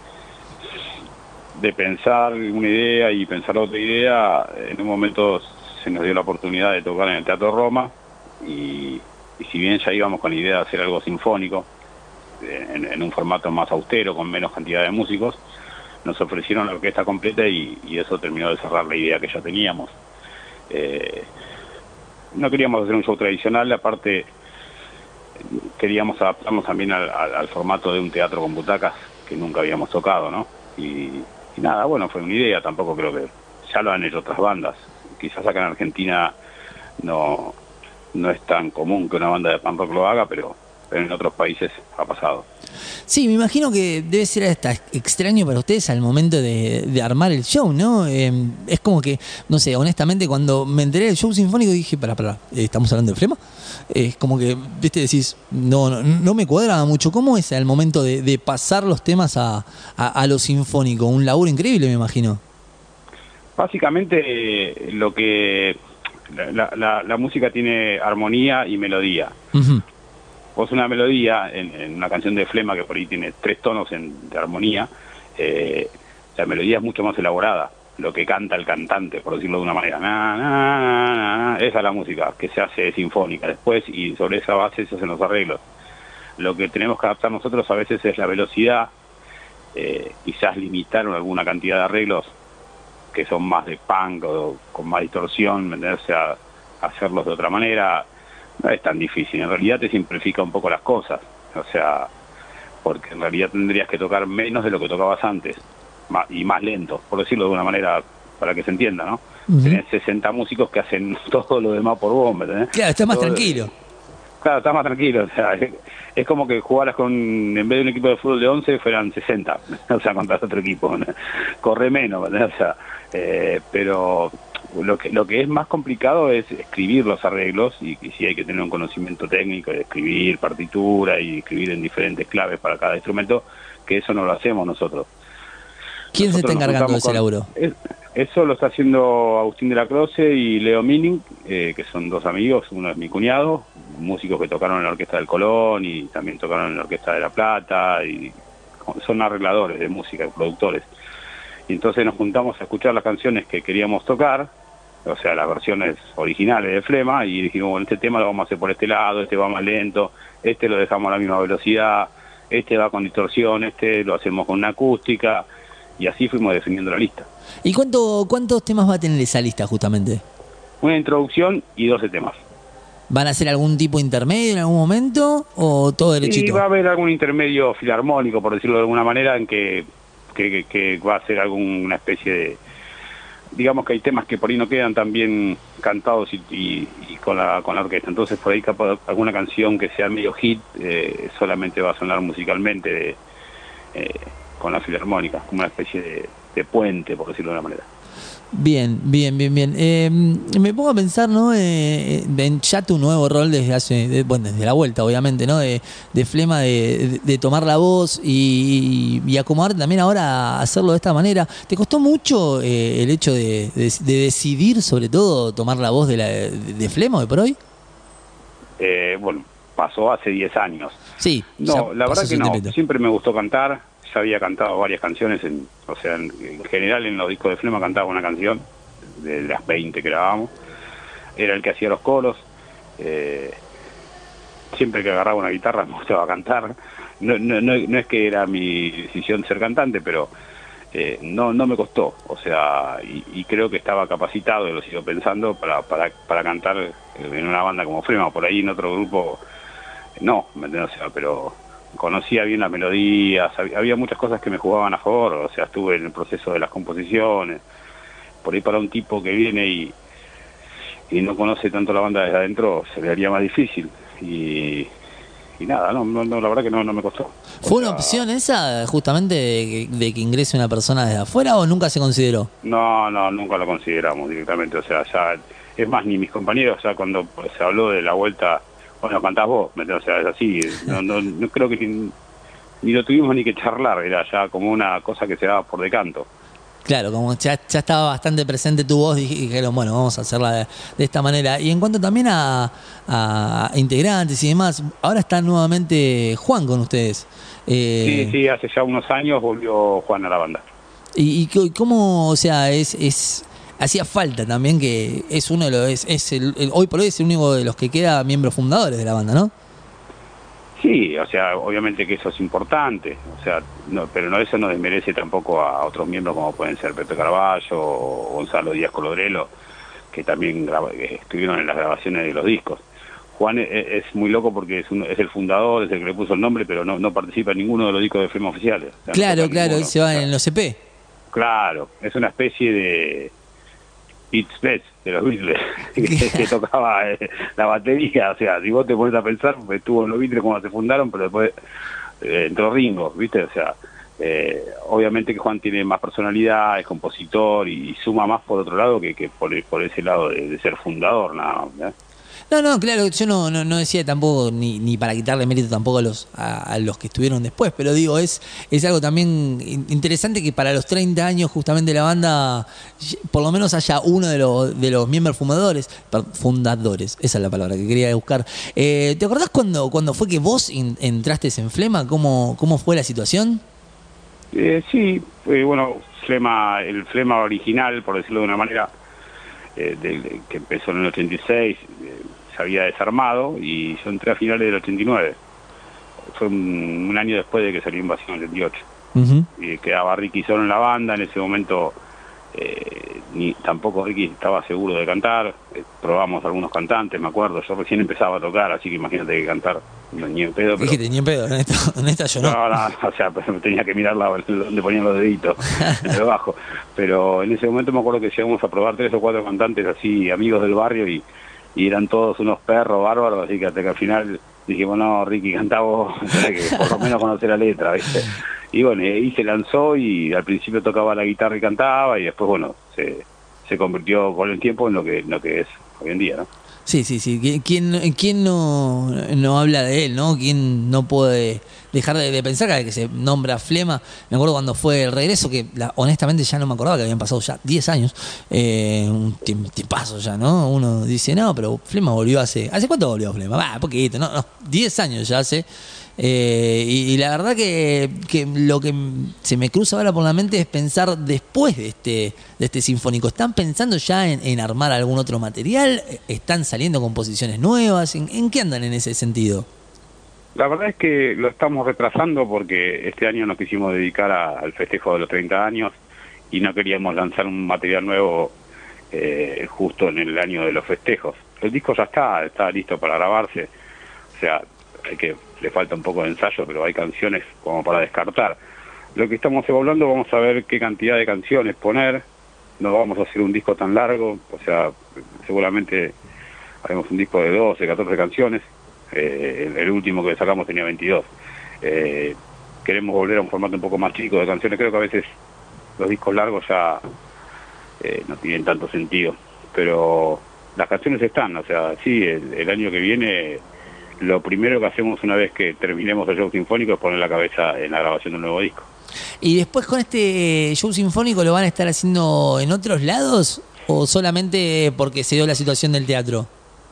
de pensar una idea y pensar otra idea. En un momento se nos dio la oportunidad de tocar en el Teatro Roma y, y si bien ya íbamos con la idea de hacer algo sinfónico en, en un formato más austero, con menos cantidad de músicos, nos ofrecieron la orquesta completa y, y eso terminó de cerrar la idea que ya teníamos. Eh, no queríamos hacer un show tradicional, aparte queríamos adaptarnos también al, al, al formato de un teatro con butacas que nunca habíamos tocado, ¿no? Y, y nada, bueno, fue una idea, tampoco creo que ya lo han hecho otras bandas. Quizás acá en Argentina no, no es tan común que una banda de punk rock lo haga, pero, pero en otros países ha pasado.
Sí, me imagino que debe ser hasta extraño para ustedes al momento de, de armar el show, ¿no? Eh, es como que, no sé, honestamente, cuando me enteré del show sinfónico dije, pará, pará, ¿estamos hablando de Flema? Es como que, viste, decís, no, no, no me cuadraba mucho. ¿Cómo es al momento de, de pasar los temas a, a, a lo sinfónico? Un laburo increíble, me imagino.
Básicamente, eh, lo que la, la, la música tiene armonía y melodía. Uh-huh. Vos una melodía en, en una canción de Flema que por ahí tiene tres tonos en, de armonía, eh, la melodía es mucho más elaborada. Lo que canta el cantante, por decirlo de una manera. Na, na, na, na, esa es la música que se hace sinfónica después y sobre esa base se hacen los arreglos. Lo que tenemos que adaptar nosotros a veces es la velocidad, eh, quizás limitar alguna cantidad de arreglos que son más de punk o con más distorsión, meterse a, a hacerlos de otra manera. No es tan difícil, en realidad te simplifica un poco las cosas, o sea, porque en realidad tendrías que tocar menos de lo que tocabas antes y más lento, por decirlo de una manera para que se entienda, ¿no? Uh-huh. Tenés sesenta músicos que hacen todo lo demás por vos, ¿me entendés?
Claro, estás más
todo,
tranquilo.
Claro, estás más tranquilo, o sea, es, es como que jugaras con, en vez de un equipo de fútbol de once, fueran sesenta, o sea, contra otro equipo, ¿no? Corre menos, ¿me entendés? O sea, eh, pero lo que lo que es más complicado es escribir los arreglos y, y sí hay que tener un conocimiento técnico de escribir partitura y escribir en diferentes claves para cada instrumento, que eso no lo hacemos nosotros.
¿Quién
Nosotros
se está encargando de ese
con,
laburo?
Es, eso lo está haciendo Agustín de la Croce y Leo Milling, eh, que son dos amigos, uno es mi cuñado, músicos que tocaron en la Orquesta del Colón y también tocaron en la Orquesta de La Plata, y son arregladores de música, productores. Y entonces nos juntamos a escuchar las canciones que queríamos tocar, o sea, las versiones originales de Flema, y dijimos, bueno, este tema lo vamos a hacer por este lado, este va más lento, este lo dejamos a la misma velocidad, este va con distorsión, este lo hacemos con una acústica, y así fuimos definiendo la lista.
¿Y cuánto, cuántos temas va a tener esa lista justamente?
Una introducción y doce temas.
¿Van a hacer algún tipo de intermedio en algún momento o todo derechito?
Sí, va a haber algún intermedio filarmónico, por decirlo de alguna manera, en que, que, que, que va a ser alguna especie de, digamos que hay temas que por ahí no quedan tan bien cantados y, y, y con la con la orquesta, entonces por ahí capaz alguna canción que sea medio hit eh, solamente va a sonar musicalmente de, eh, con la filarmónica, como una especie de, de puente, por decirlo de una manera.
Bien, bien, bien, bien. Eh, me pongo a pensar, ¿no? Eh, en ya tu nuevo rol desde hace, de, bueno, desde la vuelta, obviamente, ¿no? De, de Flema, de, de, de tomar la voz y, y acomodarte también ahora a hacerlo de esta manera. ¿Te costó mucho eh, el hecho de, de, de decidir, sobre todo, tomar la voz de, la, de, de Flema hoy por hoy?
Eh, bueno, pasó hace diez años.
Sí.
No, la verdad que no. Siempre me gustó cantar. Ya había cantado varias canciones, en, o sea, en, en general en los discos de Flema cantaba una canción, de las veinte que grabamos, era el que hacía los coros, eh, siempre que agarraba una guitarra me gustaba cantar, no, no, no, no es que era mi decisión ser cantante, pero eh, no, no me costó, o sea, y, y creo que estaba capacitado, y lo sigo pensando, para, para, para cantar en una banda como Flema, por ahí en otro grupo, no, ¿me entiendes? O sea, pero... conocía bien las melodías, había, había muchas cosas que me jugaban a favor, o sea, estuve en el proceso de las composiciones, por ahí para un tipo que viene y, y no conoce tanto la banda desde adentro, se le haría más difícil, y, y nada, no, no, no, la verdad que no, no me costó.
¿Fue una opción esa, justamente, de que, de que ingrese una persona desde afuera, o nunca se consideró?
No, no, nunca lo consideramos directamente, o sea, ya, es más, ni mis compañeros, ya cuando se habló de la vuelta... Bueno, cantás vos, o sea, es así, no, no, no creo que ni, ni lo tuvimos ni que charlar, era ya como una cosa que se daba por decanto.
Claro, como ya, ya estaba bastante presente tu voz y dijeron, bueno, vamos a hacerla de, de esta manera. Y en cuanto también a, a integrantes y demás, ahora está nuevamente Juan con ustedes.
Eh, sí, sí, hace ya unos años volvió Juan a la banda.
¿Y, y cómo, o sea, es... es hacía falta también, que es uno de los, es, es el, el, hoy por hoy es el único de los que queda miembros fundadores de la banda, ¿no?
Sí, o sea, obviamente que eso es importante, o sea, no, pero no, eso no desmerece tampoco a otros miembros como pueden ser Pepe Carballo o Gonzalo Díaz Colodrelo, que también graba, que estuvieron en las grabaciones de los discos. Juan es, es muy loco porque es, un, es el fundador, es el que le puso el nombre, pero no, no participa en ninguno de los discos de Flema oficiales. O sea,
claro,
no
claro,
ninguno,
él se va, o sea, en los E P.
Claro, es una especie de... It's Best de los Beatles, que, que tocaba eh, la batería, o sea, si vos te pones a pensar, estuvo en los Beatles cuando se fundaron, pero después eh, entró Ringo, ¿viste? O sea, eh, obviamente que Juan tiene más personalidad, es compositor y, y suma más por otro lado que, que por, por ese lado de, de ser fundador, nada más, ¿eh?
No, no, claro, yo no, no, no decía tampoco, ni, ni para quitarle mérito tampoco a los a, a los que estuvieron después, pero digo, es, es algo también interesante que para los treinta años justamente de la banda, por lo menos haya uno de los, de los miembros fundadores, fundadores, esa es la palabra que quería buscar. Eh, ¿Te acordás cuando, cuando fue que vos in, entraste en Flema? ¿Cómo, cómo fue la situación?
Eh, sí, eh, bueno, Flema, el Flema original, por decirlo de una manera, eh, de, de, que empezó en el ochenta y seis, eh, se había desarmado y yo entré a finales del ochenta y nueve. Fue un, un año después de que salió Invasión en el ochenta y ocho. Uh-huh. Y quedaba Ricky solo en la banda. En ese momento eh, ni tampoco Ricky estaba seguro de cantar. Eh, probamos algunos cantantes, me acuerdo. Yo recién empezaba a tocar, así que imagínate que cantar no, ni en pedo. Pero...
Dijiste, ni en pedo, en esta, en esta yo no.
No, no, o sea, pues, tenía que mirar la, donde ponían los deditos, en el bajo. Pero en ese momento me acuerdo que llegamos a probar tres o cuatro cantantes así, amigos del barrio, y y eran todos unos perros bárbaros, así que hasta que al final dijimos, no, Ricky, cantá vos, que por lo menos conocer la letra, ¿viste? Y bueno, y se lanzó y al principio tocaba la guitarra y cantaba, y después, bueno, se, se convirtió con el tiempo en lo que, en lo que es hoy en día, ¿no?
Sí, sí, sí. ¿Quién, quién no, no habla de él, no? ¿Quién no puede dejar de, de pensar cada vez que se nombra Flema? Me acuerdo cuando fue el regreso, que la, honestamente ya no me acordaba que habían pasado ya diez años. Eh, un tiempazo ya, ¿no? Uno dice, no, pero Flema volvió hace... ¿Hace cuánto volvió Flema? Va, poquito, no, no, diez años ya hace. Eh, y, y la verdad que, que lo que se me cruza ahora por la mente es pensar después de este de este sinfónico. ¿Están pensando ya en, en armar algún otro material? ¿Están saliendo composiciones nuevas? ¿En, en qué andan en ese sentido?
La verdad es que lo estamos retrasando porque este año nos quisimos dedicar a, al festejo de los treinta años y no queríamos lanzar un material nuevo eh, justo en el año de los festejos. El disco ya está, está listo para grabarse, o sea, hay que le falta un poco de ensayo, pero hay canciones como para descartar. Lo que estamos evaluando, vamos a ver qué cantidad de canciones poner, no vamos a hacer un disco tan largo, o sea, seguramente haremos un disco de doce, catorce canciones, eh, el, el último que sacamos tenía veintidós. Eh, queremos volver a un formato un poco más chico de canciones, creo que a veces los discos largos ya eh, no tienen tanto sentido, pero las canciones están, o sea, sí, el, el año que viene lo primero que hacemos una vez que terminemos el show sinfónico es poner la cabeza en la grabación de un nuevo disco.
¿Y después con este show sinfónico lo van a estar haciendo en otros lados o solamente porque se dio la situación del teatro?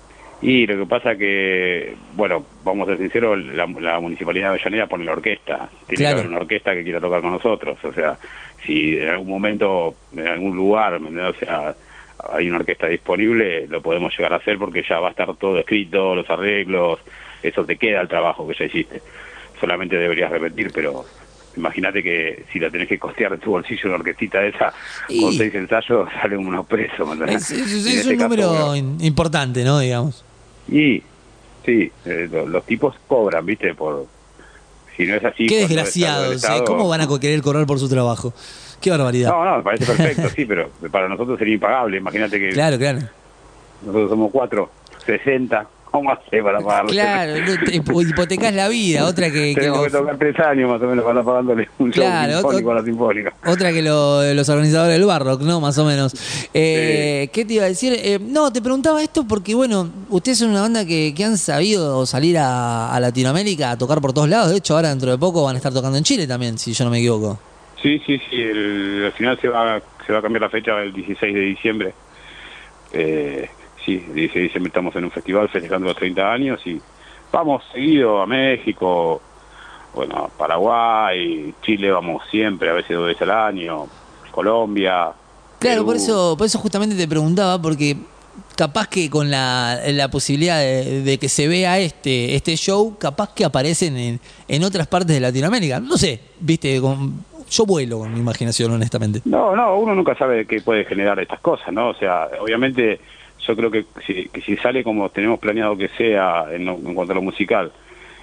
Y lo que pasa que, bueno, vamos a ser sinceros, la, la Municipalidad de Avellaneda pone la orquesta. Tiene
Claro.
que haber una orquesta que quiera tocar con nosotros. O sea, si en algún momento, en algún lugar, ¿me entiendes? O sea, hay una orquesta disponible, lo podemos llegar a hacer porque ya va a estar todo escrito, los arreglos, eso te queda el trabajo que ya hiciste. Solamente deberías repetir, pero imagínate que si la tenés que costear de tu bolsillo una orquestita esa,
Y-
con seis ensayos salen unos presos. ¿me entendés?
Es, es-
Y en
es
este
un
caso,
número
bueno,
in- importante, ¿no? Digamos.
y sí, eh, lo- los tipos cobran, ¿viste? Por si no es así.
Qué
cuando
desgraciados,
el Estado-
¿eh? ¿Cómo van a co- querer cobrar por su trabajo? Qué barbaridad.
No, no, me parece perfecto, sí, pero para nosotros sería impagable. Imagínate que
Claro, claro.
nosotros somos cuatro, sesenta. ¿Cómo hace para pagarle?
Claro, no te- hipo- hipotecás la vida, otra que, que
Tenemos
los-
que tocar tres años más o menos para pagándole un show
Claro,
sinfónico
ot-
a la sinfónica.
otra que lo- los organizadores del Barrock, ¿no? Más o menos. Eh, ¿Qué te iba a decir? Eh, no, te preguntaba esto porque, bueno, ustedes son una banda que, que han sabido salir a, a Latinoamérica a tocar por todos lados. De hecho, ahora dentro de poco van a estar tocando en Chile también, si yo no me equivoco.
Sí, sí, sí, el, al final se va, se va a cambiar la fecha el dieciséis de diciembre. Eh, sí, el dieciséis de diciembre estamos en un festival festejando los treinta años y vamos seguido a México, bueno, a Paraguay, Chile vamos siempre, a veces dos veces al año, Colombia.
Claro,
Perú.
por eso, por eso justamente te preguntaba, porque capaz que con la, la posibilidad de, de que se vea este, este show, capaz que aparecen en, en otras partes de Latinoamérica. No sé, viste, con, yo vuelo con mi imaginación, honestamente.
No, no, uno nunca sabe qué puede generar estas cosas, ¿no? O sea, obviamente yo creo que si, que si sale como tenemos planeado que sea en, lo- en cuanto a lo musical,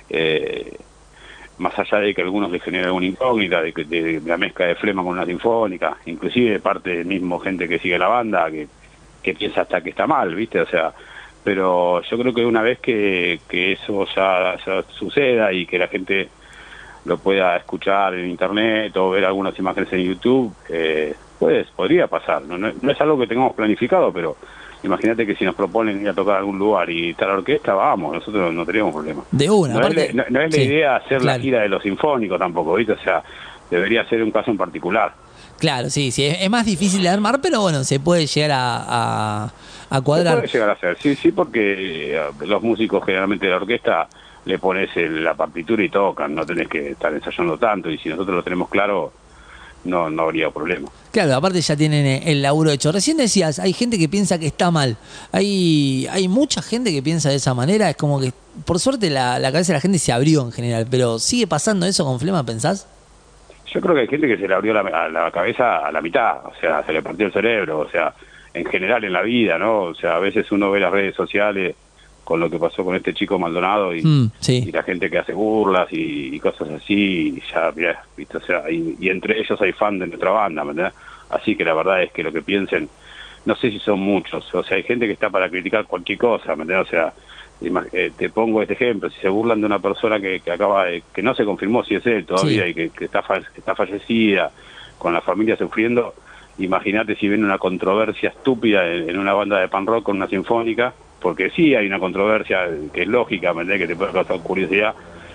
eh, más allá de que a algunos les genere alguna incógnita, de, que- de, de la mezcla de Flema con una sinfónica, inclusive de parte del mismo gente que sigue la banda, que, que piensa hasta que está mal, ¿viste? O sea, pero yo creo que una vez que, que eso ya, ya suceda y que la gente lo pueda escuchar en internet o ver algunas imágenes en YouTube, eh, pues podría pasar. No, no, no es algo que tengamos planificado, pero imagínate que si nos proponen ir a tocar a algún lugar y estar la orquesta, vamos, nosotros no tenemos problema.
De una,
No,
aparte-
es, la, no, no es la
sí,
idea hacer
claro.
la gira de los sinfónicos tampoco, ¿viste? O sea, debería ser un caso en particular.
Claro, sí, sí, es, es más difícil de armar, pero bueno, se puede llegar a, a, a
Se
cuadrar.
puede llegar a hacer, sí, sí, porque eh, los músicos generalmente de la orquesta le pones el- la partitura y tocan, no tenés que estar ensayando tanto, y si nosotros lo tenemos claro, no, no habría problema.
Claro, aparte ya tienen eh, el laburo hecho. Recién decías, hay gente que piensa que está mal. Hay, hay mucha gente que piensa de esa manera. Es como que, por suerte, la, la cabeza de la gente se abrió en general. Pero ¿sigue pasando eso con Flema, pensás?
Yo creo que hay gente que se le abrió la, a la cabeza a la mitad, o sea, se le partió el cerebro, o sea, en general en la vida, ¿no? O sea, a veces uno ve las redes sociales con lo que pasó con este chico Maldonado y,
Mm, sí.
y la gente que hace burlas y, y cosas así, y ya, mirá, ¿viste? O sea, y, y entre ellos hay fan de nuestra banda, ¿me entendés? Así que la verdad es que lo que piensen, no sé si son muchos, o sea, hay gente que está para criticar cualquier cosa, ¿me entendés? O sea, ima- eh, te pongo este ejemplo, si se burlan de una persona que, que acaba de, que no se confirmó si es él todavía
Sí.
y que, que está, fa- que está fallecida, con la familia sufriendo, imagínate si viene una controversia estúpida en, en una banda de pan rock con una sinfónica, porque sí hay una controversia que es lógica, ¿me entendés? Que te puede causar curiosidad,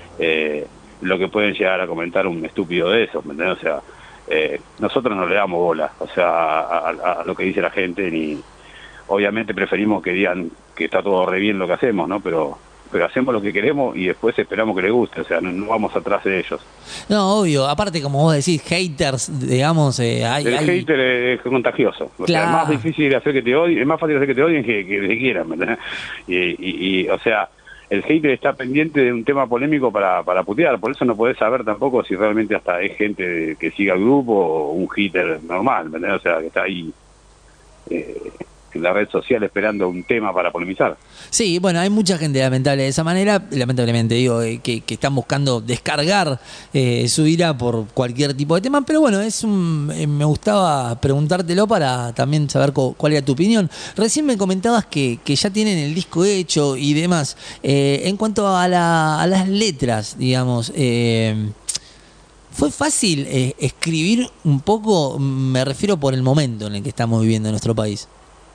eh, lo que pueden llegar a comentar un estúpido de esos, ¿me entendés? O sea, eh, nosotros no le damos bola, o sea, a, a- a lo que dice la gente, ni obviamente preferimos que digan que está todo re bien lo que hacemos, ¿no? Pero pero hacemos lo que queremos y después esperamos que les guste, o sea, no, no vamos atrás de ellos.
No, obvio. Aparte, como vos decís, haters, digamos, eh, hay,
El
hay-
hater es contagioso, o sea,
Claro.
es más difícil de hacer que te odien, es más fácil hacer que te odien que que te quieran, ¿me entendés? Y, y, y, o sea, el hater está pendiente de un tema polémico para, para putear, por eso no podés saber tampoco si realmente hasta es gente que siga el grupo o un hater normal, ¿me entendés? O sea, que está ahí eh, en la red social esperando un tema para polemizar.
Sí, bueno, hay mucha gente lamentable de esa manera, lamentablemente digo, eh, que, que están buscando descargar eh, su ira por cualquier tipo de tema, pero bueno, es un, eh, me gustaba preguntártelo para también saber cu- cuál era tu opinión. Recién me comentabas que, que ya tienen el disco hecho y demás. Eh, en cuanto a, la, a las letras, digamos, eh, ¿fue fácil eh, escribir un poco? Me refiero por el momento en el que estamos viviendo en nuestro país.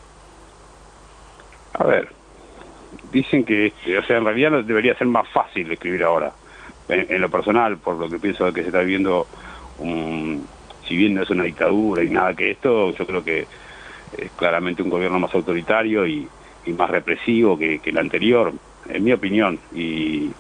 A ver, dicen que, o sea, en realidad no debería ser más fácil escribir ahora. En, en lo personal, por lo que pienso que se está viviendo, un, si bien no es una dictadura y nada que esto, yo creo que es claramente un gobierno más autoritario y, y más represivo que, que el anterior, en mi opinión. Y,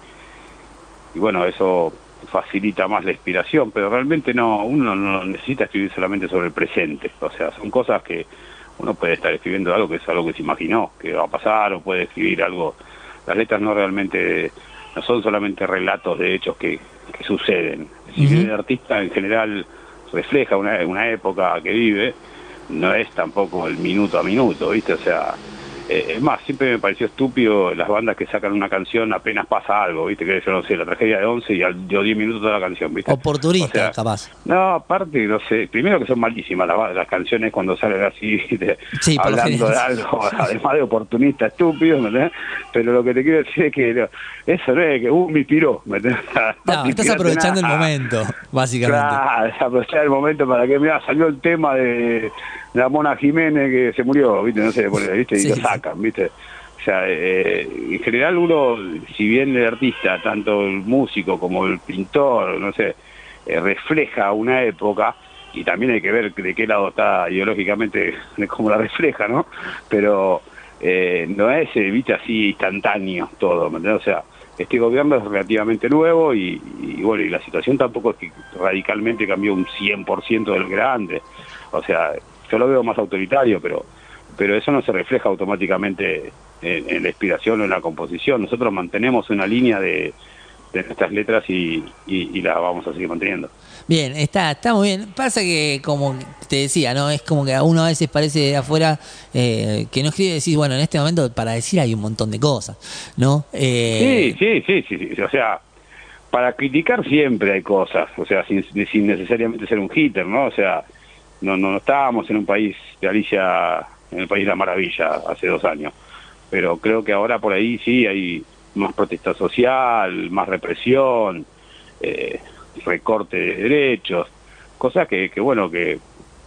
y bueno, eso facilita más la inspiración, pero realmente no, uno no necesita escribir solamente sobre el presente. O sea, son cosas que uno puede estar escribiendo algo que es algo que se imaginó que va a pasar, o puede escribir algo. Las letras no realmente, no son solamente relatos de hechos que, que suceden. Si bien el artista en general refleja una, una época que vive, no es tampoco el minuto a minuto, ¿viste? O sea, eh, es más, siempre me pareció estúpido las bandas que sacan una canción apenas pasa algo, ¿viste? Que yo no sé, la tragedia de Once y al dio diez minutos toda la canción, ¿viste?
Oportunista,
O sea,
capaz.
No, aparte, no sé, primero que son malísimas las, las canciones cuando salen así, de,
Sí, por lo
hablando de
general.
algo, además de oportunista, estúpido, ¿me entendés? Pero lo que te quiero decir es que no, eso no es que, uh, me inspiró, ¿me entendés?
No, estás aprovechando el momento, básicamente.
Claro, aprovechar el momento para que, mira, salió el tema de la Mona Jiménez que se murió, ¿viste? No sé, ¿viste? Y
Sí,
lo
sí.
sacan, ¿viste? O sea, eh, en general uno, si bien el artista, tanto el músico como el pintor, no sé, eh, refleja una época, y también hay que ver de qué lado está ideológicamente, de cómo la refleja, ¿no? Pero eh, no es, eh, viste, así instantáneo todo, ¿me entiendes? O sea, este gobierno es relativamente nuevo y, y bueno, y la situación tampoco es que radicalmente cambió un cien por ciento del grande. O sea, yo lo veo más autoritario, pero pero eso no se refleja automáticamente en, en la inspiración o en la composición. Nosotros mantenemos una línea de, de nuestras letras y, y, y la vamos a seguir manteniendo.
Bien, está, está muy bien. Pasa que, como te decía, ¿no? Es como que a uno a veces parece de afuera eh, que no escribe, decís, bueno, en este momento para decir hay un montón de cosas, ¿no? Eh,
Sí, sí, sí, sí, sí. O sea, para criticar siempre hay cosas, o sea, sin, sin necesariamente ser un hitter, ¿no? O sea, no, no, no estábamos en un país de Alicia, en el país de la maravilla hace dos años, pero creo que ahora por ahí sí hay más protesta social, más represión, eh, recorte de derechos, cosas que, que bueno, que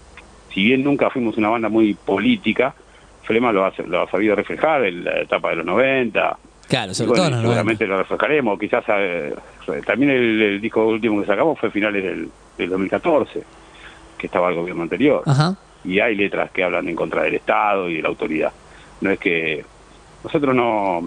si bien nunca fuimos una banda muy política, Flema lo ha, lo ha sabido reflejar en la etapa de los noventa.
Claro, sobre
Y bueno,
todo en los
seguramente lo reflejaremos, quizás eh, también el, el disco último que sacamos fue a finales del, del dos mil catorce, que estaba el gobierno anterior.
Ajá.
Y hay letras que hablan en contra del Estado y de la autoridad. No es que nosotros no,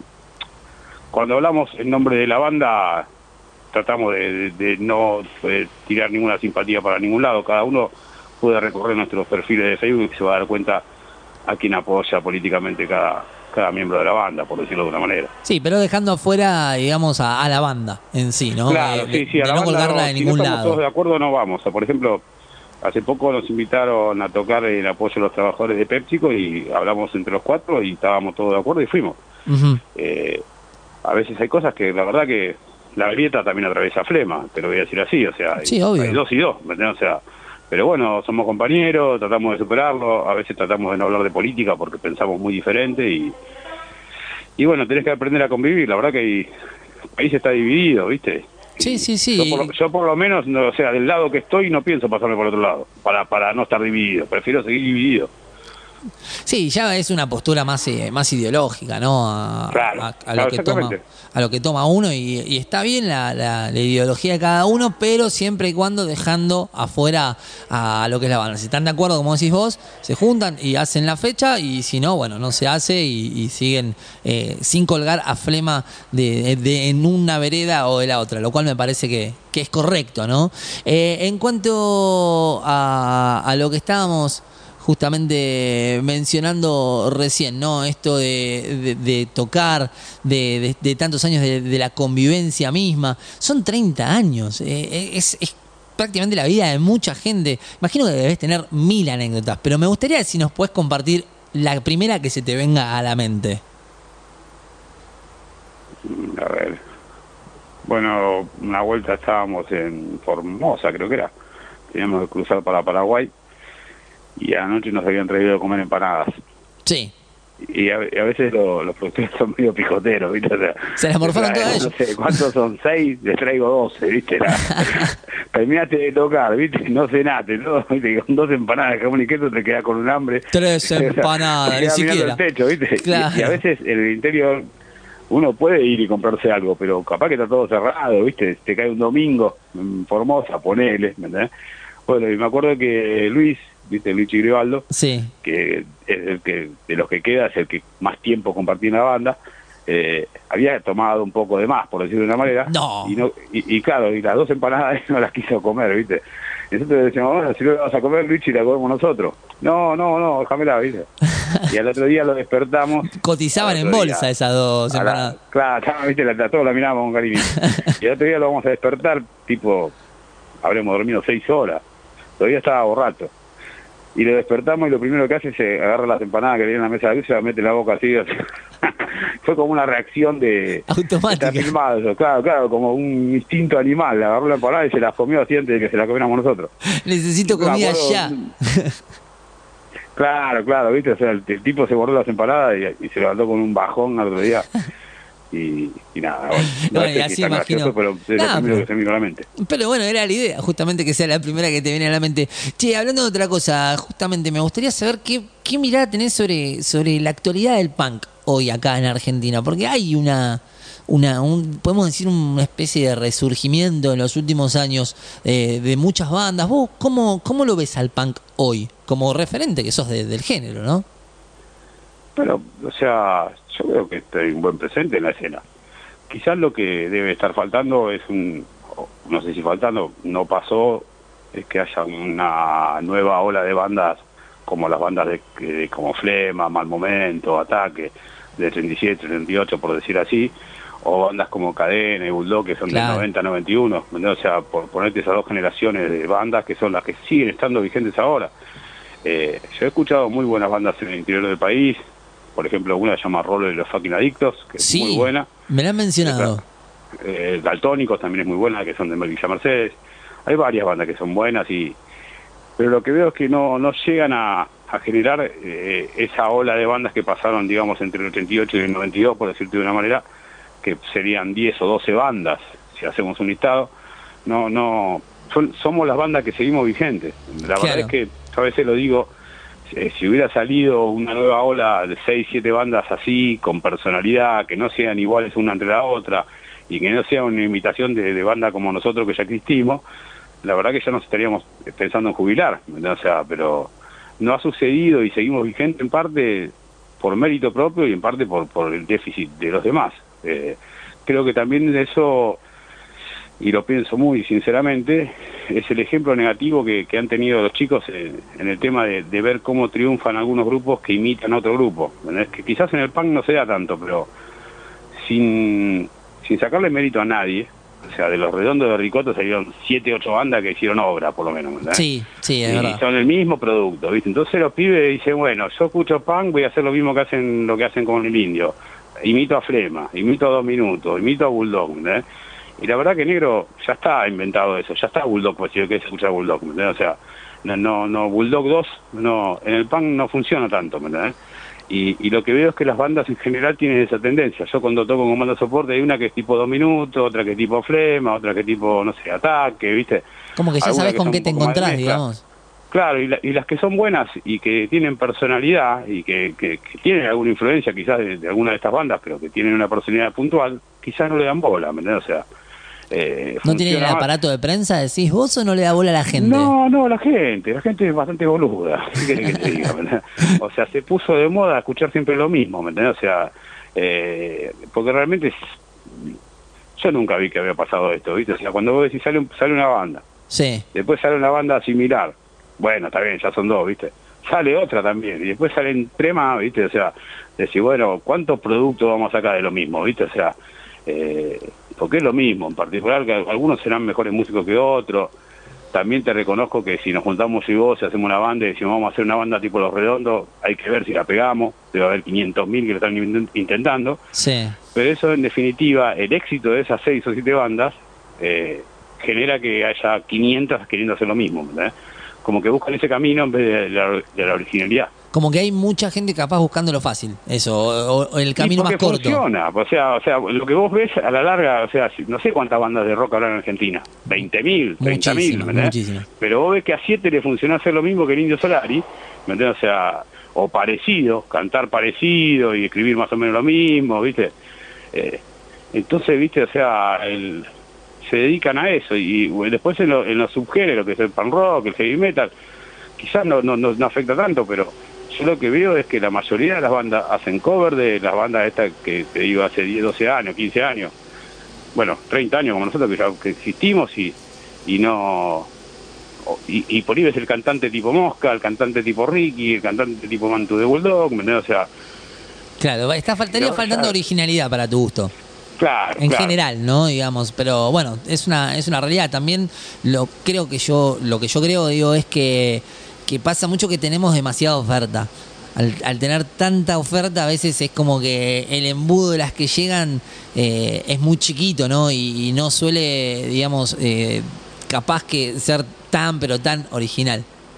cuando hablamos en nombre de la banda, tratamos de, de, de no de tirar ninguna simpatía para ningún lado. Cada uno puede recorrer nuestros perfiles de Facebook y se va a dar cuenta a quién apoya políticamente cada, cada miembro de la banda, por decirlo de una manera.
Sí, pero dejando afuera, digamos, a, a la banda en sí, ¿no?
Claro,
de,
sí, sí, a
de
la
no
banda
colgarla
no,
de
si
ningún
no estamos
lado.
todos de acuerdo no vamos. O sea, por ejemplo, hace poco nos invitaron a tocar en apoyo a los trabajadores de PepsiCo y hablamos entre los cuatro y estábamos todos de acuerdo y fuimos.
Ujú.
Eh, a veces hay cosas que la verdad que la grieta también atraviesa Flema, te lo voy a decir así, o sea, hay,
Sí, obvio.
hay dos y dos, ¿me entiendes? O sea, pero bueno, somos compañeros, tratamos de superarlo, a veces tratamos de no hablar de política porque pensamos muy diferente y y bueno, tenés que aprender a convivir, la verdad que hay, el país está dividido, ¿viste?
Sí, sí, sí.
Yo por, lo, yo por lo menos, no, o sea, del lado que estoy no pienso pasarme por otro lado, para para no estar dividido, prefiero seguir dividido.
Sí, ya es una postura más eh, más ideológica, ¿no? A,
Claro,
a- a
claro,
lo que toma
exactamente.
a lo que toma uno y, y está bien la, la- la ideología de cada uno, pero siempre y cuando dejando afuera a lo que es la banda. Si están de acuerdo, como decís vos, se juntan y hacen la fecha y si no, bueno, no se hace y, y siguen eh, sin colgar a Flema de, de- de- en una vereda o de la otra, lo cual me parece que, que es correcto, ¿no? Eh, en cuanto a, a lo que estábamos justamente mencionando recién, ¿no? Esto de, de- de tocar, de, de- de tantos años de, de la convivencia misma. Son treinta años. eh, es, es prácticamente la vida de mucha gente. Imagino que debes tener mil anécdotas, pero me gustaría si nos puedes compartir La primera que se te venga a la mente.
A ver. Bueno, una vuelta estábamos en Formosa, creo que era. Teníamos que cruzar para Paraguay y anoche nos habían traído a comer empanadas.
Sí.
Y a, y a veces lo, los productores son medio picoteros, ¿viste? O sea,
se las morfaron
traen,
todas
no
ellos.
sé, ¿cuántos son? Seis, les traigo doce, ¿viste? La, terminaste de tocar, ¿viste? No cenaste, ¿no? ¿Viste? Con dos empanadas de jamón y queso te quedas con un hambre.
Tres empanadas, ni siquiera.
El techo, ¿viste?
Claro.
Y, y a veces en el interior uno puede ir y comprarse algo, pero capaz que está todo cerrado, ¿viste? Te cae un domingo en Formosa, ponele, ¿me entendés? Bueno, y me acuerdo que Luis, ¿viste? Luis Gribaldo,
sí,
que es el que de los que queda, es el que más tiempo compartía en la banda, eh, había tomado un poco de más, por decirlo de una manera.
No.
Y, no y, y claro, y las dos empanadas no las quiso comer, ¿viste? Y nosotros decíamos, bueno, si lo vamos a comer, Luis, y la comemos nosotros. No, no, no, déjamela, ¿viste? Y al otro día lo despertamos.
Cotizaban en bolsa día, esas dos empanadas.
La, claro, ¿viste? La, la, todos la mirábamos con cariño. Y el otro día lo vamos a despertar, tipo, habremos dormido seis horas. Todavía estaba borracho. Y lo despertamos y lo primero que hace es eh, agarra las empanadas que vienen en la mesa de luz y se la mete en la boca así. Fue como una reacción de...
automática.
Está filmado eso, claro, claro, como un instinto animal. Agarró la empanada y se la comió así antes de que se la comiéramos nosotros.
Necesito comida
acuerdo, ya. Claro, claro, ¿viste? O sea, el, el tipo se borró las empanadas y, y se levantó con un bajón al otro día. Y, y nada, bueno, no,
no
sé
así
si está
imagino.
gracioso, pero es
nah,
lo primero
pero,
que se me vino a la mente.
Pero bueno, era la idea, justamente que sea la primera que te viene a la mente. Che, hablando de otra cosa, justamente me gustaría saber qué, qué mirada tenés sobre, sobre la actualidad del punk hoy acá en Argentina, porque hay una... una un, podemos decir una especie de resurgimiento en los últimos años eh, de muchas bandas. ¿Vos cómo, cómo lo ves al punk hoy? Como referente que sos de, del género, ¿no?
Pero, o sea, yo creo que estoy un buen presente en la escena. Quizás lo que debe estar faltando es un, no sé si faltando, no pasó, es que haya una nueva ola de bandas como las bandas de, de como Flema, Mal Momento, Ataque, de treinta y siete, treinta y ocho, por decir así, o bandas como Cadena y Bulldog, que son claro. del noventa, noventa y uno, o sea, por ponerte esas dos generaciones de bandas que son las que siguen estando vigentes ahora. Eh, yo he escuchado muy buenas bandas en el interior del país, por ejemplo, una se llama Rolo de los Fucking Adictos, que
sí,
es muy buena.
Me la han mencionado.
Eh, Daltónicos también es muy buena, que son de Villa Mercedes. Hay varias bandas que son buenas, y pero lo que veo es que no, no llegan a, a generar eh, esa ola de bandas que pasaron, digamos, entre el ochenta y ocho y el noventa y dos, por decirte de una manera, que serían diez o doce bandas, si hacemos un listado. No, no, son, somos las bandas que seguimos vigentes. La
claro.
verdad es que a veces lo digo, eh, si hubiera salido una nueva ola de seis, siete bandas así, con personalidad, que no sean iguales una entre la otra, y que no sea una imitación de, de banda como nosotros que ya existimos, la verdad que ya nos estaríamos pensando en jubilar, o sea, pero no ha sucedido y seguimos vigentes en parte por mérito propio y en parte por, por el déficit de los demás. Eh, creo que también eso, y lo pienso muy sinceramente, es el ejemplo negativo que, que han tenido los chicos en, en el tema de, de ver cómo triunfan algunos grupos que imitan a otro grupo. Es que quizás en el punk no se da tanto, pero sin, sin sacarle mérito a nadie. O sea, de los Redondos de Ricotto salieron siete, ocho bandas que hicieron obra, por lo menos, ¿verdad?
Sí, sí, es
y
verdad.
son el mismo producto, ¿viste? Entonces los pibes dicen, bueno, yo escucho punk, voy a hacer lo mismo que hacen lo que hacen con el Indio. Imito a Flema, imito a Dos Minutos, imito a Bulldog, ¿verdad? Y la verdad que, negro, ya está inventado eso, ya está Bulldog, pues si yo querés escuchar Bulldog, ¿verdad? O sea, no, no, no, Bulldog dos, no, en el punk no funciona tanto, ¿verdad? Y, y lo que veo es que las bandas en general tienen esa tendencia. Yo cuando toco con banda de soporte hay una que es tipo Dos Minutos, otra que es tipo Flema, otra que es tipo, no sé, Ataque, ¿viste?
Como que ya
Algunas
sabes
que
con
son
qué
un
te
poco más de
encontrás,
mezcla.
digamos.
Claro, y, la, y las que son buenas y que tienen personalidad y que, que, que tienen alguna influencia quizás de, de alguna de estas bandas, pero que tienen una personalidad puntual, quizás no le dan bola, ¿me entiendes? O sea, eh,
¿no tienen el
más.
aparato de prensa, decís vos, o no le da bola a la gente?
No, no, la gente, la gente es bastante boluda, ¿qué querés que te diga? ¿verdad? O sea, se puso de moda escuchar siempre lo mismo, ¿me entendés? O sea, eh, porque realmente es, yo nunca vi que había pasado esto, ¿viste? O sea, cuando vos decís sale, un, sale una banda,
sí,
después sale una banda similar, bueno, está bien, ya son dos, ¿viste? Sale otra también, y después salen tres más, ¿viste? O sea, decir, bueno, ¿cuántos productos vamos a sacar de lo mismo, ¿viste? O sea, eh, porque es lo mismo, en particular, que algunos serán mejores músicos que otros, también te reconozco que si nos juntamos y vos y hacemos una banda y decimos vamos a hacer una banda tipo Los Redondos, hay que ver si la pegamos, debe haber quinientos mil que lo están in- intentando,
Sí.
pero eso en definitiva, el éxito de esas seis o siete bandas eh, genera que haya quinientas queriendo hacer lo mismo, ¿verdad? Como que buscan ese camino en vez de la, de la originalidad.
Como que hay mucha gente capaz buscando lo fácil, eso, o, o el camino
Y
más
porque
corto.
funciona, o sea, o sea, lo que vos ves a la larga, o sea, si- no sé cuántas bandas de rock habrá en Argentina, veinte mil, treinta mil,
Muchísimo,
¿me entendés?
muchísimo.
Pero vos ves que a siete le funcionó hacer lo mismo que el Indio Solari, ¿me entendés? O sea, o parecido, cantar parecido y escribir más o menos lo mismo, ¿viste? Eh, entonces, ¿viste? O sea, el, se dedican a eso y, y después en, lo, en los subgéneros, que es el punk rock, el heavy metal, quizás no, no, no, no afecta tanto, pero yo lo que veo es que la mayoría de las bandas hacen cover de las bandas estas que te digo hace diez, doce años, quince años, bueno, treinta años como nosotros que ya que existimos y, y no... Y, y por ahí ves el cantante tipo Mosca, el cantante tipo Ricky, el cantante tipo Mantu de Bulldog, ¿me entendés? O sea,
Claro, está, faltaría
No,
faltando
claro.
originalidad para tu gusto.
claro,
En
claro.
general, ¿no? Digamos, pero bueno, es una es una realidad. También lo creo que yo lo que yo creo digo es que que pasa mucho que tenemos demasiada oferta. Al, al tener tanta oferta a veces es como que el embudo de las que llegan eh, es muy chiquito, ¿no? Y, y no suele, digamos, eh, capaz que ser tan pero tan original.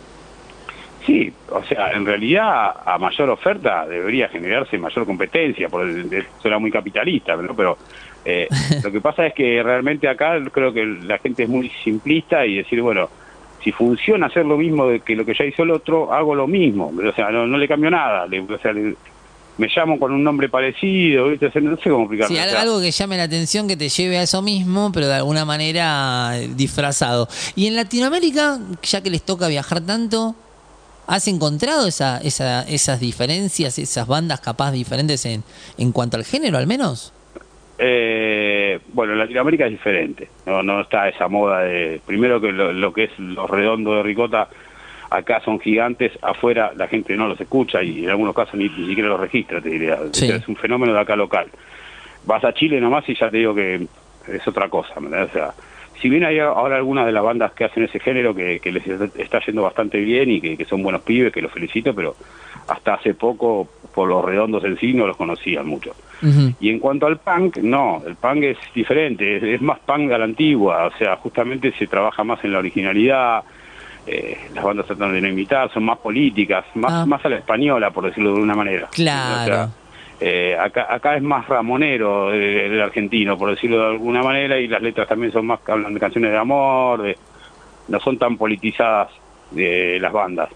Sí, o sea, en realidad a mayor oferta debería generarse mayor competencia, porque suena muy capitalista, ¿no? Pero eh, lo que pasa es que realmente acá creo que la gente es muy simplista y decir, bueno, si funciona hacer lo mismo de que lo que ya hizo el otro, hago lo mismo, o sea, no, no le cambio nada, le, o sea, le- me llamo con un nombre parecido, ¿viste? O sea, no sé cómo explicarlo.
Sí,
o
al-
sea,
algo que llame la atención, que te lleve a eso mismo, pero de alguna manera eh, disfrazado. Y en Latinoamérica, ya que les toca viajar tanto, ¿has encontrado esa, esa, esas diferencias, esas bandas capaz diferentes en, en cuanto al género, al menos?
Eh, bueno, en Latinoamérica es diferente, no no está esa moda de, primero que lo, lo que es los redondos de ricota, acá son gigantes, afuera la gente no los escucha y en algunos casos ni, ni siquiera los registra, te diría.
Sí.
O sea, es un fenómeno de acá local. Vas a Chile nomás y ya te digo que es otra cosa, ¿me entendés? O sea, si bien hay ahora algunas de las bandas que hacen ese género que, que les está yendo bastante bien y que, que son buenos pibes, que los felicito, pero hasta hace poco por los redondos en sí no los conocían mucho.
Ujú.
Y en cuanto al punk, no, el punk es diferente, es, es más punk a la antigua, o sea, justamente se trabaja más en la originalidad, eh, las bandas tratan de no imitar, son más políticas, más,
Ah.
más a la española, por decirlo de una manera.
Claro.
O sea, eh, acá, acá es más ramonero eh, el argentino, por decirlo de alguna manera, y las letras también son más, hablan de canciones de amor, de, no son tan politizadas de las bandas,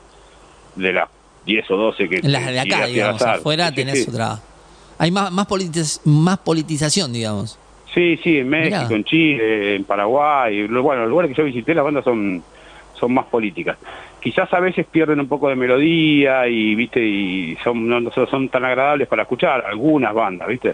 de las diez o doce que...
Las de
que
acá,
así
digamos,
al azar.
afuera
Sí, sí,
tenés
sí.
otra... Hay más, más, politiz- más politización, digamos.
Sí, sí, en México,
Mirá.
en Chile, en Paraguay. lo- Bueno, los lugares que yo visité, las bandas son son más políticas. Quizás a veces pierden un poco de melodía y, viste, y son no, no son tan agradables para escuchar, algunas bandas, viste.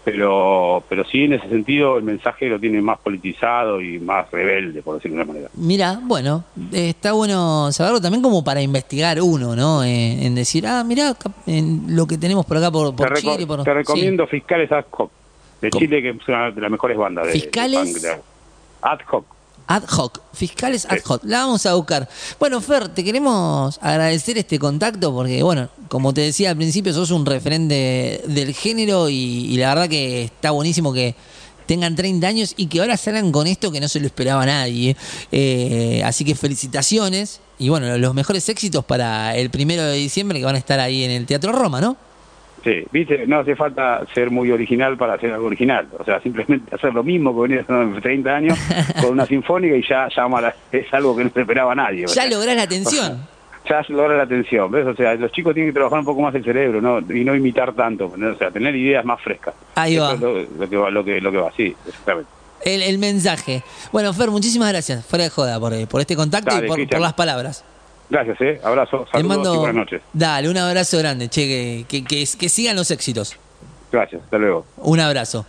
Pero pero sí, en ese sentido, el mensaje lo tiene más politizado y más rebelde, por decirlo de una manera.
Mira, bueno, eh, está bueno saberlo también como para investigar uno, ¿no? Eh, en decir, ah, mira, lo que tenemos por acá, por, por
te, reco-
Chile. Por,
te recomiendo Fiscales Ad Hoc, de
¿Cómo?
Chile, que es una de las mejores bandas. De,
¿Fiscales?
de punk, de- Ad Hoc.
Ad hoc, fiscales ad hoc. La vamos a buscar. Bueno, Fer, te queremos agradecer este contacto porque, bueno, como te decía al principio, sos un referente del género y, y la verdad que está buenísimo que tengan treinta años y que ahora salgan con esto que no se lo esperaba a nadie. Eh, así que felicitaciones y, bueno, los mejores éxitos para el primero de diciembre que van a estar ahí en el Teatro Roma, ¿no?
Sí, viste, no hace falta ser muy original para hacer algo original. O sea, simplemente hacer lo mismo que venía haciendo en treinta años con una sinfónica y ya llama la- es algo que no se esperaba a nadie. o
Ya
sea.
lográs la atención.
Ya se logra la atención, ¿ves? O sea, los chicos tienen que trabajar un poco más el cerebro, ¿no? Y no imitar tanto, ¿no? O sea, tener ideas más frescas.
Ahí
Eso
va.
es lo, lo que va, lo que, lo que va, sí, exactamente.
El, el mensaje. Bueno, Fer, muchísimas gracias, fuera de joda, por, por este contacto
Dale,
y por,
Cristian.
por las palabras.
Gracias, ¿eh? Abrazo,
Te
saludos
mando,
y buenas noches.
Dale, un abrazo grande, che, que, que, que, que sigan los éxitos.
Gracias, hasta luego.
Un abrazo.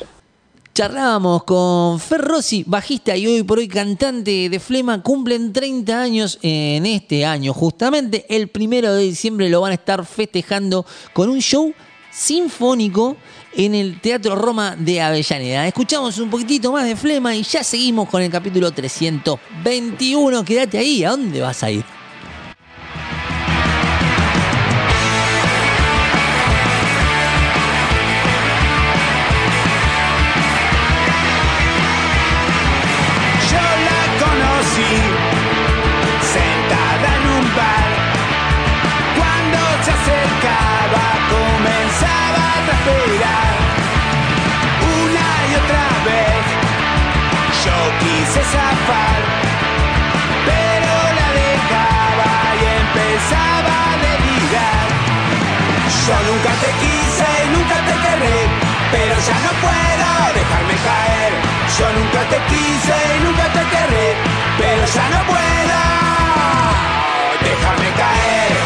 Charlábamos con Fer Rossi, bajista y hoy por hoy cantante de Flema. Cumplen treinta años en este año, justamente. El primero de diciembre lo van a estar festejando con un show sinfónico en el Teatro Roma de Avellaneda. Escuchamos un poquitito más de Flema y ya seguimos con el capítulo trescientos veintiuno. Quédate ahí, ¿a dónde vas a ir?
Sentada en un bar, cuando se acercaba comenzaba a respirar. Una y otra vez yo quise zafar, pero la dejaba y empezaba a delirar. Yo nunca te quise y nunca te querré, pero ya no puedo dejarme caer. Yo nunca te quise y nunca te querré, pero ya no puedo dejarme caer.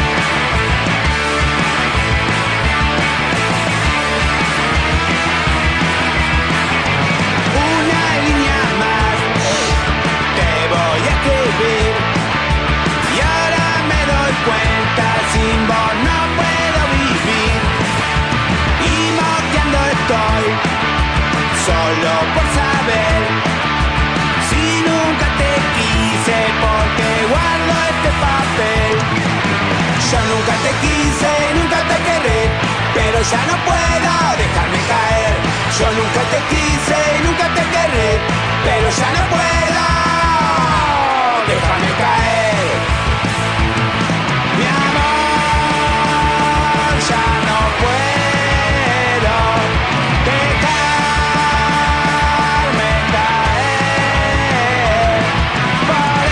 Una línea más te voy a escribir, y ahora me doy cuenta, sin vos no puedo vivir. Y moqueando estoy, solo por saber si nunca te quise, porque guardo este papel. Yo nunca te quise y nunca te querré, pero ya no puedo dejarme caer. Yo nunca te quise y nunca te querré, pero ya no puedo dejarme caer. Mi amor, ya no puedo dejarme caer. Por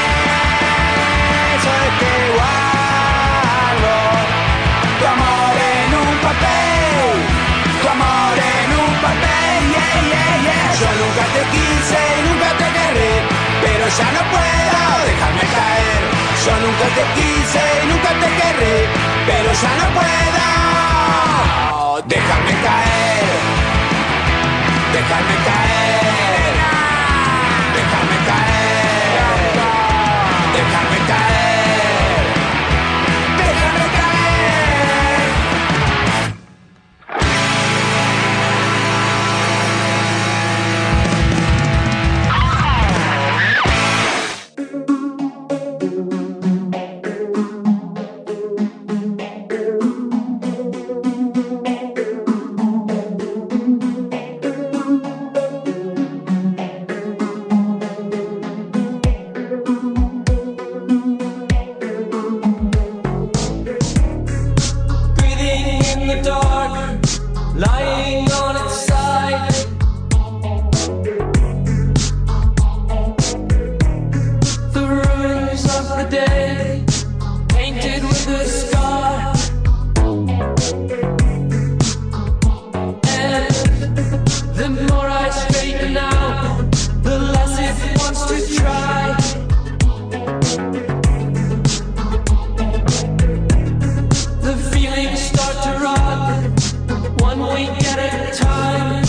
eso es que guardo tu amor en un papel, tu amor en un papel, yeah, yeah, yeah. Yo nunca te quise y nunca te querré, pero ya no puedo dejarme caer. Yo nunca te quise y nunca te querré, pero ya no puedo dejarme caer, dejarme caer, dejarme caer, dejarme caer, dejarme caer.
Breathing in the dark, lying on its side. The ruins of the day, painted with a scar. And the more I straighten out, the less it wants to try. The feelings start to rot, one week at a time.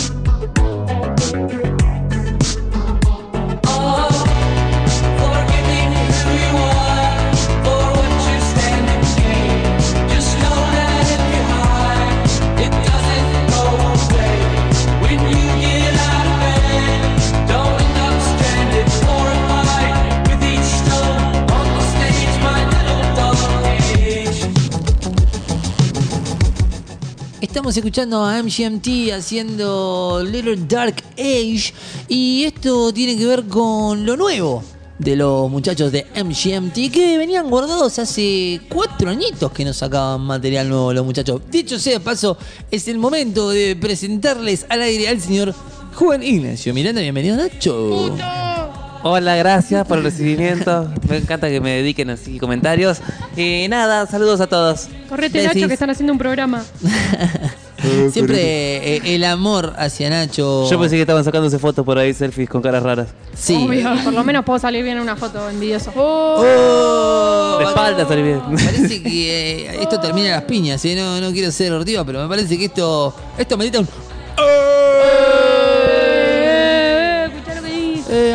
Oh, forgetting who you are, or what you stand and gain. Just know that if you hide, it doesn't go away. When you get out of bed, don't end up stranded, horrified with each stone on the stage, my little dog cage.
Estamos escuchando a M G M T haciendo Little Dark Age y esto tiene que ver con lo nuevo de los muchachos de M G M T que venían guardados hace cuatro añitos que no sacaban material nuevo los muchachos. Dicho sea de paso, es el momento de presentarles al aire al señor Juan Ignacio Miranda. Bienvenido, Nacho.
Hola, gracias por el recibimiento. Me encanta que me dediquen así comentarios. Y nada, saludos a todos.
Correte,
Decís.
Nacho, que están haciendo un programa.
Siempre eh, el amor hacia Nacho.
Yo pensé que estaban sacándose fotos por ahí, selfies con caras raras.
Sí.
Obvio, por lo menos puedo salir bien en una foto envidioso.
Oh,
De espalda salí bien.
Parece que eh, esto termina en las piñas, ¿eh? no, no quiero ser ortiva, pero me parece que esto esto merita un...
Eh, escuchá lo que dice.
Eh,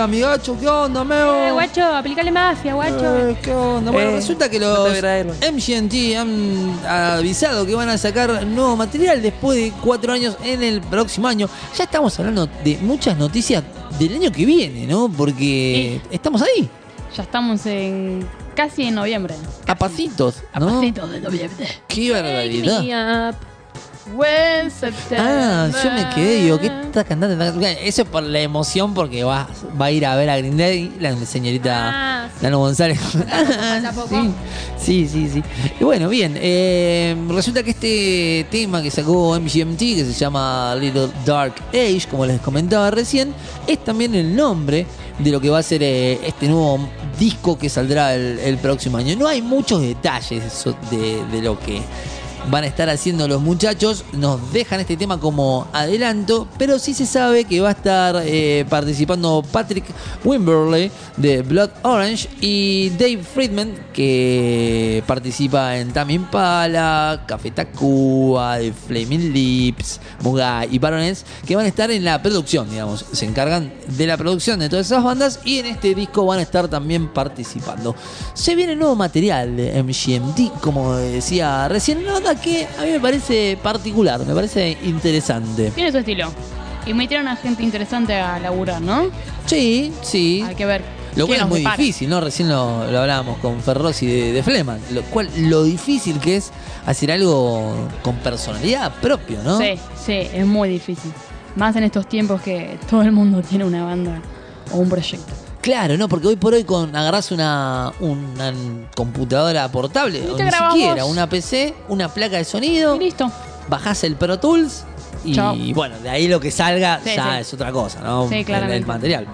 amigacho, ¿qué onda, meo?
Eh, guacho, aplicale mafia, guacho.
Eh, ¿Qué onda? Bueno,
Eh,
resulta que
no
los
te verá él.
M G M T han avisado que van a sacar nuevo material después de cuatro años en el próximo año. Ya estamos hablando de muchas noticias del año que viene, ¿no? Porque estamos ahí,
Ya estamos en casi en noviembre.
a pasitos, ¿no?
Pasitos de noviembre.
¡Qué barbaridad!
Me up.
When September.
Ah, yo me quedé, digo, ¿qué está cantando? Eso es por la emoción, porque va, va a ir a ver a Green Day, la señorita
Ah, sí.
Nano González.
Falta poco.
Sí, sí, sí, sí. Y bueno, bien, eh, resulta que este tema que sacó M G M T, que se llama Little Dark Age, como les comentaba recién, es también el nombre de lo que va a ser eh, este nuevo disco que saldrá el, el próximo año. No hay muchos detalles so- de, de lo que van a estar haciendo los muchachos. Nos dejan este tema como adelanto, pero sí se sabe que va a estar eh, participando Patrick Wimberley de Blood Orange y Dave Friedman, que participa en Tame Impala, Café Tacuba, The Flaming Lips, Mugai y Baroness, que van a estar en la producción, digamos, se encargan de la producción de todas esas bandas y en este disco van a estar también participando. Se viene nuevo material de M G M T, como decía recién, una banda que a mí me parece particular, me parece interesante.
Tiene su estilo. Y metieron a gente interesante a laburar, ¿no?
Sí, sí.
Hay que ver.
Lo cual
quién
es
nos
muy
depara.
difícil, ¿no? Recién lo, lo hablábamos con Ferrosi de, de Fleman. Lo cual, lo difícil que es hacer algo con personalidad propia, ¿no?
Sí, sí, es muy difícil. Más en estos tiempos que todo el mundo tiene una banda o un proyecto.
Claro, no, porque hoy por hoy con agarrás una, una computadora portable,
Y
o
te
ni
grabás
siquiera,
vos.
una P C, una placa de sonido,
Y listo.
bajás el Pro Tools y
Chao.
bueno, de ahí lo que salga
Sí,
ya
sí.
es otra cosa, ¿no?
Sí,
El-
claramente.
El, material.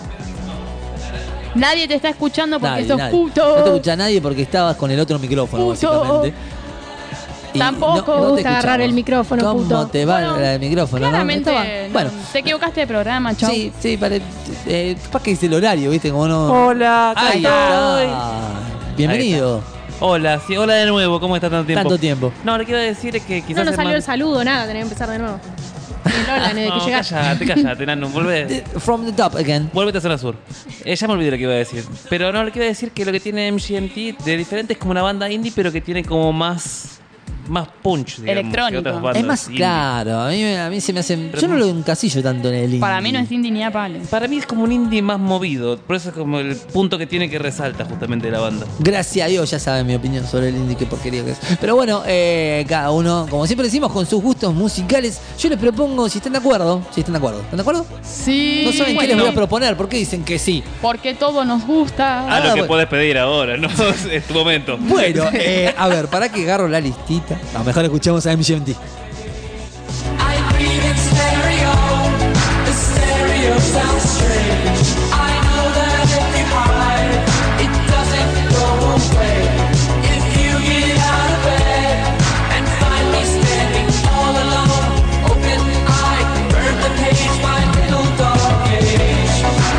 Nadie te está escuchando porque
Nadie,
sos
nadie.
puto.
No te escucha nadie porque estabas con el otro micrófono,
Puto.
básicamente. Y
Tampoco.
no- no
Me
te
gusta agarrar
escuchamos.
el micrófono,
¿Cómo
puto.
te va
Bueno,
el micrófono? no?
Claramente,
Estaba-
no,
Bueno,
te equivocaste de programa, chau.
sí, sí, pare, eh, capaz que es el horario, ¿viste? Como no.
Hola, acá
Ahí
estoy.
está. Bienvenido.
Hola, sí, hola de nuevo, ¿cómo está tanto tiempo?
Tanto tiempo.
No, lo que iba a decir es que quizás
No nos
es
salió
más-
el saludo, nada, tenés que empezar de nuevo. Y el hola, desde que
No,
llegaste.
cállate, cállate, Nano, volvé.
The- From the top again.
Vuélvete a zona sur. Eh, ya me olvidé lo que iba a decir. Pero no, lo que iba a decir que lo que tiene M G M T de diferente es como una banda indie, pero que tiene como más más punch, digamos,
Electrónico.
que otras bandas
Es más
indie.
claro, a mí, a mí se me hace. Yo no lo encasillo tanto en el indie.
Para mí no es indie ni a palo.
Para mí es como un indie más movido. Por eso es como el punto que tiene que resalta justamente de la banda.
Gracias a Dios, ya saben mi opinión sobre el indie, qué porquería que es. Pero bueno, eh, cada uno, como siempre decimos, con sus gustos musicales. Yo les propongo, si están de acuerdo, si están de acuerdo, ¿están de acuerdo?
Sí.
No saben qué les
bueno,
voy a proponer, ¿por qué dicen que sí?
Porque todo nos gusta.
Ah, lo que
bueno.
podés pedir ahora, ¿no? Es tu momento.
Bueno, eh, a ver, para que agarro la listita. A lo mejor escuchamos a M G M T.
I breathe in stereo. The stereo sounds strange. I know that if you hide, it doesn't go away. If you get out of bed and find me standing all alone, open eye, burn the page, my little dark age.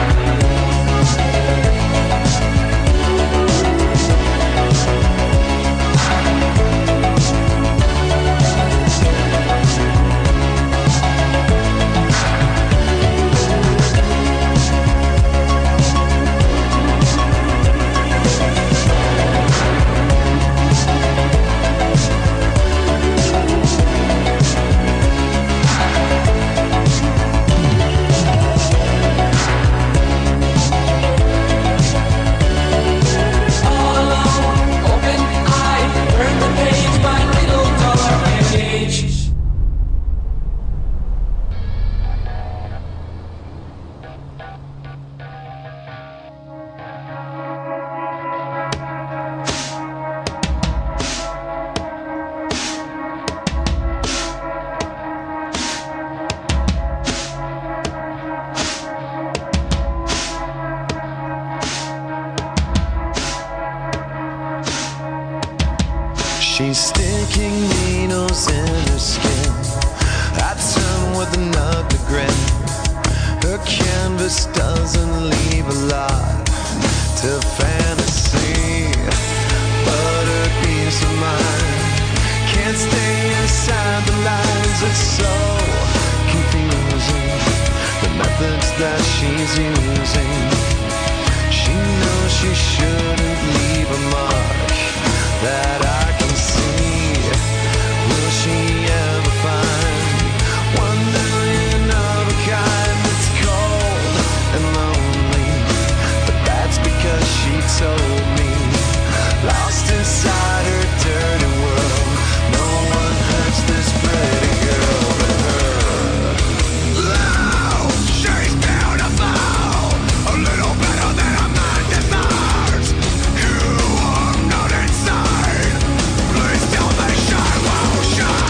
All alone, open eye, burn the page, my little dark age.
She's sticking needles in her skin. I turn with an ugly grin. Her canvas doesn't leave a lot to fantasy, but her peace of mind can't stay inside the lines. It's so confusing, the methods that she
she's using. She knows she shouldn't leave a mark that I can see. Will she ever find one million of a kind that's cold and lonely? But that's because she told me, lost inside her dirty world, no one hurts this pretty girl but her. Oh, she's beautiful, a little better than a man deserves. You are not insane, please tell me she will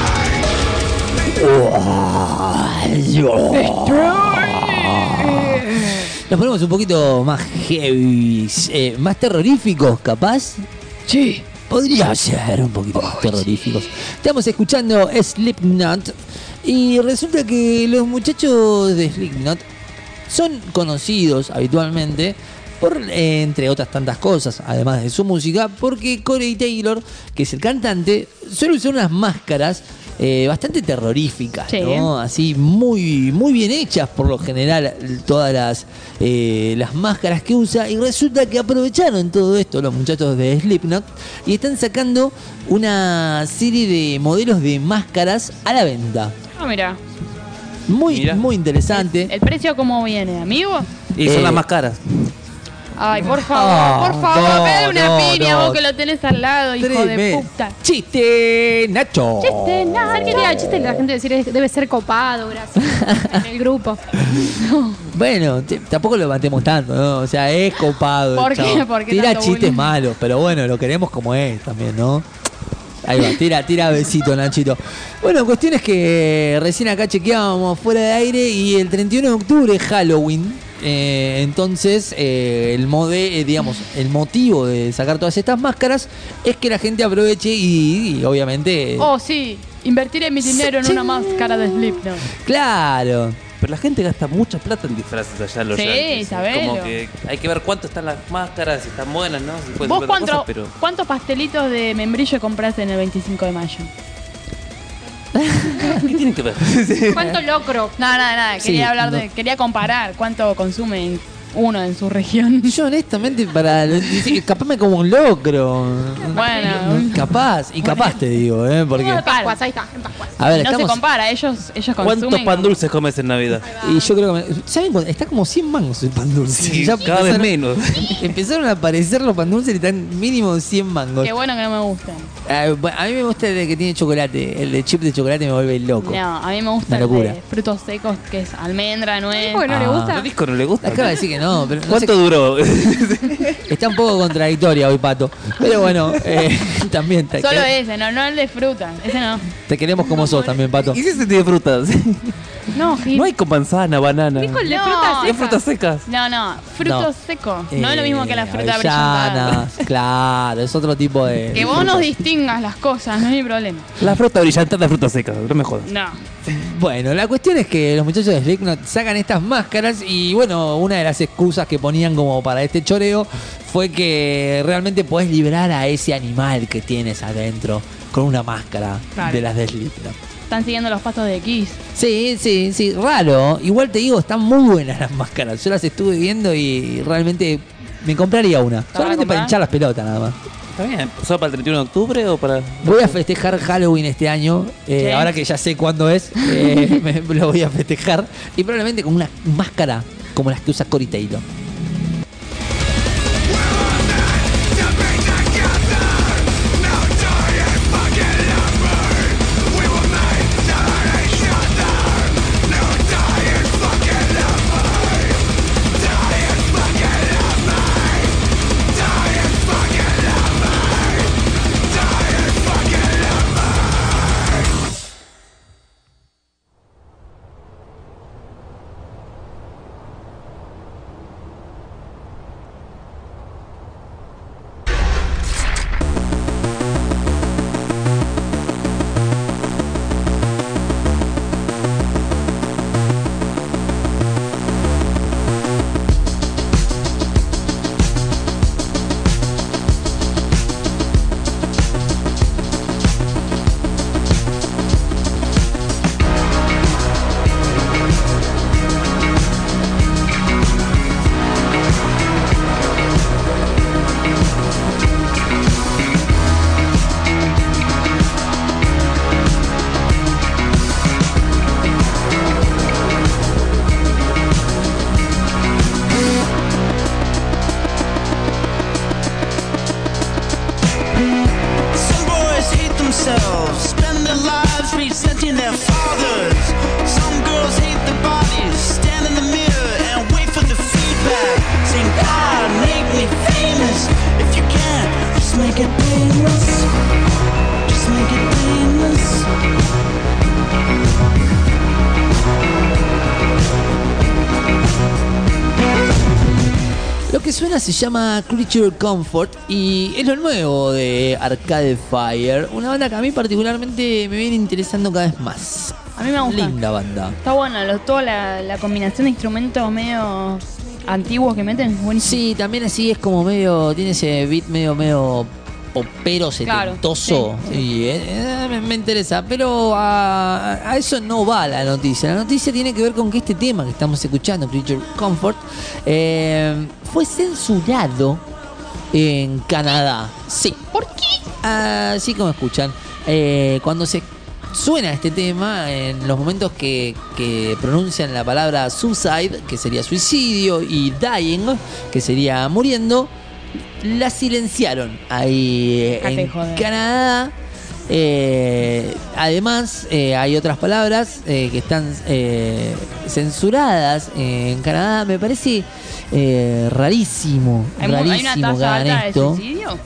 shine.
Nos ponemos un poquito más heavy, eh, más terroríficos, capaz.
Sí.
Podría ser un poquito más terroríficos. Estamos escuchando Slipknot y resulta que los muchachos de Slipknot son conocidos habitualmente por, eh, entre otras tantas cosas, además de su música, porque Corey Taylor, que es el cantante, suele usar unas máscaras eh, bastante terroríficas,
Sí.
¿no? Así muy, muy bien hechas por lo general, todas las, eh, las máscaras que usa, y resulta que aprovecharon todo esto los muchachos de Slipknot y están sacando una serie de modelos de máscaras a la venta.
Ah, mira.
Muy,
Mira.
muy interesante.
¿El precio cómo viene, amigo?
Y son
Eh,
las más caras.
Ay, por favor,
Ah,
por favor,
no,
pégale una
no,
piña
no.
vos que lo tenés al lado, hijo de
Tremendo.
puta.
Chiste, Nacho.
Chiste, nada. ¿Qué quería el chiste? La gente decir es- debe ser copado, gracias. En el grupo.
Bueno, t- tampoco lo matemos tanto, ¿no? O sea, es copado. el
¿Por qué?
chabón.
¿Por qué
Tira
tanto
chistes
bullying?
malos, pero bueno, lo queremos como es también, ¿no? Ahí va, tira, tira besito, Nachito. Bueno, cuestión es que recién acá chequeábamos fuera de aire y el treinta y uno de octubre es Halloween. Eh, entonces, eh, el mode, eh, digamos, el motivo de sacar todas estas máscaras es que la gente aproveche y, y obviamente.
Oh, sí, invertiré mi dinero en
Sí.
una máscara de Slipknot.
Claro.
Pero la gente gasta mucha plata en disfraces allá en los
Sí,
yankees.
sabelo.
Como que hay que ver cuánto están las máscaras, si están buenas, ¿no? Si pueden
¿Vos
ser
cuánto-
cosas, pero...
cuántos pastelitos de membrillo compraste en el veinticinco de mayo?
¿Qué tienen que ver?
¿Cuánto locro?
Nada, nada, nada.
Sí,
Quería hablar
no.
de, quería comparar cuánto consume uno en su región.
Yo honestamente para capaz me como un locro.
Bueno,
Capaz, y capaz te digo, ¿eh? Porque
En Pascuas, ahí está, en Pascuas.
a ver,
no se
estamos
compara, ellos, ellos
¿Cuántos
consumen.
pan dulces comes en Navidad?
y yo creo que me- ¿saben cuánto? Está como cien mangos el pan dulce.
Sí,
Ya
cada vez
empezaron-
menos.
Empezaron a aparecer los pan dulces y están mínimo cien mangos.
Qué bueno que no me gustan.
Ah, bueno, a mí me gusta el de que tiene chocolate, el de chip de chocolate me vuelve loco.
No, a mí me gusta
Una
el
locura.
de frutos secos, que es almendra, nuez.
¿Por qué no le
Ah.
gusta?
¿A disco no le gusta?
Acaba de decir que no, pero no
¿Cuánto
sé-
duró?
está un poco contradictoria hoy, Pato. Pero bueno, eh, también te,
Solo
que-
ese, no, no el de fruta. Ese no.
te queremos como sos también, Pato.
¿Y si se tiene frutas?
No, Gil.
No hay con manzana, banana.
Dijo el de
No.
frutas
¿Hay
secas.
frutas secas?
No, no, frutos
No.
secos. No es lo mismo que la
Eh,
fruta brillantada.
avellanas, claro, es otro tipo de.
Que
de
vos nos
frutas.
distingas las cosas, no hay problema.
La fruta brillante es la fruta seca, no me jodas.
No.
Bueno, la cuestión es que los muchachos de Slipknot sacan estas máscaras y bueno, una de las excusas que ponían como para este choreo fue que realmente podés liberar a ese animal que tienes adentro con una máscara
Claro.
de las de Slipknot.
Están siguiendo los pasos de Kiss.
Sí, sí, sí, raro. Igual te digo, están muy buenas las máscaras. Yo las estuve viendo y realmente me compraría una.
vas a
Solamente para
comprar?
hinchar las pelotas nada más.
Está bien. ¿Solo para el treinta y uno de octubre o para...?
Voy a festejar Halloween este año. eh,
Sí.
Ahora que ya sé cuándo es, eh, me, lo voy a festejar. Y probablemente con una máscara como las que usa Corey Taylor. banda se llama Creature Comfort y es lo nuevo de Arcade Fire. Una banda que a mí particularmente me viene interesando cada vez más.
A mí me gusta.
Linda banda.
Está bueno, lo, toda la, la combinación de instrumentos medio antiguos que meten es buenísimo.
Sí, también así es como medio, tiene ese beat medio, medio popero, setentoso.
Claro, sí.
Sí, eh, eh, me, me interesa, pero a, a eso no va la noticia. La noticia tiene que ver con que este tema que estamos escuchando, Creature Comfort, eh, fue censurado en Canadá. Sí.
¿Por qué?
Así como escuchan. Eh, cuando se suena este tema, en los momentos que, que pronuncian la palabra suicide, que sería suicidio, y dying, que sería muriendo, la silenciaron ahí
Dejate
en
joder.
Canadá. Eh, además, eh, hay otras palabras eh, que están eh, censuradas en Canadá. Me parece eh, rarísimo,
¿Hay, mu- hay
rarísimo
una
que
tasa
hagan
alta de
esto.
suicidio?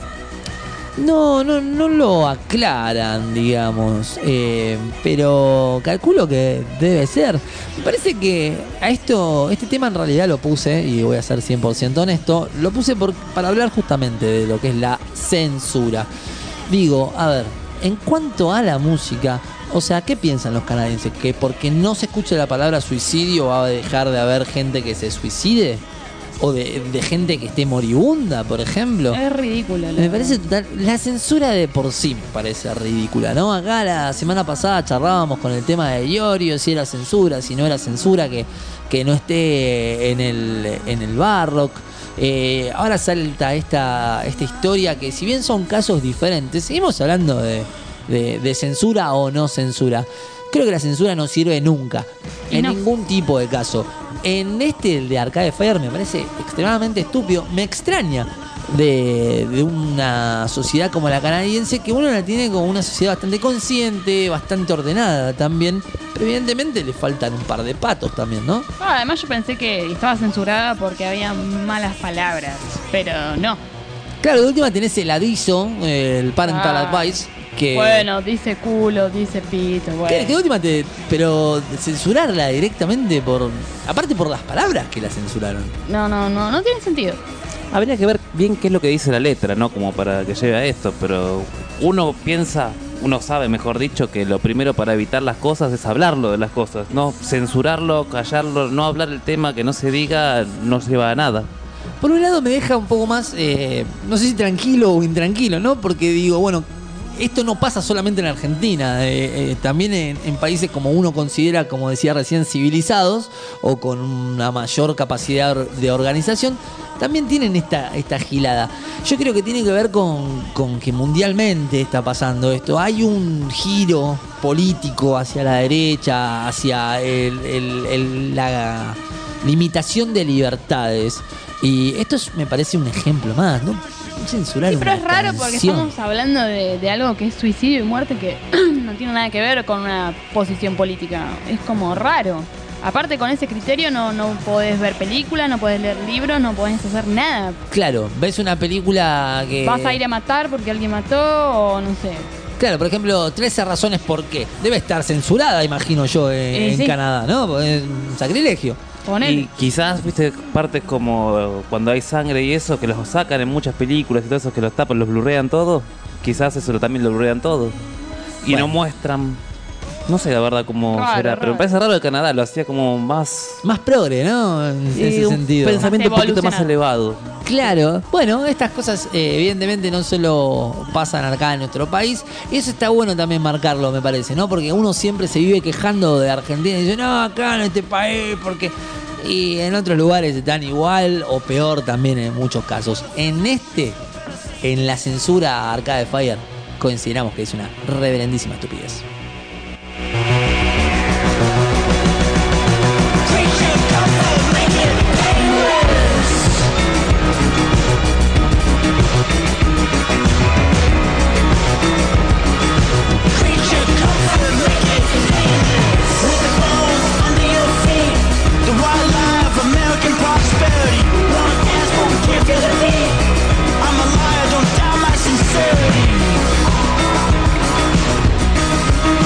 No, no, no lo aclaran, digamos, eh, pero calculo que debe ser. Me parece que a esto, este tema en realidad lo puse, y voy a ser cien por ciento honesto, lo puse por, para hablar justamente de lo que es la censura. Digo, a ver, en cuanto a la música, o sea, ¿qué piensan los canadienses? ¿Que porque no se escuche la palabra suicidio va a dejar de haber gente que se suicide? ¿O de, de gente que esté moribunda, por ejemplo?
Es ridículo. la
Me
verdad.
parece total. La censura de por sí me parece ridícula, ¿no? Acá la semana pasada charlábamos con el tema de Iorio, si era censura, si no era censura, que, que no esté en el, en el Barrock. Eh, ahora salta esta, esta historia que, si bien son casos diferentes, seguimos hablando de, de, de censura o no censura. Creo que la censura no sirve nunca,
Y
en
no.
ningún tipo de caso. En este, el de Arcade Fire, me parece extremadamente estúpido. Me extraña de, de una sociedad como la canadiense, que uno la tiene como una sociedad bastante consciente, bastante ordenada también. Pero evidentemente le faltan un par de patos también, ¿no?
Ah, además yo pensé que estaba censurada porque había malas palabras, pero no.
Claro, de última tenés el aviso, el Parental
Ah.
Advice, que...
Bueno, dice culo, dice pito, bueno.
Que, que de última te, pero censurarla directamente por... Aparte por las palabras que la censuraron.
No, no, no, no tiene sentido.
Habría que ver bien qué es lo que dice la letra, ¿no? Como para que lleve a esto, pero uno piensa, uno sabe, mejor dicho, que lo primero para evitar las cosas es hablarlo de las cosas, no censurarlo, callarlo, no hablar el tema, que no se diga, no lleva a nada.
Por un lado me deja un poco más, eh, no sé si tranquilo o intranquilo, ¿no? Porque digo, bueno, esto no pasa solamente en Argentina, eh, eh, también en, en países como uno considera, como decía recién, civilizados o con una mayor capacidad de organización, también tienen esta, esta gilada. Yo creo que tiene que ver con, con que mundialmente está pasando esto. Hay un giro político hacia la derecha, hacia el, el- el- la limitación de libertades. Y esto es, me parece un ejemplo más, ¿no? Censurar
Sí, pero
una
es raro porque
canción.
estamos hablando de, de algo que es suicidio y muerte que no tiene nada que ver con una posición política. Es como raro. Aparte, con ese criterio no, no podés ver películas, no podés leer libros, no podés hacer nada.
Claro, ves una película que...
Vas a ir a matar porque alguien mató o no sé.
Claro, por ejemplo, trece razones por qué. Debe estar censurada, imagino yo, en,
Eh,
en
sí.
Canadá, ¿no? Porque es un sacrilegio.
Y quizás, viste, partes como cuando hay sangre y eso, que los sacan en muchas películas y todo eso, que los tapan, los blurrean todo. Quizás eso lo- también lo blurrean todo. Y
Bueno.
no muestran. No sé la verdad cómo
Raro,
será,
raro.
pero me parece raro de Canadá, lo hacía como más.
Más progre, ¿no? En
Sí,
ese
un
sentido.
pensamiento un poquito más elevado.
Claro, bueno, estas cosas eh, evidentemente no solo pasan acá en nuestro país, y eso está bueno también marcarlo, me parece, ¿no? Porque uno siempre se vive quejando de Argentina y dice, no, acá en este país, porque... Y en otros lugares están igual o peor también en muchos casos. En este, en la censura a Arcade Fire, consideramos que es una reverendísima estupidez.
The wildlife, American prosperity. One dance, but we can't feel the beat. I'm a liar, don't doubt my sincerity.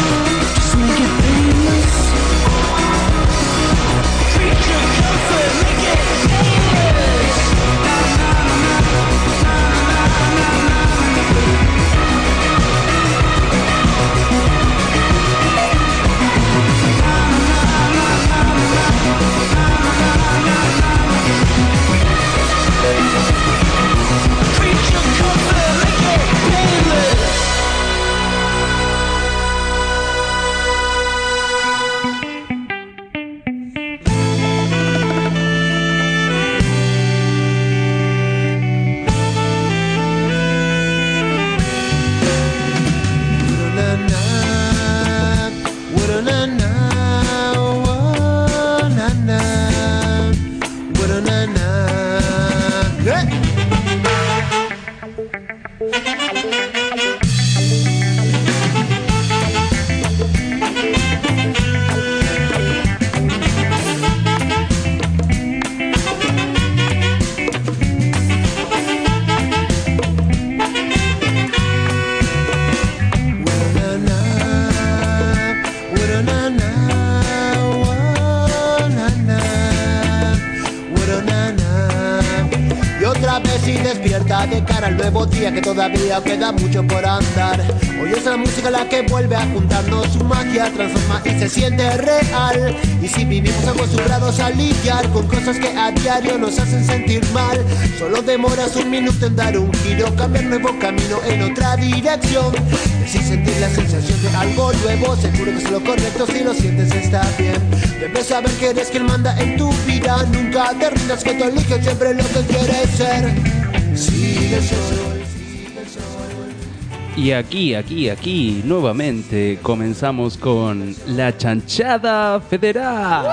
Y otra vez y despierta de cara al nuevo día que todavía queda mucho por andar. Hoy es la música la que vuelve a juntarnos, su magia transforma y se siente real. Y si vivimos acostumbrados a lidiar con cosas que a diario nos hacen sentir mal, solo demoras un minuto en dar un giro, cambiar nuevo camino en otra dirección. Y si sentir la sensación de algo nuevo, seguro que es lo correcto, si lo sientes está bien. Debes saber que eres quien manda en tu vida, nunca te rindas, que tú eliges siempre lo que quieres ser. Sigue el sol, sigue el sol.
Y aquí, aquí, aquí, nuevamente comenzamos con la chanchada federal.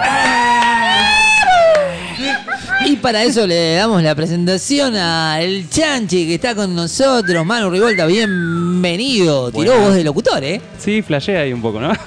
Y para eso le damos la presentación a el Chanchi que está con nosotros. Manu Rivolta, bienvenido. Tiró
Buenas.
voz de locutor, ¿eh?
Sí, flashea ahí un poco, ¿no?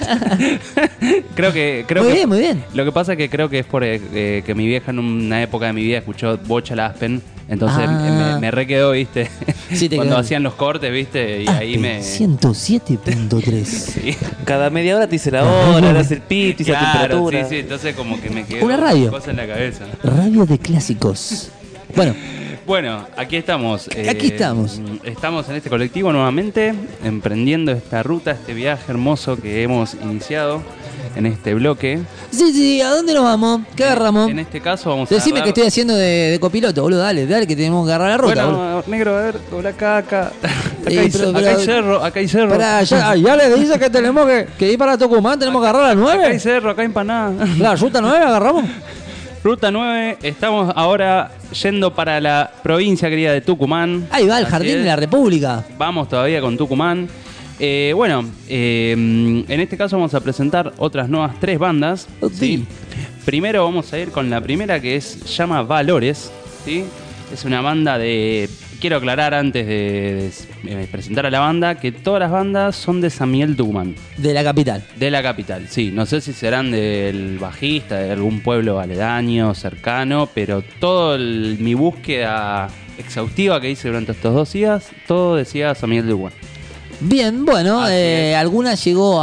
creo que... Creo
Muy
que,
bien, muy bien.
Lo que pasa es que creo que es por eh, que mi vieja en una época de mi vida escuchó Bocha la Aspen. Entonces
Ah.
me, me re quedó, ¿viste?
Sí, te
Cuando
quedó.
hacían los cortes, ¿viste? Y ahí me...
ciento siete punto tres.
Sí. Cada media hora te dice la hora, le hace el pip, te dice la
Claro,
temperatura.
sí,
Sí, sí, entonces como que me quedó
Una radio.
cosa en la cabeza.
Radio de clásicos. Bueno,
Bueno, aquí estamos. eh,
Aquí estamos.
Estamos en este colectivo nuevamente, emprendiendo esta ruta, este viaje hermoso que hemos iniciado en este bloque.
sí, sí, ¿a dónde nos vamos? ¿Qué agarramos?
En este caso vamos
Decime
a
que estoy haciendo de, de copiloto, boludo. Dale, dale, que tenemos que agarrar la ruta, boludo.
Bueno, negro, a ver, dobla acá, acá. Acá,
Eh,
hay,
pero-
acá
pero-
hay cerro, acá hay cerro.
Pará, ya, ah, ya le dice que tenemos que, que ir para Tucumán, tenemos que agarrar la
Acá hay
nueve.
cerro, acá hay empanada.
La ruta nueve agarramos.
Ruta nueve, estamos ahora yendo para la provincia querida de Tucumán.
Ahí va, el
Así
Jardín
es.
de la República.
Vamos todavía con Tucumán. Eh, bueno, eh, en este caso vamos a presentar otras nuevas tres bandas. ¿sí? Primero vamos a ir con la primera que es llama Valores. ¿sí? Es una banda de... Quiero aclarar antes de, de, de presentar a la banda que todas las bandas son de San Miguel Tucumán.
De la capital.
De la capital, sí. No sé si serán del bajista, de algún pueblo aledaño, cercano, pero todo el- mi búsqueda exhaustiva que hice durante estos dos días, todo decía San Miguel Tucumán.
Bien, bueno, eh, ¿alguna llegó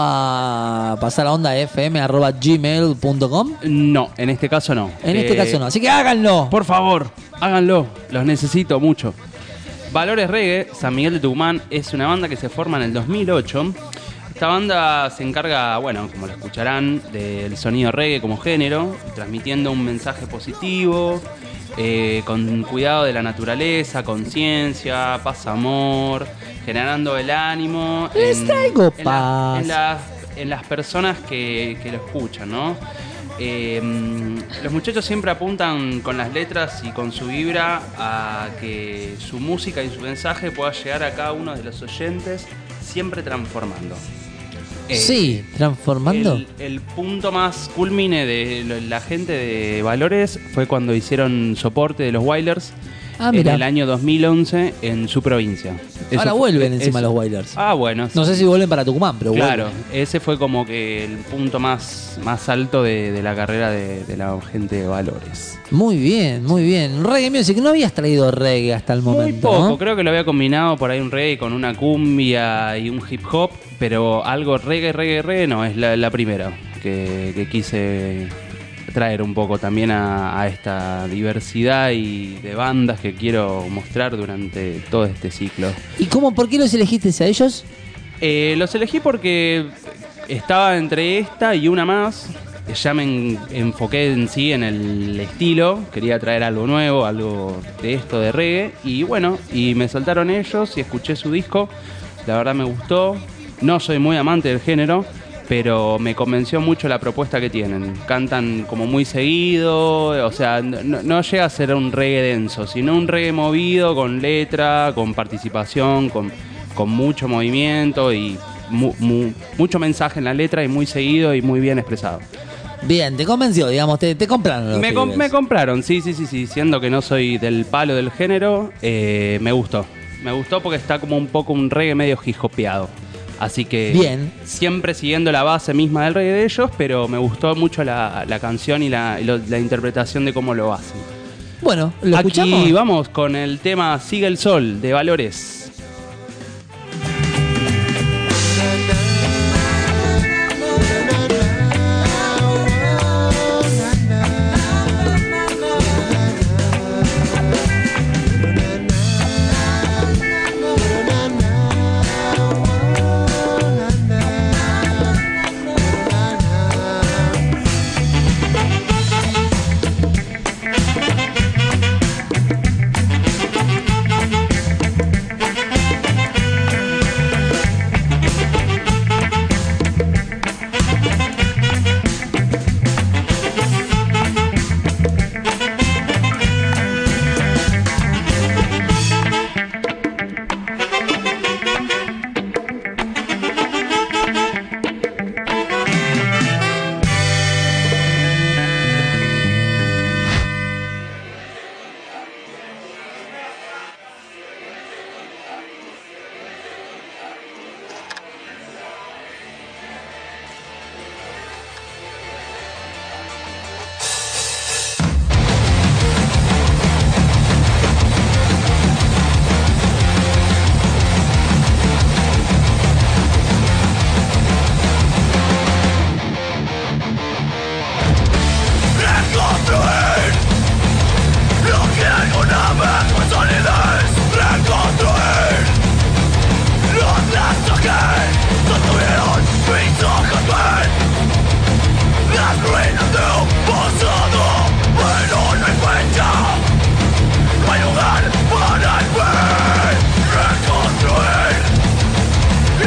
a pasar a onda fm arroba gmail punto com?
No, en este caso no.
En este
Eh,
caso no, así que háganlo.
Por favor, háganlo. Los necesito mucho. Valores Reggae, San Miguel de Tucumán, es una banda que se forma en el dos mil ocho. Esta banda se encarga, bueno, como lo escucharán, del sonido reggae como género, transmitiendo un mensaje positivo, eh, con cuidado de la naturaleza, conciencia, paz, amor, generando el ánimo.
Les
en-
traigo
en la-
paz.
en las- en las personas que, que lo escuchan, ¿no? Eh, los muchachos siempre apuntan con las letras y con su vibra a que su música y su mensaje pueda llegar a cada uno de los oyentes, siempre transformando. Eh,
Sí, transformando.
El, el punto más culmine de lo- la gente de Valores fue cuando hicieron soporte de los Wailers
Ah,
en
mira.
el año dos mil once en su provincia. Eso
Ahora
fue-
vuelven encima
eso-
los Wailers.
Ah, bueno.
No sé si vuelven para Tucumán, pero
Claro,
vuelven.
ese fue como que el punto más, más alto de, de la carrera de, de la gente de Valores.
Muy bien, muy bien. Reggae Music, no habías traído reggae hasta el
Muy
momento,
poco,
¿no?
creo que lo había combinado por ahí un reggae con una cumbia y un hip hop, pero algo reggae, reggae, reggae no, es la, la primera que, que quise traer un poco también a, a esta diversidad y de bandas que quiero mostrar durante todo este ciclo.
¿Y cómo, por qué los elegiste a ellos?
Eh, los elegí porque estaba entre esta y una más. Ya me en- enfoqué en sí en el estilo. Quería traer algo nuevo, algo de esto de reggae. Y bueno, y me soltaron ellos y escuché su disco. La verdad me gustó. No soy muy amante del género, pero me convenció mucho la propuesta que tienen. Cantan como muy seguido, o sea, no, no llega a ser un reggae denso, sino un reggae movido, con letra, con participación, con, con mucho movimiento y mu- mu- mucho mensaje en la letra y muy seguido y muy bien expresado.
Bien, te convenció, digamos, te, te compraron los
Me, com-
pibes.
me compraron, sí, sí, sí, sí, siendo que no soy del palo del género, eh, me gustó.
Me gustó porque está como un poco un reggae medio hip-hopeado. Así que
Bien.
siempre siguiendo la base misma del reggae de ellos, pero me gustó mucho la, la canción y, la, y lo- la interpretación de cómo lo hacen.
Bueno, ¿lo
Aquí
escuchamos?
vamos con el tema Sigue el Sol de Valores.
Reconstruir lo que alguna vez fue solidez. Reconstruir los lazos que sostuvieron mis ojos ven. Las ruinas de un pasado, pero no hay fecha, no hay lugar para el fin. Reconstruir y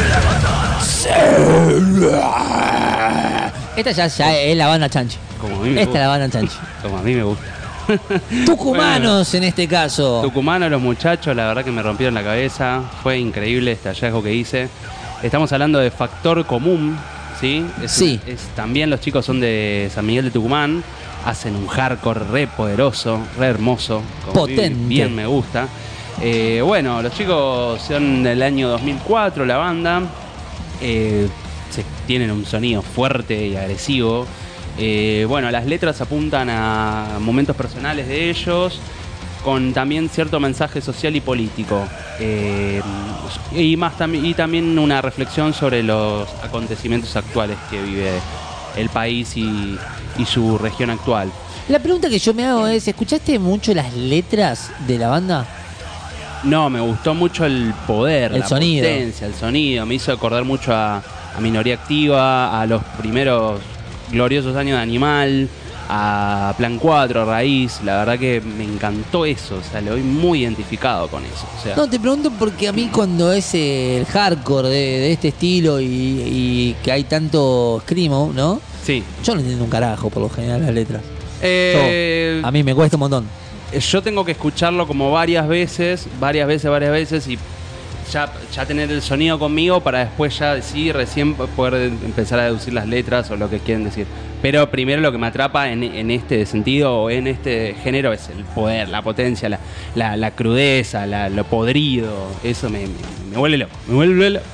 levantar.
Esta ya, ya es la banda Chanchi.
Como a mí me
Esta
gusta.
es la banda Chanchi.
Como a mí me gusta.
Tucumanos en este caso.
Tucumanos, los muchachos, la verdad que me rompieron la cabeza. Fue increíble este hallazgo que hice. Estamos hablando de Factor Común, ¿sí? Es,
Sí.
es- también los chicos son de San Miguel de Tucumán. Hacen un hardcore re poderoso, re hermoso. como a mí
Potente.
Bien me gusta. Eh, bueno, los chicos son del año dos mil cuatro, la banda. Eh, se- tienen un sonido fuerte y agresivo. Eh, bueno, las letras apuntan a momentos personales de ellos, con también cierto mensaje social y político. Eh, y, más tam- y también una reflexión sobre los acontecimientos actuales que vive el país y, y su región actual.
La pregunta que yo me hago es, ¿escuchaste mucho las letras de la banda?
No, me gustó mucho el poder,
El
la
sonido.
potencia, el sonido. Me hizo acordar mucho a, a Minoría Activa, a los primeros gloriosos años de Animal, a Plan cuatro, Raíz. La verdad que me encantó eso. O sea, le doy muy identificado con eso. O sea,
No, te pregunto porque a mí cuando es el hardcore de, de este estilo y, y que hay tanto screamo, ¿no?
Sí.
Yo no entiendo un carajo por lo general las letras.
Eh,
Yo- a mí me cuesta un montón.
yo tengo que escucharlo como varias veces, varias veces, varias veces y ya, ya tener el sonido conmigo para después ya decir, recién poder empezar a deducir las letras o lo que quieren decir. Pero primero lo que me atrapa en, en este sentido o en este género es el poder, la potencia, la, la, la crudeza, la- lo podrido. Eso me, me, me vuelve loco, me vuelve loco.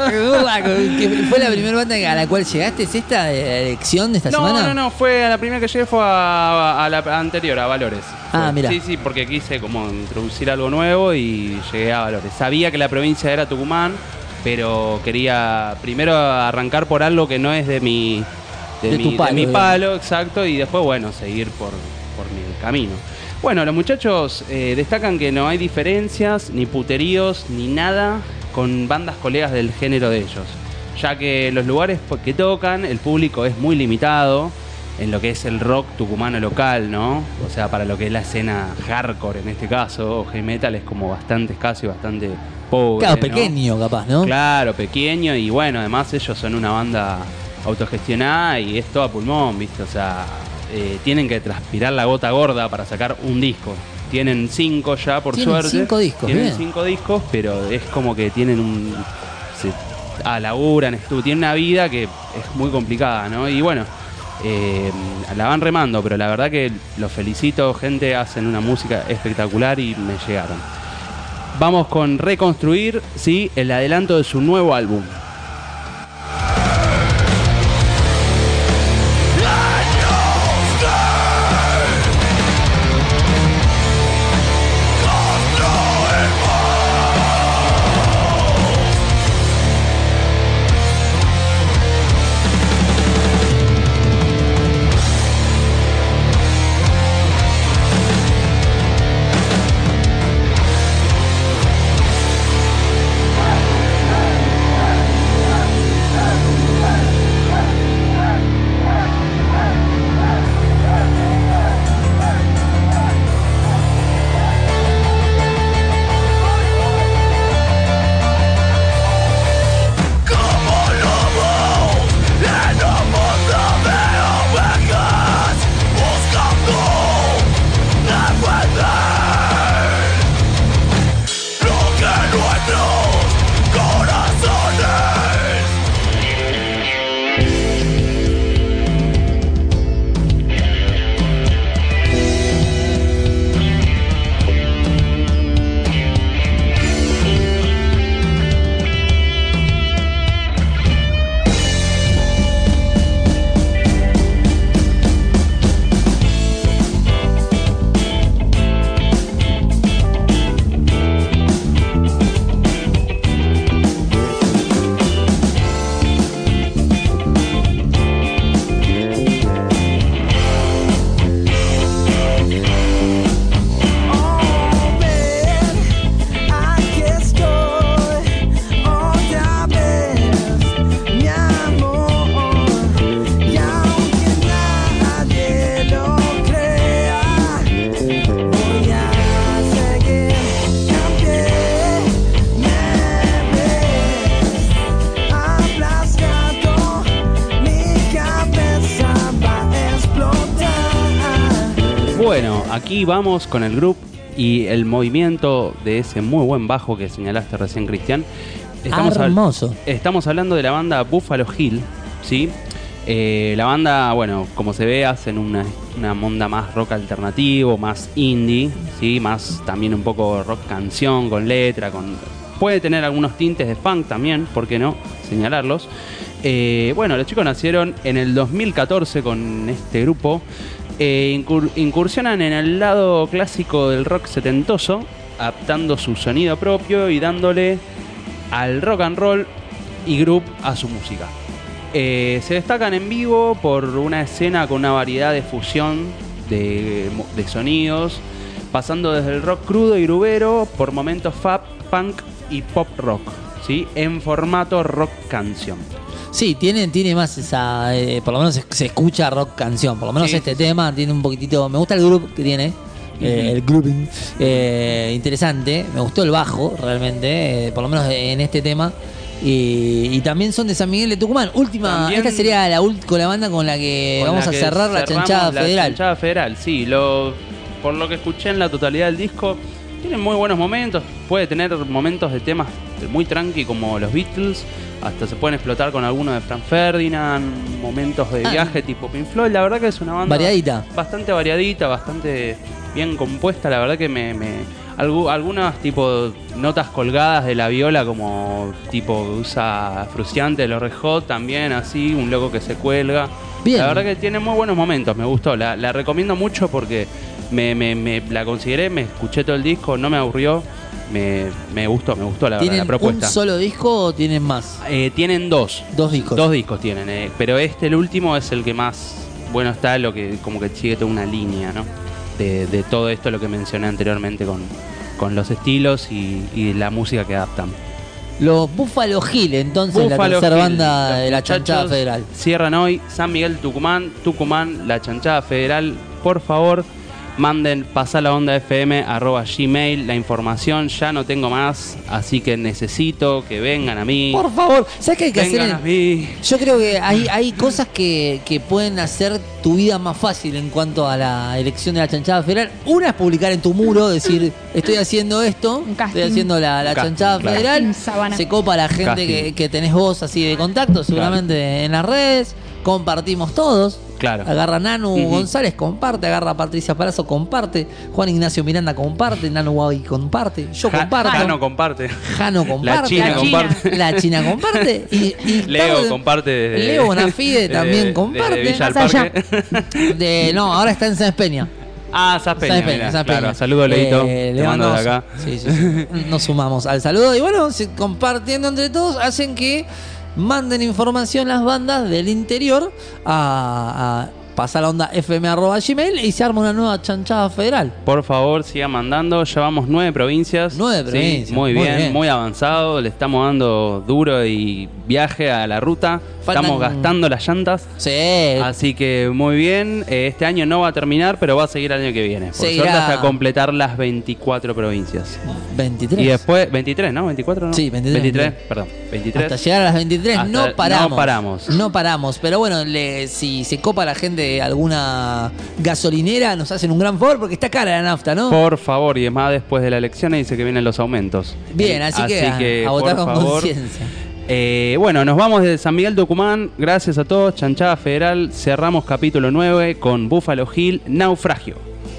¿Que ¿Fue la primera banda a la cual llegaste? ¿Es esta eh, elección de esta
No,
semana?
no, no, fue a la primera que llegué fue a, a la anterior, a Valores.
Ah,
Fue-
mira.
Sí, sí, porque quise como introducir algo nuevo y llegué a Valores. Sabía que la provincia era Tucumán, pero quería primero arrancar por algo que no es de mi, de
De
mi,
tu
de
palo,
mi
digamos.
palo, exacto, y después, bueno, seguir por, por mi camino. Bueno, los muchachos eh, destacan que no hay diferencias, ni puteríos, ni nada con bandas colegas del género de ellos, ya que los lugares que tocan, el público es muy limitado en lo que es el rock tucumano local, ¿no? O sea, para lo que es la escena hardcore en este caso, o heavy metal es como bastante escaso y bastante pobre.
Claro,
¿no?
pequeño capaz, ¿no?
Claro, pequeño y bueno, además ellos son una banda autogestionada y es todo a pulmón, ¿viste? O sea, eh, tienen que transpirar la gota gorda para sacar un disco. Tienen cinco ya, por
Tienen
suerte.
cinco discos,
Tienen
bien.
cinco discos, pero es como que tienen un... Se, ah, laburan, estu- tienen una vida que es muy complicada, ¿no? Y bueno, eh, la van remando, pero la verdad que los felicito, gente, hacen una música espectacular y me llegaron. Vamos con Reconstruir, ¿sí? El adelanto de su nuevo álbum. Bueno, aquí vamos con el grupo y el movimiento de ese muy buen bajo que señalaste recién, Cristian. Estamos
Hermoso.
hab- estamos hablando de la banda Buffalo Hill, ¿sí? Eh, la banda, bueno, como se ve, hacen una, una onda más rock alternativo, más indie, ¿sí? Más también un poco rock canción, con letra, con puede tener algunos tintes de funk también, ¿por qué no señalarlos? Eh, bueno, los chicos nacieron en el dos mil catorce con este grupo. Eh, incur- incursionan en el lado clásico del rock setentoso, adaptando su sonido propio y dándole al rock and roll y group a su música. Eh, se destacan en vivo por una escena con una variedad de fusión de, de sonidos, pasando desde el rock crudo y grubero por momentos fab, punk y pop rock, ¿sí? En formato rock canción.
Sí, tiene, tiene más esa. Eh, por lo menos se, se escucha rock canción. Por lo menos
Sí,
este
sí,
tema tiene un poquitito. Me gusta el groove que tiene. eh,
Ujú.
El grooving. Eh, interesante. Me gustó el bajo, realmente. eh, por lo menos en este tema. Y, y también son de San Miguel de Tucumán. Última.
También-
Esta sería la última la banda con la que
Con
vamos
la
a
que
cerrar la
cerramos
chanchada
la
federal.
chanchada federal, sí. Lo, por lo que escuché en la totalidad del disco, tiene muy buenos momentos. Puede tener momentos de temas muy tranqui como los Beatles. Hasta se pueden explotar con algunos de Frank Ferdinand. Momentos de
Ah.
viaje tipo Pink Floyd. La verdad que es una banda
Variadita.
bastante variadita, bastante bien compuesta. La verdad que me... me algu- algunas tipo notas colgadas de la viola como tipo que usa Fruciante de los Red Hot también, así, un loco que se cuelga.
Bien.
La verdad que tiene muy buenos momentos, me gustó. La, la recomiendo mucho porque me, me- me la consideré, me escuché todo el disco, no me aburrió, me, me gustó, me gustó la verdad,
¿Tienen
la
un
propuesta.
solo disco o tienen más?
Eh, tienen dos.
Dos discos.
Dos discos tienen, eh, pero este, el último, es el que más bueno está, lo que como que sigue toda una línea, ¿no? De, de todo esto, lo que mencioné anteriormente con, con los estilos y, y la música que adaptan.
Los Buffalo Hill, entonces, la
Buffalo
tercera
Hill,
banda
los
de la chanchada
muchachos
federal.
Cierran hoy San Miguel Tucumán, Tucumán, la chanchada federal. Por favor, manden pasalaondaFM arroba gmail la información. Ya no tengo más, así que necesito que vengan a mí.
Por favor, ¿sabes qué hay que
Vengan
hacer?
a mí.
Yo creo que hay, hay cosas que, que pueden hacer tu vida más fácil en cuanto a la elección de la chanchada federal. Una es publicar en tu muro, decir, estoy haciendo esto, estoy haciendo la, la
Un casting,
chanchada
claro.
federal.
Casting, sábana.
Se copa la gente
Casting.
que, que tenés vos así de contacto, seguramente en las redes. compartimos todos.
Claro.
Agarra Nanu
Ujú.
González, comparte. Agarra Patricia Palazzo, comparte. Juan Ignacio Miranda, comparte. Nanu Guavi, comparte. Yo
Ja-
comparto.
Jano comparte.
Jano comparte.
La China comparte.
La China comparte. Y, y
Leo
tarde-
comparte. desde-
Leo Bonafide
desde-
también comparte.
desde Villa del
Más allá.
Parque.
De, no, ahora está en Sáenz Peña.
Ah, Sáenz Peña,
Sáenz
mirá,
Sáenz
claro.
Peña.
Saludos, Leito.
Eh,
Te
le
mando
mandamos-
de acá.
Sí, sí, sí. Nos sumamos al saludo. Y bueno, se- compartiendo entre todos, hacen que manden información las bandas del interior a, a pasar la onda fm arroba gmail y se arma una nueva chanchada federal.
Por favor, sigan mandando. Llevamos nueve provincias.
Nueve
Sí,
provincias,
muy,
muy
bien,
bien.
muy avanzado. Le estamos dando duro y viaje a la ruta.
Faltan-
Estamos gastando las llantas.
Sí.
Así que muy bien. Eh, Este año no va a terminar, pero va a seguir el año que viene. Por
Seguirá.
suerte hasta completar las veinticuatro provincias.
veintitrés.
Y después, veintitrés, ¿no? ¿veinticuatro no?
Sí, veintitrés.
veintitrés, perdón. veintitrés.
Hasta llegar a las veintitrés
Hasta-
no paramos.
no paramos.
No paramos. Pero bueno, le- si se copa la gente de alguna gasolinera, nos hacen un gran favor porque está cara la nafta, ¿no?
Por favor, y es más después de la elección dice que vienen los aumentos.
Bien, así, que, a, a votar
por
con
favor.
conciencia.
Eh, bueno, nos vamos desde San Miguel Tucumán. Gracias a todos. Chanchada Federal. Cerramos capítulo nueve con Buffalo Hill, Naufragio.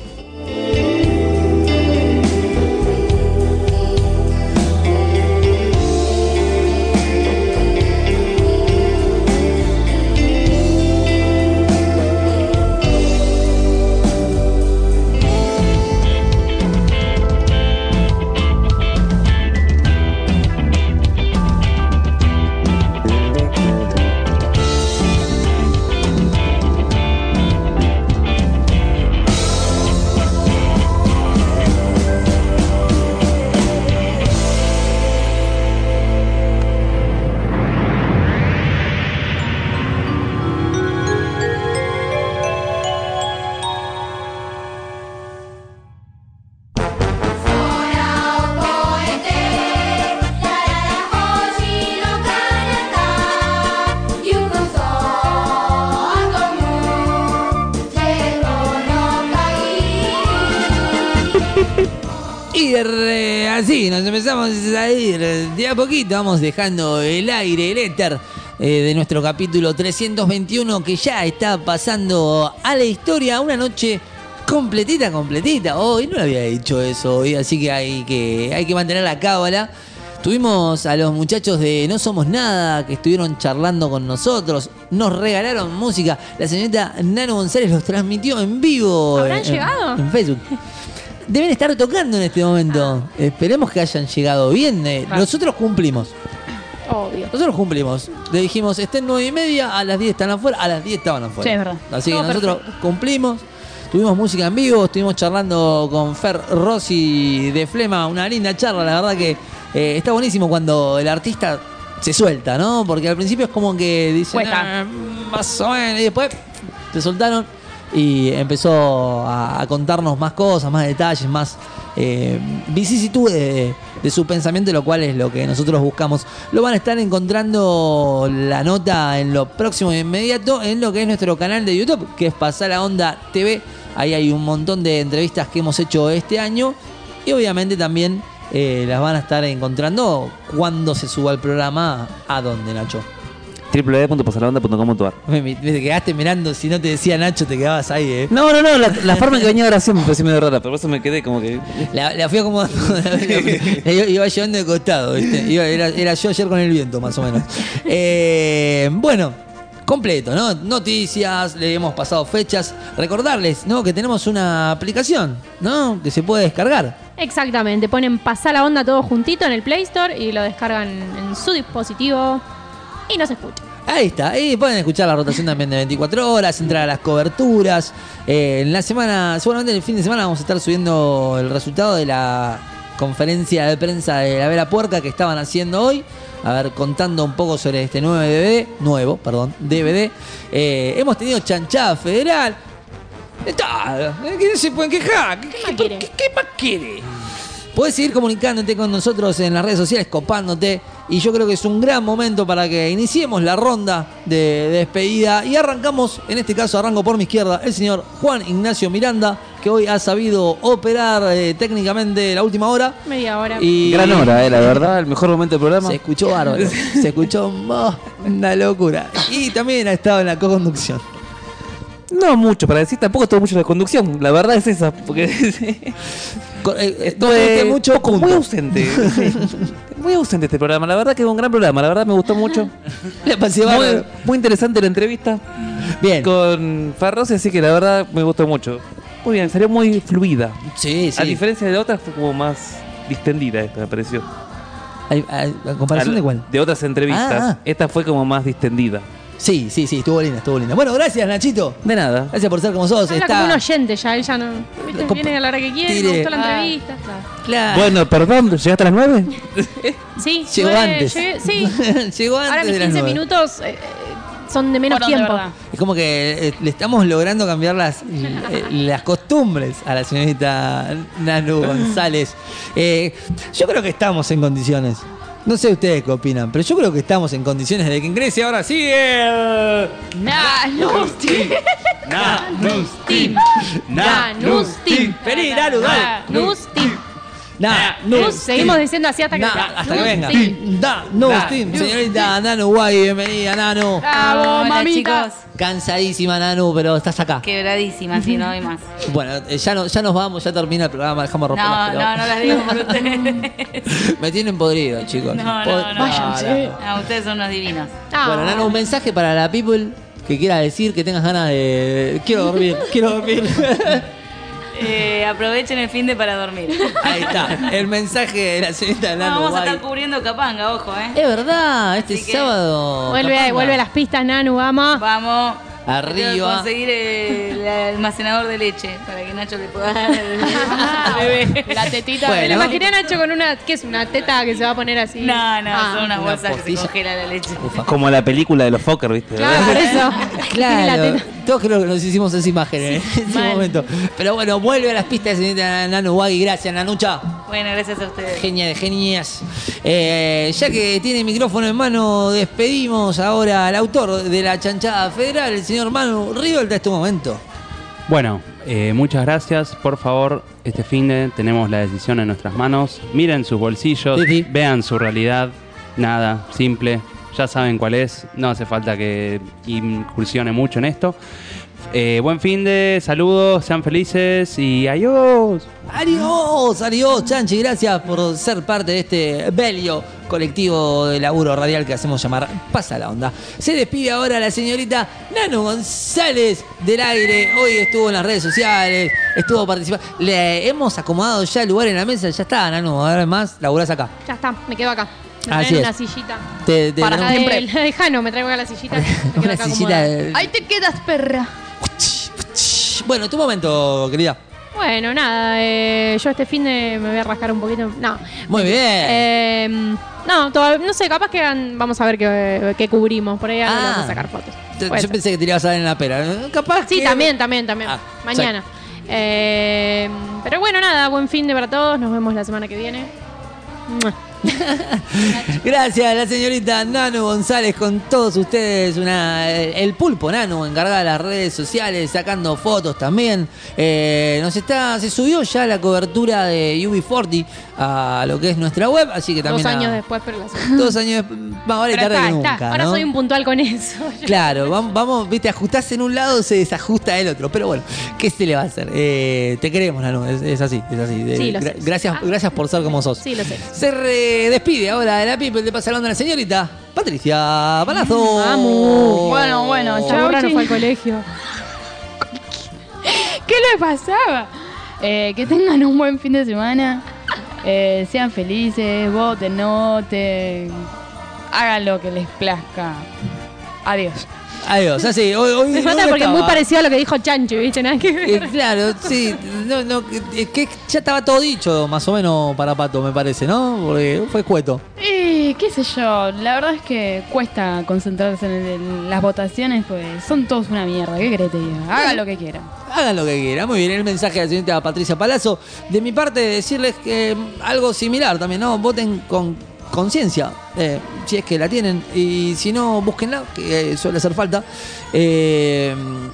Y re- así nos empezamos a ir de a poquito, vamos dejando el aire, el éter eh, de nuestro capítulo trescientos veintiuno que ya está pasando a la historia. Una noche completita, completita. Hoy no lo había dicho eso hoy, así que hay que, hay que mantener la cábala. Tuvimos a los muchachos de No Somos Nada que estuvieron charlando con nosotros, nos regalaron música. La señorita Nano González los transmitió en vivo.
¿Habrán
en-
llegado?
En Facebook. Deben estar tocando en este momento. Esperemos que hayan llegado bien. eh.
Claro.
Nosotros cumplimos.
Obvio.
Nosotros cumplimos. Le dijimos, estén nueve y media, a las diez están afuera, a las diez estaban afuera.
Sí, es verdad.
Así que
Todo
nosotros
perfecto.
cumplimos. Tuvimos música en vivo, estuvimos charlando con Fer Rossi de Flema, una linda charla, la verdad que eh, está buenísimo cuando el artista se suelta, ¿no? Porque al principio es como que dicen,
Cuesta.
"Ah, más o menos", y después se soltaron y empezó a, a contarnos más cosas, más detalles, más eh, vicisitudes de, de su pensamiento, lo cual es lo que nosotros buscamos. Lo van a estar encontrando la nota en lo próximo e inmediato en lo que es nuestro canal de YouTube, que es Pasar la Onda T V. Ahí hay un montón de entrevistas que hemos hecho este año y obviamente también eh, las van a estar encontrando cuando se suba el programa. ¿A dónde, Nacho?
w w w punto pasaronda punto com punto a r.
Me, me te quedaste mirando, si no te decía Nacho te quedabas ahí, ¿eh?
No, no, no, la, la forma en que venía la oración me pareció medio rara, pero por eso me quedé como que...
La, la fui acomodando, la fui- la iba, iba llevando de costado, ¿viste? Iba- era, era yo ayer con el viento, más o menos. Eh, bueno, completo, ¿no? Noticias, le hemos pasado fechas. Recordarles, ¿no? Que tenemos una aplicación, ¿no? Que se puede descargar.
Exactamente, ponen Pasar la Onda todo juntito en el Play Store y lo descargan en su dispositivo y nos escuchan.
Ahí está, y pueden escuchar la rotación también de veinticuatro horas, entrar a las coberturas. Eh, en la semana, seguramente en el fin de semana vamos a estar subiendo el resultado de la conferencia de prensa de la Vera Puerca que estaban haciendo hoy. A ver, contando un poco sobre este nuevo D V D, nuevo, perdón, D V D. Eh, hemos tenido chanchada federal. Está, que no se pueden quejar. ¿Qué, qué, qué, qué- qué más quiere? Podés seguir comunicándote con nosotros en las redes sociales, copándote. Y yo creo que es un gran momento para que iniciemos la ronda de despedida. Y arrancamos, en este caso arranco por mi izquierda, el señor Juan Ignacio Miranda. que hoy ha sabido operar eh, técnicamente la última hora.
Media hora.
Y
Gran hora, eh, la verdad, el mejor momento del programa.
se escuchó bárbaro. Se escuchó oh, una locura. Y también ha estado en la co-conducción.
No mucho, para decir, tampoco estuvo mucho en la conducción. La verdad es esa, porque
Co- eh, eh,
estuve
no tuviste mucho,
poco- muy
punto.
ausente. Sí. Muy ausente este programa. La verdad que es un gran programa. La verdad me gustó mucho.
Le pasé
Muy,
bárbaro.
muy interesante la entrevista
Bien.
con Farrosi, así que la verdad me gustó mucho. Muy bien, salió muy fluida.
Sí,
A
sí.
diferencia de otras, fue como más distendida esta, me pareció.
Ay, ay, ¿A comparación
Al-
de cuál?
De otras entrevistas.
Ah, ah.
Esta fue como más distendida.
Sí, sí, sí, estuvo linda, estuvo linda. Bueno, gracias, Nachito.
De nada.
Gracias por ser como sos.
Habla como un oyente ya, él ya no. ¿viste?
Compa-
Viene a la hora que quiere,
tire.
me gustó la
Ah.
entrevista.
Claro.
Bueno, perdón, ¿llegaste a las nueve?
Sí,
Llegó
fue-
antes.
llegué- sí.
Llegó antes
Ahora mis
de las
quince
nueve.
minutos eh, son de menos
Fueron de
tiempo.
verdad.
Es como que eh, le estamos logrando cambiar las, eh, las costumbres a la señorita Nanu González. Eh, yo creo que estamos en condiciones. No sé ustedes qué opinan, pero yo creo que estamos en condiciones de que ingrese ahora sí el...
Nanusti.
Nanusti.
Nanusti.
Vení, Nanu, dale.
Nanusti.
Nanu,
Seguimos diciendo así hasta que.
Na- hasta que venga.
Nanusti.
Da, no, Steam, señorita Nanu Guay, bienvenida Nanu.
¡Bravo,
Hola,
mamita!
chicos.
Cansadísima Nanu, pero estás acá.
Quebradísima, sí, no hay más.
Bueno, eh, ya, no, ya nos vamos, ya termina el programa, dejamos
No,
romper las
no,
pelotas.
no las digo por ustedes.
Me tienen podrido, chicos.
No, no,
Pod-
no.
Váyanse.
No, ustedes son unos divinos.
Ah.
Bueno, Nano, un mensaje para la people que quiera decir que tengas ganas de... Quiero dormir, quiero dormir.
Eh, aprovechen el fin de para dormir.
Ahí está, el mensaje de la señorita
No,
Nano
vamos a
Guay.
estar cubriendo Capanga, ojo, ¿eh?
Es verdad, este
Así que-
sábado...
Vuelve,
Capanga.
vuelve a las pistas, Nanu, vamos.
Vamos.
Arriba.
Tengo que conseguir el, almacenador de leche para que Nacho le pueda dar al bebé.
La tetita.
Bueno.
Me lo imaginé a Nacho con una. ¿Qué es? Una teta que se va a poner así.
No, no,
Ah.
son unas
Una
bolsas que
postilla.
se congela la leche.
Como la película de los Fokker, ¿viste?
Claro, por eso. Tiene la
Claro,
teta.
todos creo que nos hicimos esa imagen en ese
Mal.
momento. Pero bueno, vuelve a las pistas de señorita Nano Guay. Gracias, Nanucha.
Bueno, gracias a ustedes.
Genia de genias. Eh, ya que tiene el micrófono en mano, despedimos ahora al autor de la chanchada federal, el señor Manu Rivolta, este momento.
Bueno, eh, muchas gracias. Por favor, este fin de tenemos la decisión en nuestras manos. Miren sus bolsillos,
Sí, sí.
vean su realidad. Nada, simple. Ya saben cuál es. No hace falta que incursione mucho en esto. Eh, buen fin de, saludos, sean felices y adiós.
Adiós, adiós, Chanchi, gracias por ser parte de este bello colectivo de laburo radial que hacemos llamar Pasa la Onda. Se despide ahora la señorita Nano González del aire. Hoy estuvo en las redes sociales, estuvo participando. Le hemos acomodado ya el lugar en la mesa, ya está, Nano. Ahora más, laburás acá.
Ya está, me quedo acá. Me
Así
traen
es.
una sillita.
Te- te
Para
tenemos-
siempre. La de Jano, me traigo acá la sillita. Me quedo
Una
acá
sillita
acomodada.
de-
Ahí te quedas, perra.
Bueno, tu momento, querida.
Bueno, nada, eh, yo este fin de me voy a rascar un poquito. No.
Muy bien.
Eh, no, todavía- no sé, capaz que han- vamos a ver qué, qué cubrimos. Por ahí algo
Ah.
vamos a sacar fotos.
Te-
Puede
Yo
ser.
pensé que te ibas a dar en la pera. Capaz
Sí,
que-
también, también, también.
Ah,
Mañana. Eh, pero bueno, nada, buen fin de para todos. Nos vemos la semana que viene. Mua.
Gracias a la señorita Nano González con todos ustedes. Una, el pulpo Nano encargada de las redes sociales, sacando fotos también. Eh, nos está, se subió ya la cobertura de U B cuarenta a lo que es nuestra web, así que también
Dos
a-
años después, pero la subo.
Dos años después, más vale
Pero
tarde
está,
que
está.
nunca.
Ahora
¿no?
soy un puntual con eso.
Claro, vamos, vamos, viste, ajustás en un lado, se desajusta el otro. Pero bueno, ¿qué se le va a hacer? Eh, te queremos, Nano, es, es así, es así. Eh,
Sí, lo sé.
gracias, gracias por ser como sos.
Sí, lo sé.
Se re- despide ahora de la people de Pasalón de la señorita Patricia Palazzo.
Vamos.
Bueno, bueno,
Esta
chau,
burra no
chi-
fue al colegio.
¿Qué le pasaba? Eh, que tengan un buen fin de semana. Eh, sean felices, voten, no voten. Hagan lo que les plazca. Adiós.
Adiós, así, hoy, hoy,
Me falta
hoy
porque es muy
estaba-
parecido a lo que dijo Chancho, ¿viste? Nada que
Eh,
ver.
claro, sí, no, no, es que ya estaba todo dicho, más o menos, para Pato, me parece, ¿no? Porque fue escueto.
Y qué sé yo, la verdad es que cuesta concentrarse en, el- en las votaciones, pues son todos una mierda. ¿Qué querés que te diga? Hagan lo que quieran.
Hagan lo que quieran. Muy bien, el mensaje de la señorita Patricia Palazzo. De mi parte, decirles que mm, algo similar también, ¿no? Voten con conciencia, eh, si es que la tienen. Y si no, búsquenla, que eh, suele hacer falta. Eh,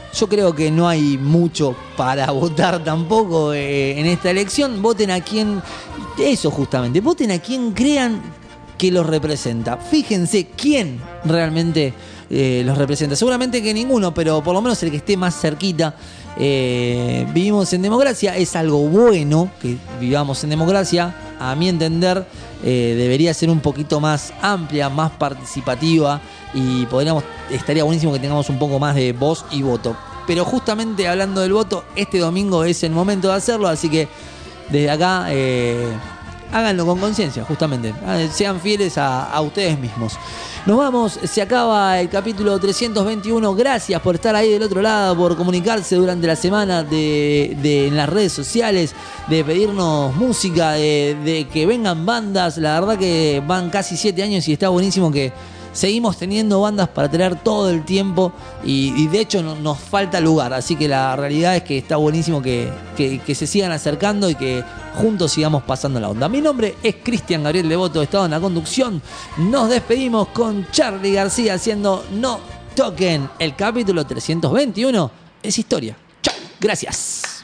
yo creo que no hay mucho para votar tampoco eh, en esta elección. Voten a quien, eso justamente, voten a quien crean que los representa. Fíjense quién realmente eh, los representa. Seguramente que ninguno, pero por lo menos el que esté más cerquita. Eh, vivimos en democracia, es algo bueno que vivamos en democracia. A mi entender, eh, debería ser un poquito más amplia, más participativa, y podríamos, estaría buenísimo que tengamos un poco más de voz y voto. Pero justamente hablando del voto, este domingo es el momento de hacerlo, así que desde acá eh, háganlo con conciencia, justamente. Sean fieles a, a ustedes mismos. Nos vamos, se acaba el capítulo trescientos veintiuno. Gracias por estar ahí del otro lado, por comunicarse durante la semana de, de, en las redes sociales, de pedirnos música, de, de que vengan bandas. La verdad que van casi siete años y está buenísimo que seguimos teniendo bandas para tener todo el tiempo y, y de hecho no, nos falta lugar. Así que la realidad es que está buenísimo que, que, que se sigan acercando y que juntos sigamos pasando la onda. Mi nombre es Cristian Gabriel Devoto, he estado en la conducción. Nos despedimos con Charly García haciendo No Toquen. El capítulo trescientos veintiuno es historia. Chao, gracias.